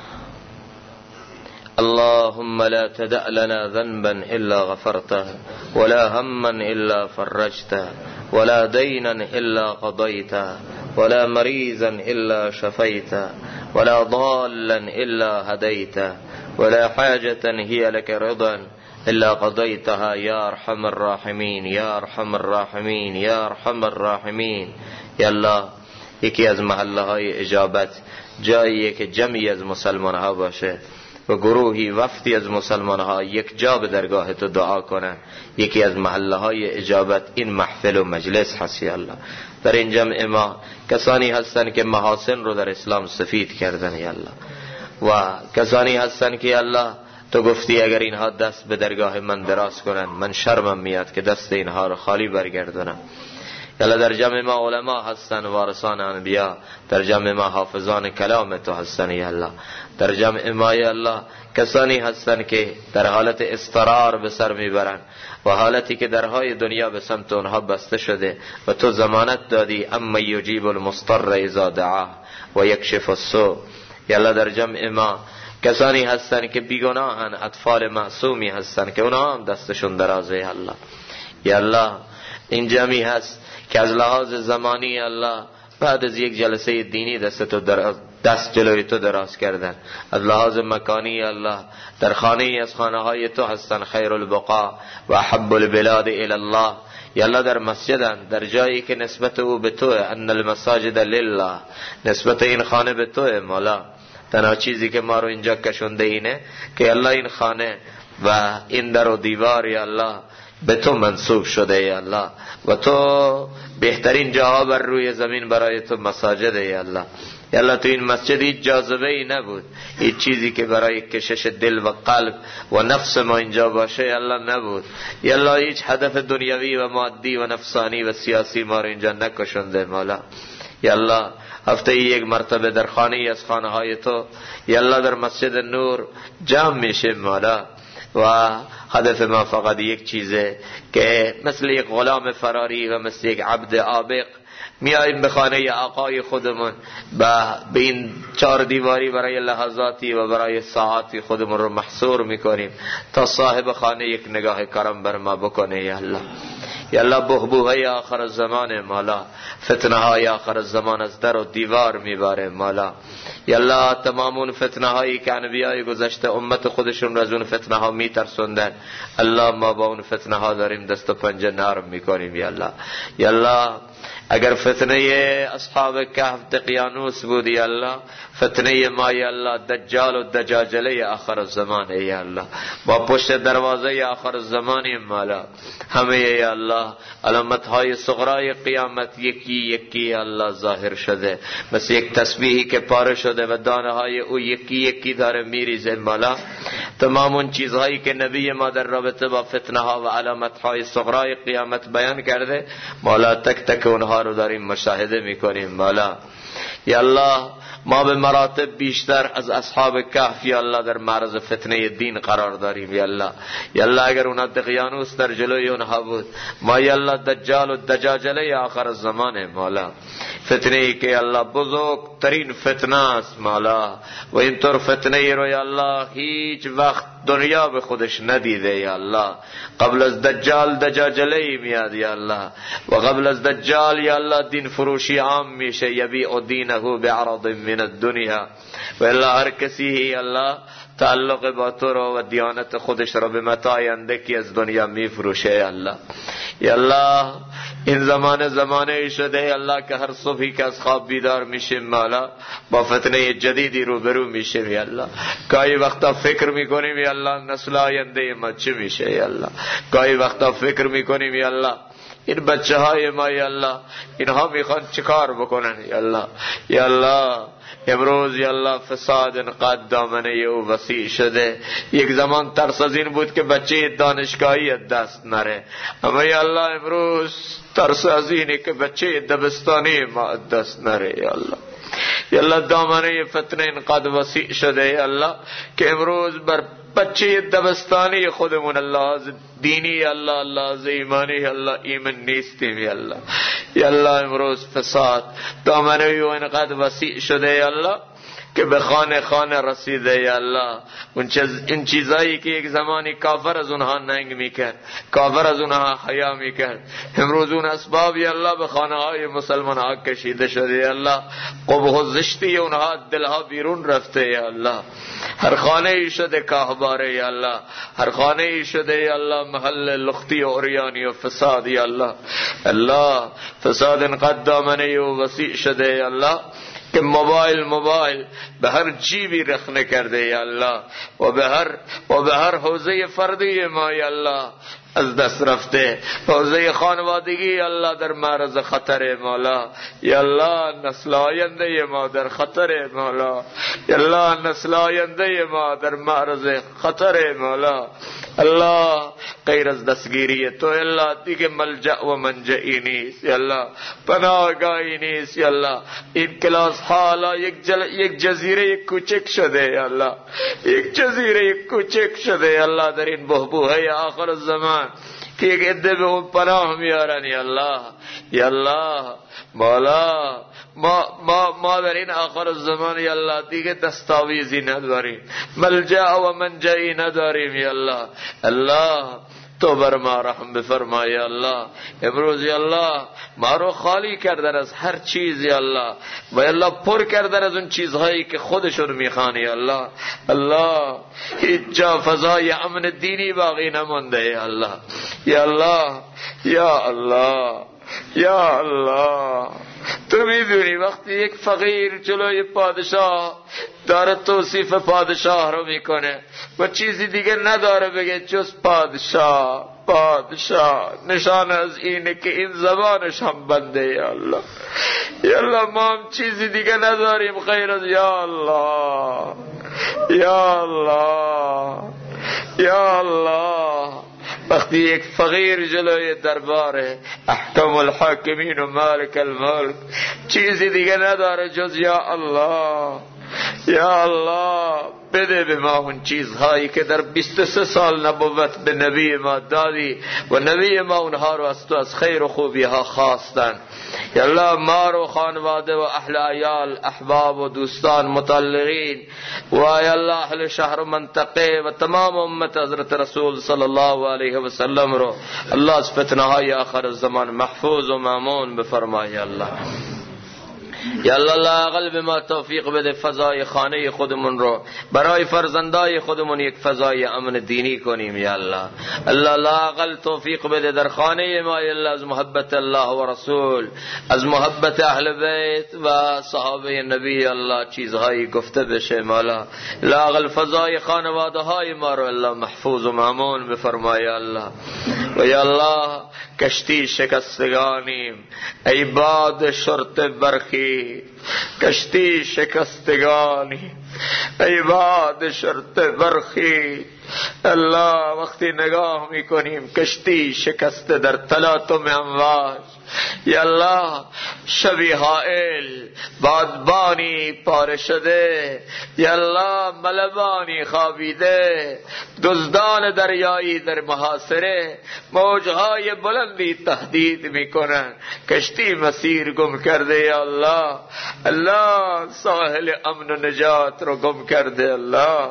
اللهم لا تدع لنا ذنبا إلا غفرته ولا هما إلا فرجته ولا دينا إلا قضيته ولا مريضا إلا شفيته ولا ضالا إلا هديته ولا حاجة هي لك رضا إلا قضيتها يا أرحم الراحمين يا أرحم الراحمين يا أرحم الراحمين. یا الله یکی از محله های اجابت جاییه که جمعی از مسلمان ها باشه و گروهی وفدی از مسلمان ها یک جا به درگاه تو دعا کنن. یکی از محله های اجابت این محفل و مجلس هست. یا الله در این جمع ما کسانی هستن که محاسن رو در اسلام سفید کردن یا الله، و کسانی هستن که یا الله تو گفتی اگر اینها دست به درگاه من دراز کنن من شرمم میاد که دست اینها رو خالی برگردونم. یالا در جمع ما علما هستن وارثان انبیا، در جمع ما حافظان کلام تو هستن یا الله، در جمع ما یا الله کسانی هستن که در حالت اضطرار به سر میبرن و حالتی که درهای دنیا به سمت اونها بسته شده و تو ضمانت دادی اما یجیب المضطر اذا دعاه و یکشف السوء. یا الله در جمع ما کسانی هستن که بیگناهن، اطفال معصومی هستن که اونها هم دستشون درازه یا الله. یا الله این جمعی هست که از لحاظ زمانی الله بعد از یک جلسه دینی دست تو دست جلوی تو دراز کردن. از لحاظ مکانی یا الله در خانه از خانه های تو هستن، خیر البقاء و احب البلاد الی الله. یا الله در مسجدن، در جایی که نسبت او به توه، ان المساجد لله، نسبت این خانه به توه مولا. تنها چیزی که ما رو اینجا کشونده اینه که الله این خانه و این در و دیوار یا الله به تو منسوب شده یا الله، و تو بهترین جاها بر روی زمین برای تو مساجد یا الله. یا الله تو این مسجد هیچ جاذبه ای نبود، هیچ چیزی که برای کشش دل و قلب و نفس ما اینجا باشه یا الله نبود. یا الله هیچ هدف دنیوی و مادی و نفسانی و سیاسی ما رو اینجا نکشنده مولا. یا الله هفته یک مرتبه در خانه از خانه های تو یا الله در مسجد نور جمع میشه مولا، و هدف ما فقط یک چیزه که مثل یک غلام فراری و مثل یک عبد عابق میاییم به خانه آقای خودمون، به این 4 دیواری برای لحظاتی و برای ساعاتی خودمون رو محصور میکنیم تا صاحب خانه یک نگاه کرم بر ما بکنه یا الله. یا الله بحبوحه آخر الزمان مولا، فتنه های آخر الزمان از در و دیوار میباره مولا. یا الله تمام اون فتنه هایی که انبیای گذشته امت خودشون رو از اون فتنه ها میترسوندن، الله ما با اون فتنه ها داریم دست و پنجه نرم میکنیم یا الله. یا الله اگر فتنه اصحاب کهف دقیانوس بود یا الله، فتنه ما یا الله دجال و دجاجله آخر الزمان یا الله. با پشت دروازه آخر الزمانی مولا همه یا الله علامت های صغرای قیامت یکی یکی یا الله ظاهر شده، مثل یک تسبیحی که پاره شده و دانه های او یکی یکی داره میریزه مولا. تمام اون چیزهایی که نبی ما در رابطه با فتنه ها و علامت های صغرای قیامت بیان کرده مولا، تک تک اونها رو داریم مشاهده میکنیم مولا. یا الله ما به مراتب بیشتر از اصحاب کهف یا الله در معرض فتنه دین قرار داریم یا الله. یا الله اگر اونها دقیانوس در جلوی اونها بود، ما یا الله دجال و دجاجله آخر الزمان مولا، فتنه ای که یا الله بزرگترین فتنه است مولا، و اینطور فتنه ای رو یا الله هیچ وقت دنیا به خودش ندیده یا الله. قبل از دجال دجاجله میاد یا الله، و قبل از دجال یا الله دین فروشی عام میشه، یبیع دینه بعرض من الدنیا. و الا هر کسی یا الله تعلق با تو رو و دیانت خودش رو به متاع اندکی از دنیا میفروشه یا الله. یا الله این زمانه شده یا الله که هر صبحی که از خواب بیدار میشیم مولا با فتنه جدیدی روبرو میشیم یا الله. گاهی وقتا فکر میکنیم یا الله نسل آینده ما چه میشه یا الله. گاهی وقتا فکر میکنیم یا الله این بچه های ما یا الله اینها میخوان چیکار بکنن یا الله. یا الله امروز یا الله فساد انقدر دامنه او وسیع شده، یک زمان ترس از این بود که بچه دانشگاهی دست نره، اما یا الله امروز ترس از اینه که بچه دبستانی ما دست نره یا الله. یا الله دامنه فتنه انقدر وسیع شده یا الله که امروز بر بچه دبستانی خودمون الله دینی الله الله ایمانی الله ایمان نیستیم یا الله. یا الله امروز فساد دامنه او انقدر وسیع شده یا الله که به خانه خانه رسیده یا الله. این چیزایی که یک زمانی کافر از اونها ننگ میکرد، کافر از اونها حیا میکرد، امروز اون اسباب یا الله به خانه های مسلمان ها کشیده شده یا الله. قبح و زشتی اونها دلها بیرون رفته یا الله. هر خانه ای شده کاهباره یا الله، هر خانه ای شده یا الله محل لختی و عریانی و فساد یا الله. الله فساد انقدر دامنه و وسیع شده یا الله که موبایل به هر جیبی رخنه کرده یا الله، و به هر حوزه فردی ما یا الله از دست رفته. حوزه خانوادگی یا الله در معرض خطر مولا. یا الله نسل آینده ما در خطر مولا. یا الله نسل آینده ما در معرض خطر مولا. الله غیر از دستگیری تو الله دیگه ملجأ و منجئی نیست یا الله، پناهگاهی نیست یا الله. این کلاس حالا یک جزیره کوچک شده یا الله، یک جزیره کوچک شده یا الله در این بحبوحه آخر الزمان که یک عده به اون پناه میارن یا الله. یا الله مولا ما در این آخر الزمان یا الله دیگه دستاویزی نداریم، ملجأ و منجئی نداریم یا الله. الله تو بر ما رحم بفرما یا الله. امروز یا الله ما رو خالی کردن از هر چیز یا الله و یا الله پر کردن از اون چیزهایی که خودشون میخوان یا الله. الله هیچ جا فضای امن دینی باقی نمونده یا الله. یا الله یا الله یا الله. تو میدونی وقتی یک فقیر جلوی پادشاه داره توصیف پادشاه رو میکنه و چیزی دیگه نداره بگه جز پادشاه پادشاه، نشان از اینه که این زبانش هم بنده. یا الله یا الله ما هم چیزی دیگه نداریم غیر از یا الله یا الله یا الله. وقتی یک فقیر جلوی دربار احکم الحاکمین و مالک الملک چیزی دیگه نداره جز یا الله یا الله. بده به ما اون چیزهایی که در 23 سال نبوت به نبی ما دادی و نبی ما اونها رو از تو از خیر و خوبی ها خواستن. یا الله ما رو خانواده و اهل عیال احباب و دوستان متعلقین و یا الله اهل شهر و منطقه و تمام امت حضرت رسول صلی الله علیه و سلم رو الله از فتنه های آخر الزمان محفوظ و مامون بفرمای. یا الله یا الله لااقل به ما توفیق بده فضای خانه خودمون رو برای فرزندای خودمون یک فضای امن دینی کنیم. یا الله الله لااقل توفیق بده در خانه ما یا الله از محبت الله و رسول، از محبت اهل بیت و صحابه نبی الله چیزهایی گفته بشه. مولا لااقل فضای خانواده های ما رو الله محفوظ و مامون بفرمای. یا الله و یا الله کشتی شکستگانیم ای باد شرط برخی، کشتی شکستگانی ای باد شرط برخی. الله وقتی نگاه میکنیم کشتی شکسته در تلاطم امواج، یا الله شبی حائل بادبانی پاره شده، یا الله ملبانی خوابیده، دزدان دریایی در محاصره، موجهای بلندی تهدید میکنن، کشتی مسیر گم کرده. یا الله الله ساحل امن و نجات رو گم کرده. الله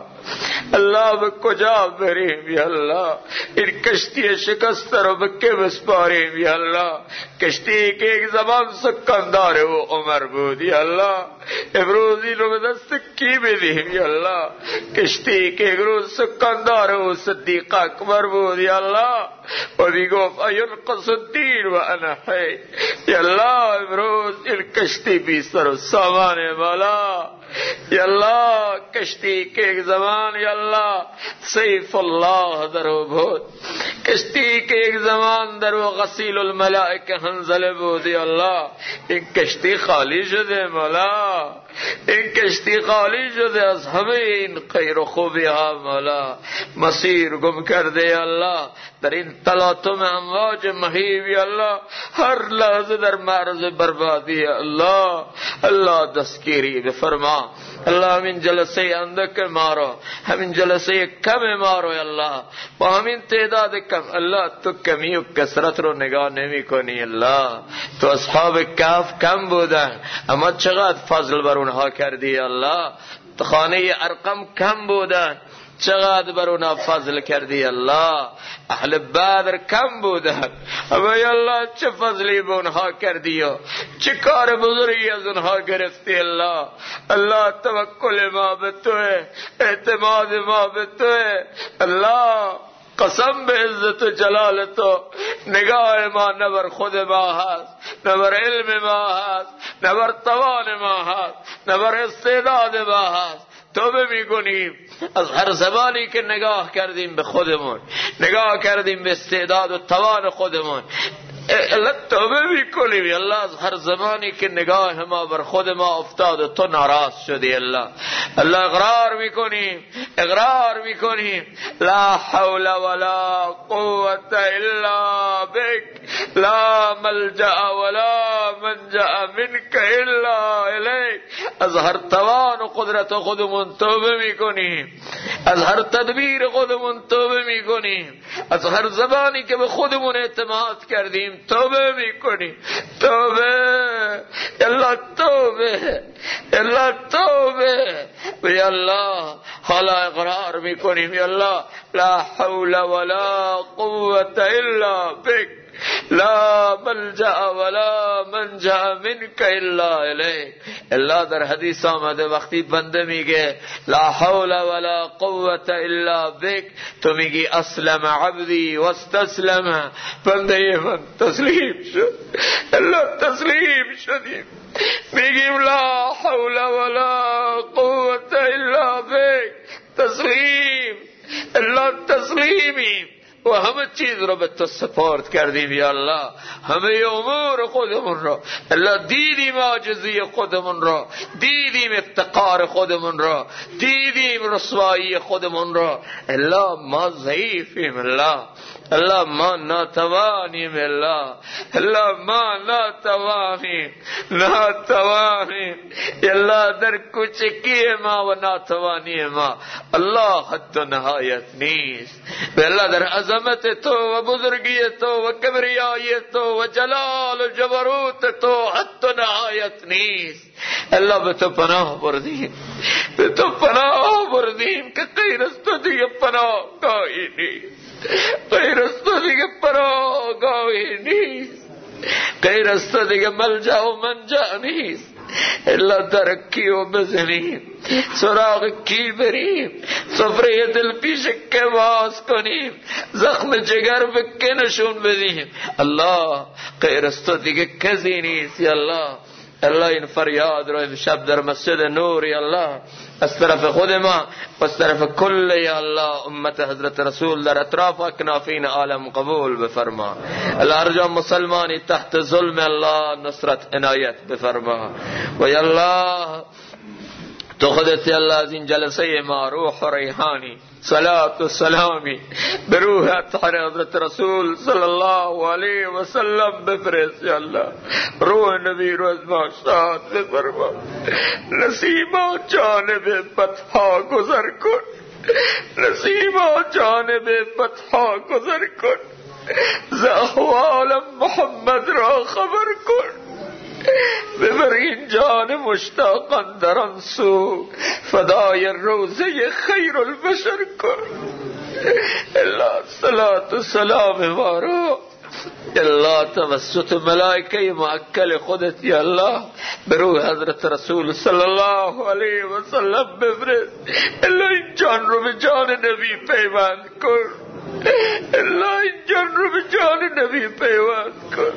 الله به کجا بریم؟ یا الله این کشتی شکسته رو به که بسپاریم؟ یا الله کشتی که یک زمان سکندار و عمر بود، یا الله امروز این رو به دست کی بدیم؟ یا الله کشتی که یک روز سکندار و صدیق اکبر بود، یا الله و میگفت اینقص الدین و انا حی. یا الله امروز این کشتی بی سر و سامان مولا، یا الله کشتی که یک زمان یا الله سیف الله درو بود، کشتی که یک زمان درو غسیل الملائکه حنظله بود، یا الله این کشتی خالی شده مولا، این کشتی خالی شده از همه این خیر و خوبی ها مولا، مسیر گم کرده. یا الله در این تلاطم امواج مهیب یا الله هر لحظه در معرض بربادی. الله الله دستگیری بفرما. الله همین جلسه اندک ما رو، همین جلسه کم ما رو یا الله با همین تعداد کم، الله تو کمی و کثرت رو نگاه نمی کنی. الله تو اصحاب کهف کم بودن اما چقدر فضل بر اونها کردی. الله تو خانه ارقم کم بودن چقدر بر اونها فضل کردی. الله اهل بدر کم بودن اما یا الله چه فضلی به اونها کردی و چه کار بزرگی از اونها گرفتی. الله الله توکل ما به توه، اعتماد ما به توه. الله قسم به عزت و جلال تو نگاه ما نه بر خود ما هست، نه بر علم ما هست، نه بر توان ما هست، نه بر استعداد ما هست. توبه میکنیم از هر زمانی که نگاه کردیم به خودمون، نگاه کردیم به استعداد و توان خودمون، الله توبه میکنیم. الله از هر زمانی که نگاه ما بر خود ما افتاد و تو ناراض شدی. الله الله اقرار میکنیم لا حول ولا قوة الا بك، لا ملجأ ولا منجا منک الا الیک. از هر توان و قدرت خودمون توبه میکنیم، از هر تدبیر خودمون توبه میکنیم، از هر زبانی که به خودمون اعتماد کردیم توبه میکنیم. توبه الله، توبه الله، توبه. و یا الله حالا اقرار میکنیم یا الله لا حول ولا قوة الا بک، لا ملجأ ولا منجأ منك الا الیک. الله در حدیث آمده وقتی بنده میگه لا حول ولا قوة الا بک، تو میگی اسلم عبدی واستسلم، بنده من تسلیم شد. الله تسلیم شدیم، میگیم لا حول ولا قوة الا بک، تسلیم. الله تسلیمیم و همه چیز رو به تو سپارد کردیم یا الله. همه امور خودمون رو الله دیدیم، عاجزی خودمون رو دیدیم، افتقار خودمون رو دیدیم، رسوایی خودمون رو. الله ما ضعیفیم، الله ما ناتوانیم، الله ما ناتوانیم. الله در کوچکی ما و ناتوانی ما الله حد و نهایت نیست. الله در عظمت تو و بزرگی تو و کبریای تو و جلال و جبروت تو حد و نهایت نیست. الله به تو پناه بردیم، به تو پناه بردیم که غیر از تو دیگه پناهگاهی نیست، غیر از تو دیگه پناهگاهی نیست، غیر از تو دیگه ملجأ و منجأ نیست. الا در کیو بزنیم، سراغ کی بریم، سفره دل پیش که باز کنیم، زخم جگر به که نشون بدیم. الله غیر از تو دیگه کسی نیست یا الله. الله این فریاد رو امشب در مسجد نور یا الله از طرف خود ما و از طرف کل یا الله امت حضرت رسول در اطراف اکنافین عالم قبول بفرما. الله هر جا مسلمانی تحت ظلم الله نصرت عنایت بفرما. و یا الله تو خودت یا الله از این جلسه ما روح و ریحانی صلات و سلامی به روح اطهر حضرت رسول صلی الله علیه و سلم بفرست یا الله. روح نبی رو از ما شاد بفرما. نسیما جانب فتحا گذر کن، نسیما جانب فتحا گذر کن، ز احوال محمد را خبر کن. ببر این جان مشتاقان در آن سو، فدای روزه خیر البشر کن. الله صلات و سلام ما رو الله توسط ملائکه موکل خودت یا الله به روح حضرت رسول صلی الله علیه و سلم بفرست. الله این جان رو به جان نبی پیوند کن، الله این جان رو به جان نبی پیوند کن.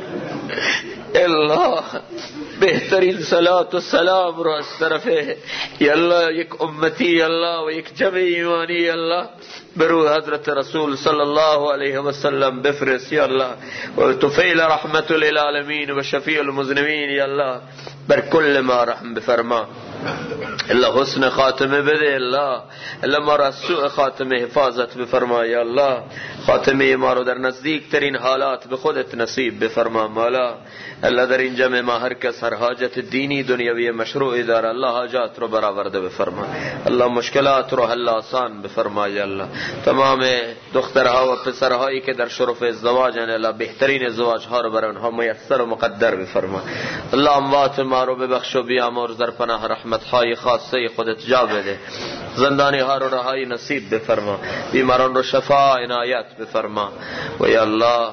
الله بهترین صلات و سلام رو از طرف یا الله یک امتی یا الله و یک جمع ایمانی یا الله به روح حضرت رسول صلی الله علیه و سلم بفرست یا الله. و طفیل رحمت للعالمین و شفیع المذنبین یا الله بر کل ما رحم بفرما. الله حسن خاتمه بده الله ما را از سوء خاتمه حفاظت بفرما یا الله. خاتمه ما رو در نزدیک ترین حالات به خودت نصیب بفرما مولا. الله در این جمع ما هر کس هر حاجت دینی دنیوی مشروعی داره الله حاجات رو برآورده بفرما. الله مشکلات رو حل آسان بفرما یا الله. تمام دخترها و پسرهایی که در شرف ازدواجن الله بهترین ازدواج ها رو برای اونها میسر و مقدر بفرما. الله اموات ما رو ببخش و بیامرز در پناه رحمت های خاصه خودت جا بده. زندانی ها رو رهایی نصیب بفرما، بیماران رو شفا عنایت بفرما. و یا الله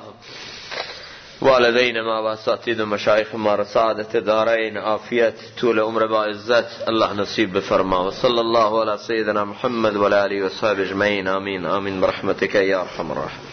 والدین ما و اساتید و مشایخ ما را سعادت دارین، عافیت، طول عمر با عزت الله نصیب بفرما. و صلی الله علی سیدنا محمد و علی آله و صحبه اجمعین. آمین آمین برحمتک یا ارحم الراحمین.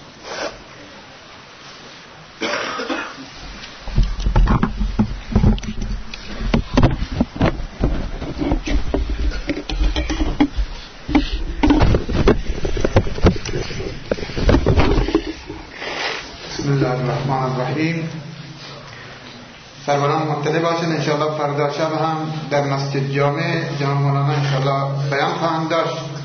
بسم الله الرحمن الرحیم. سروران مطلع باشن انشاءالله فردا شب هم در مسجد جامع جناب مولانا انشاءالله بیان خواهند داشت.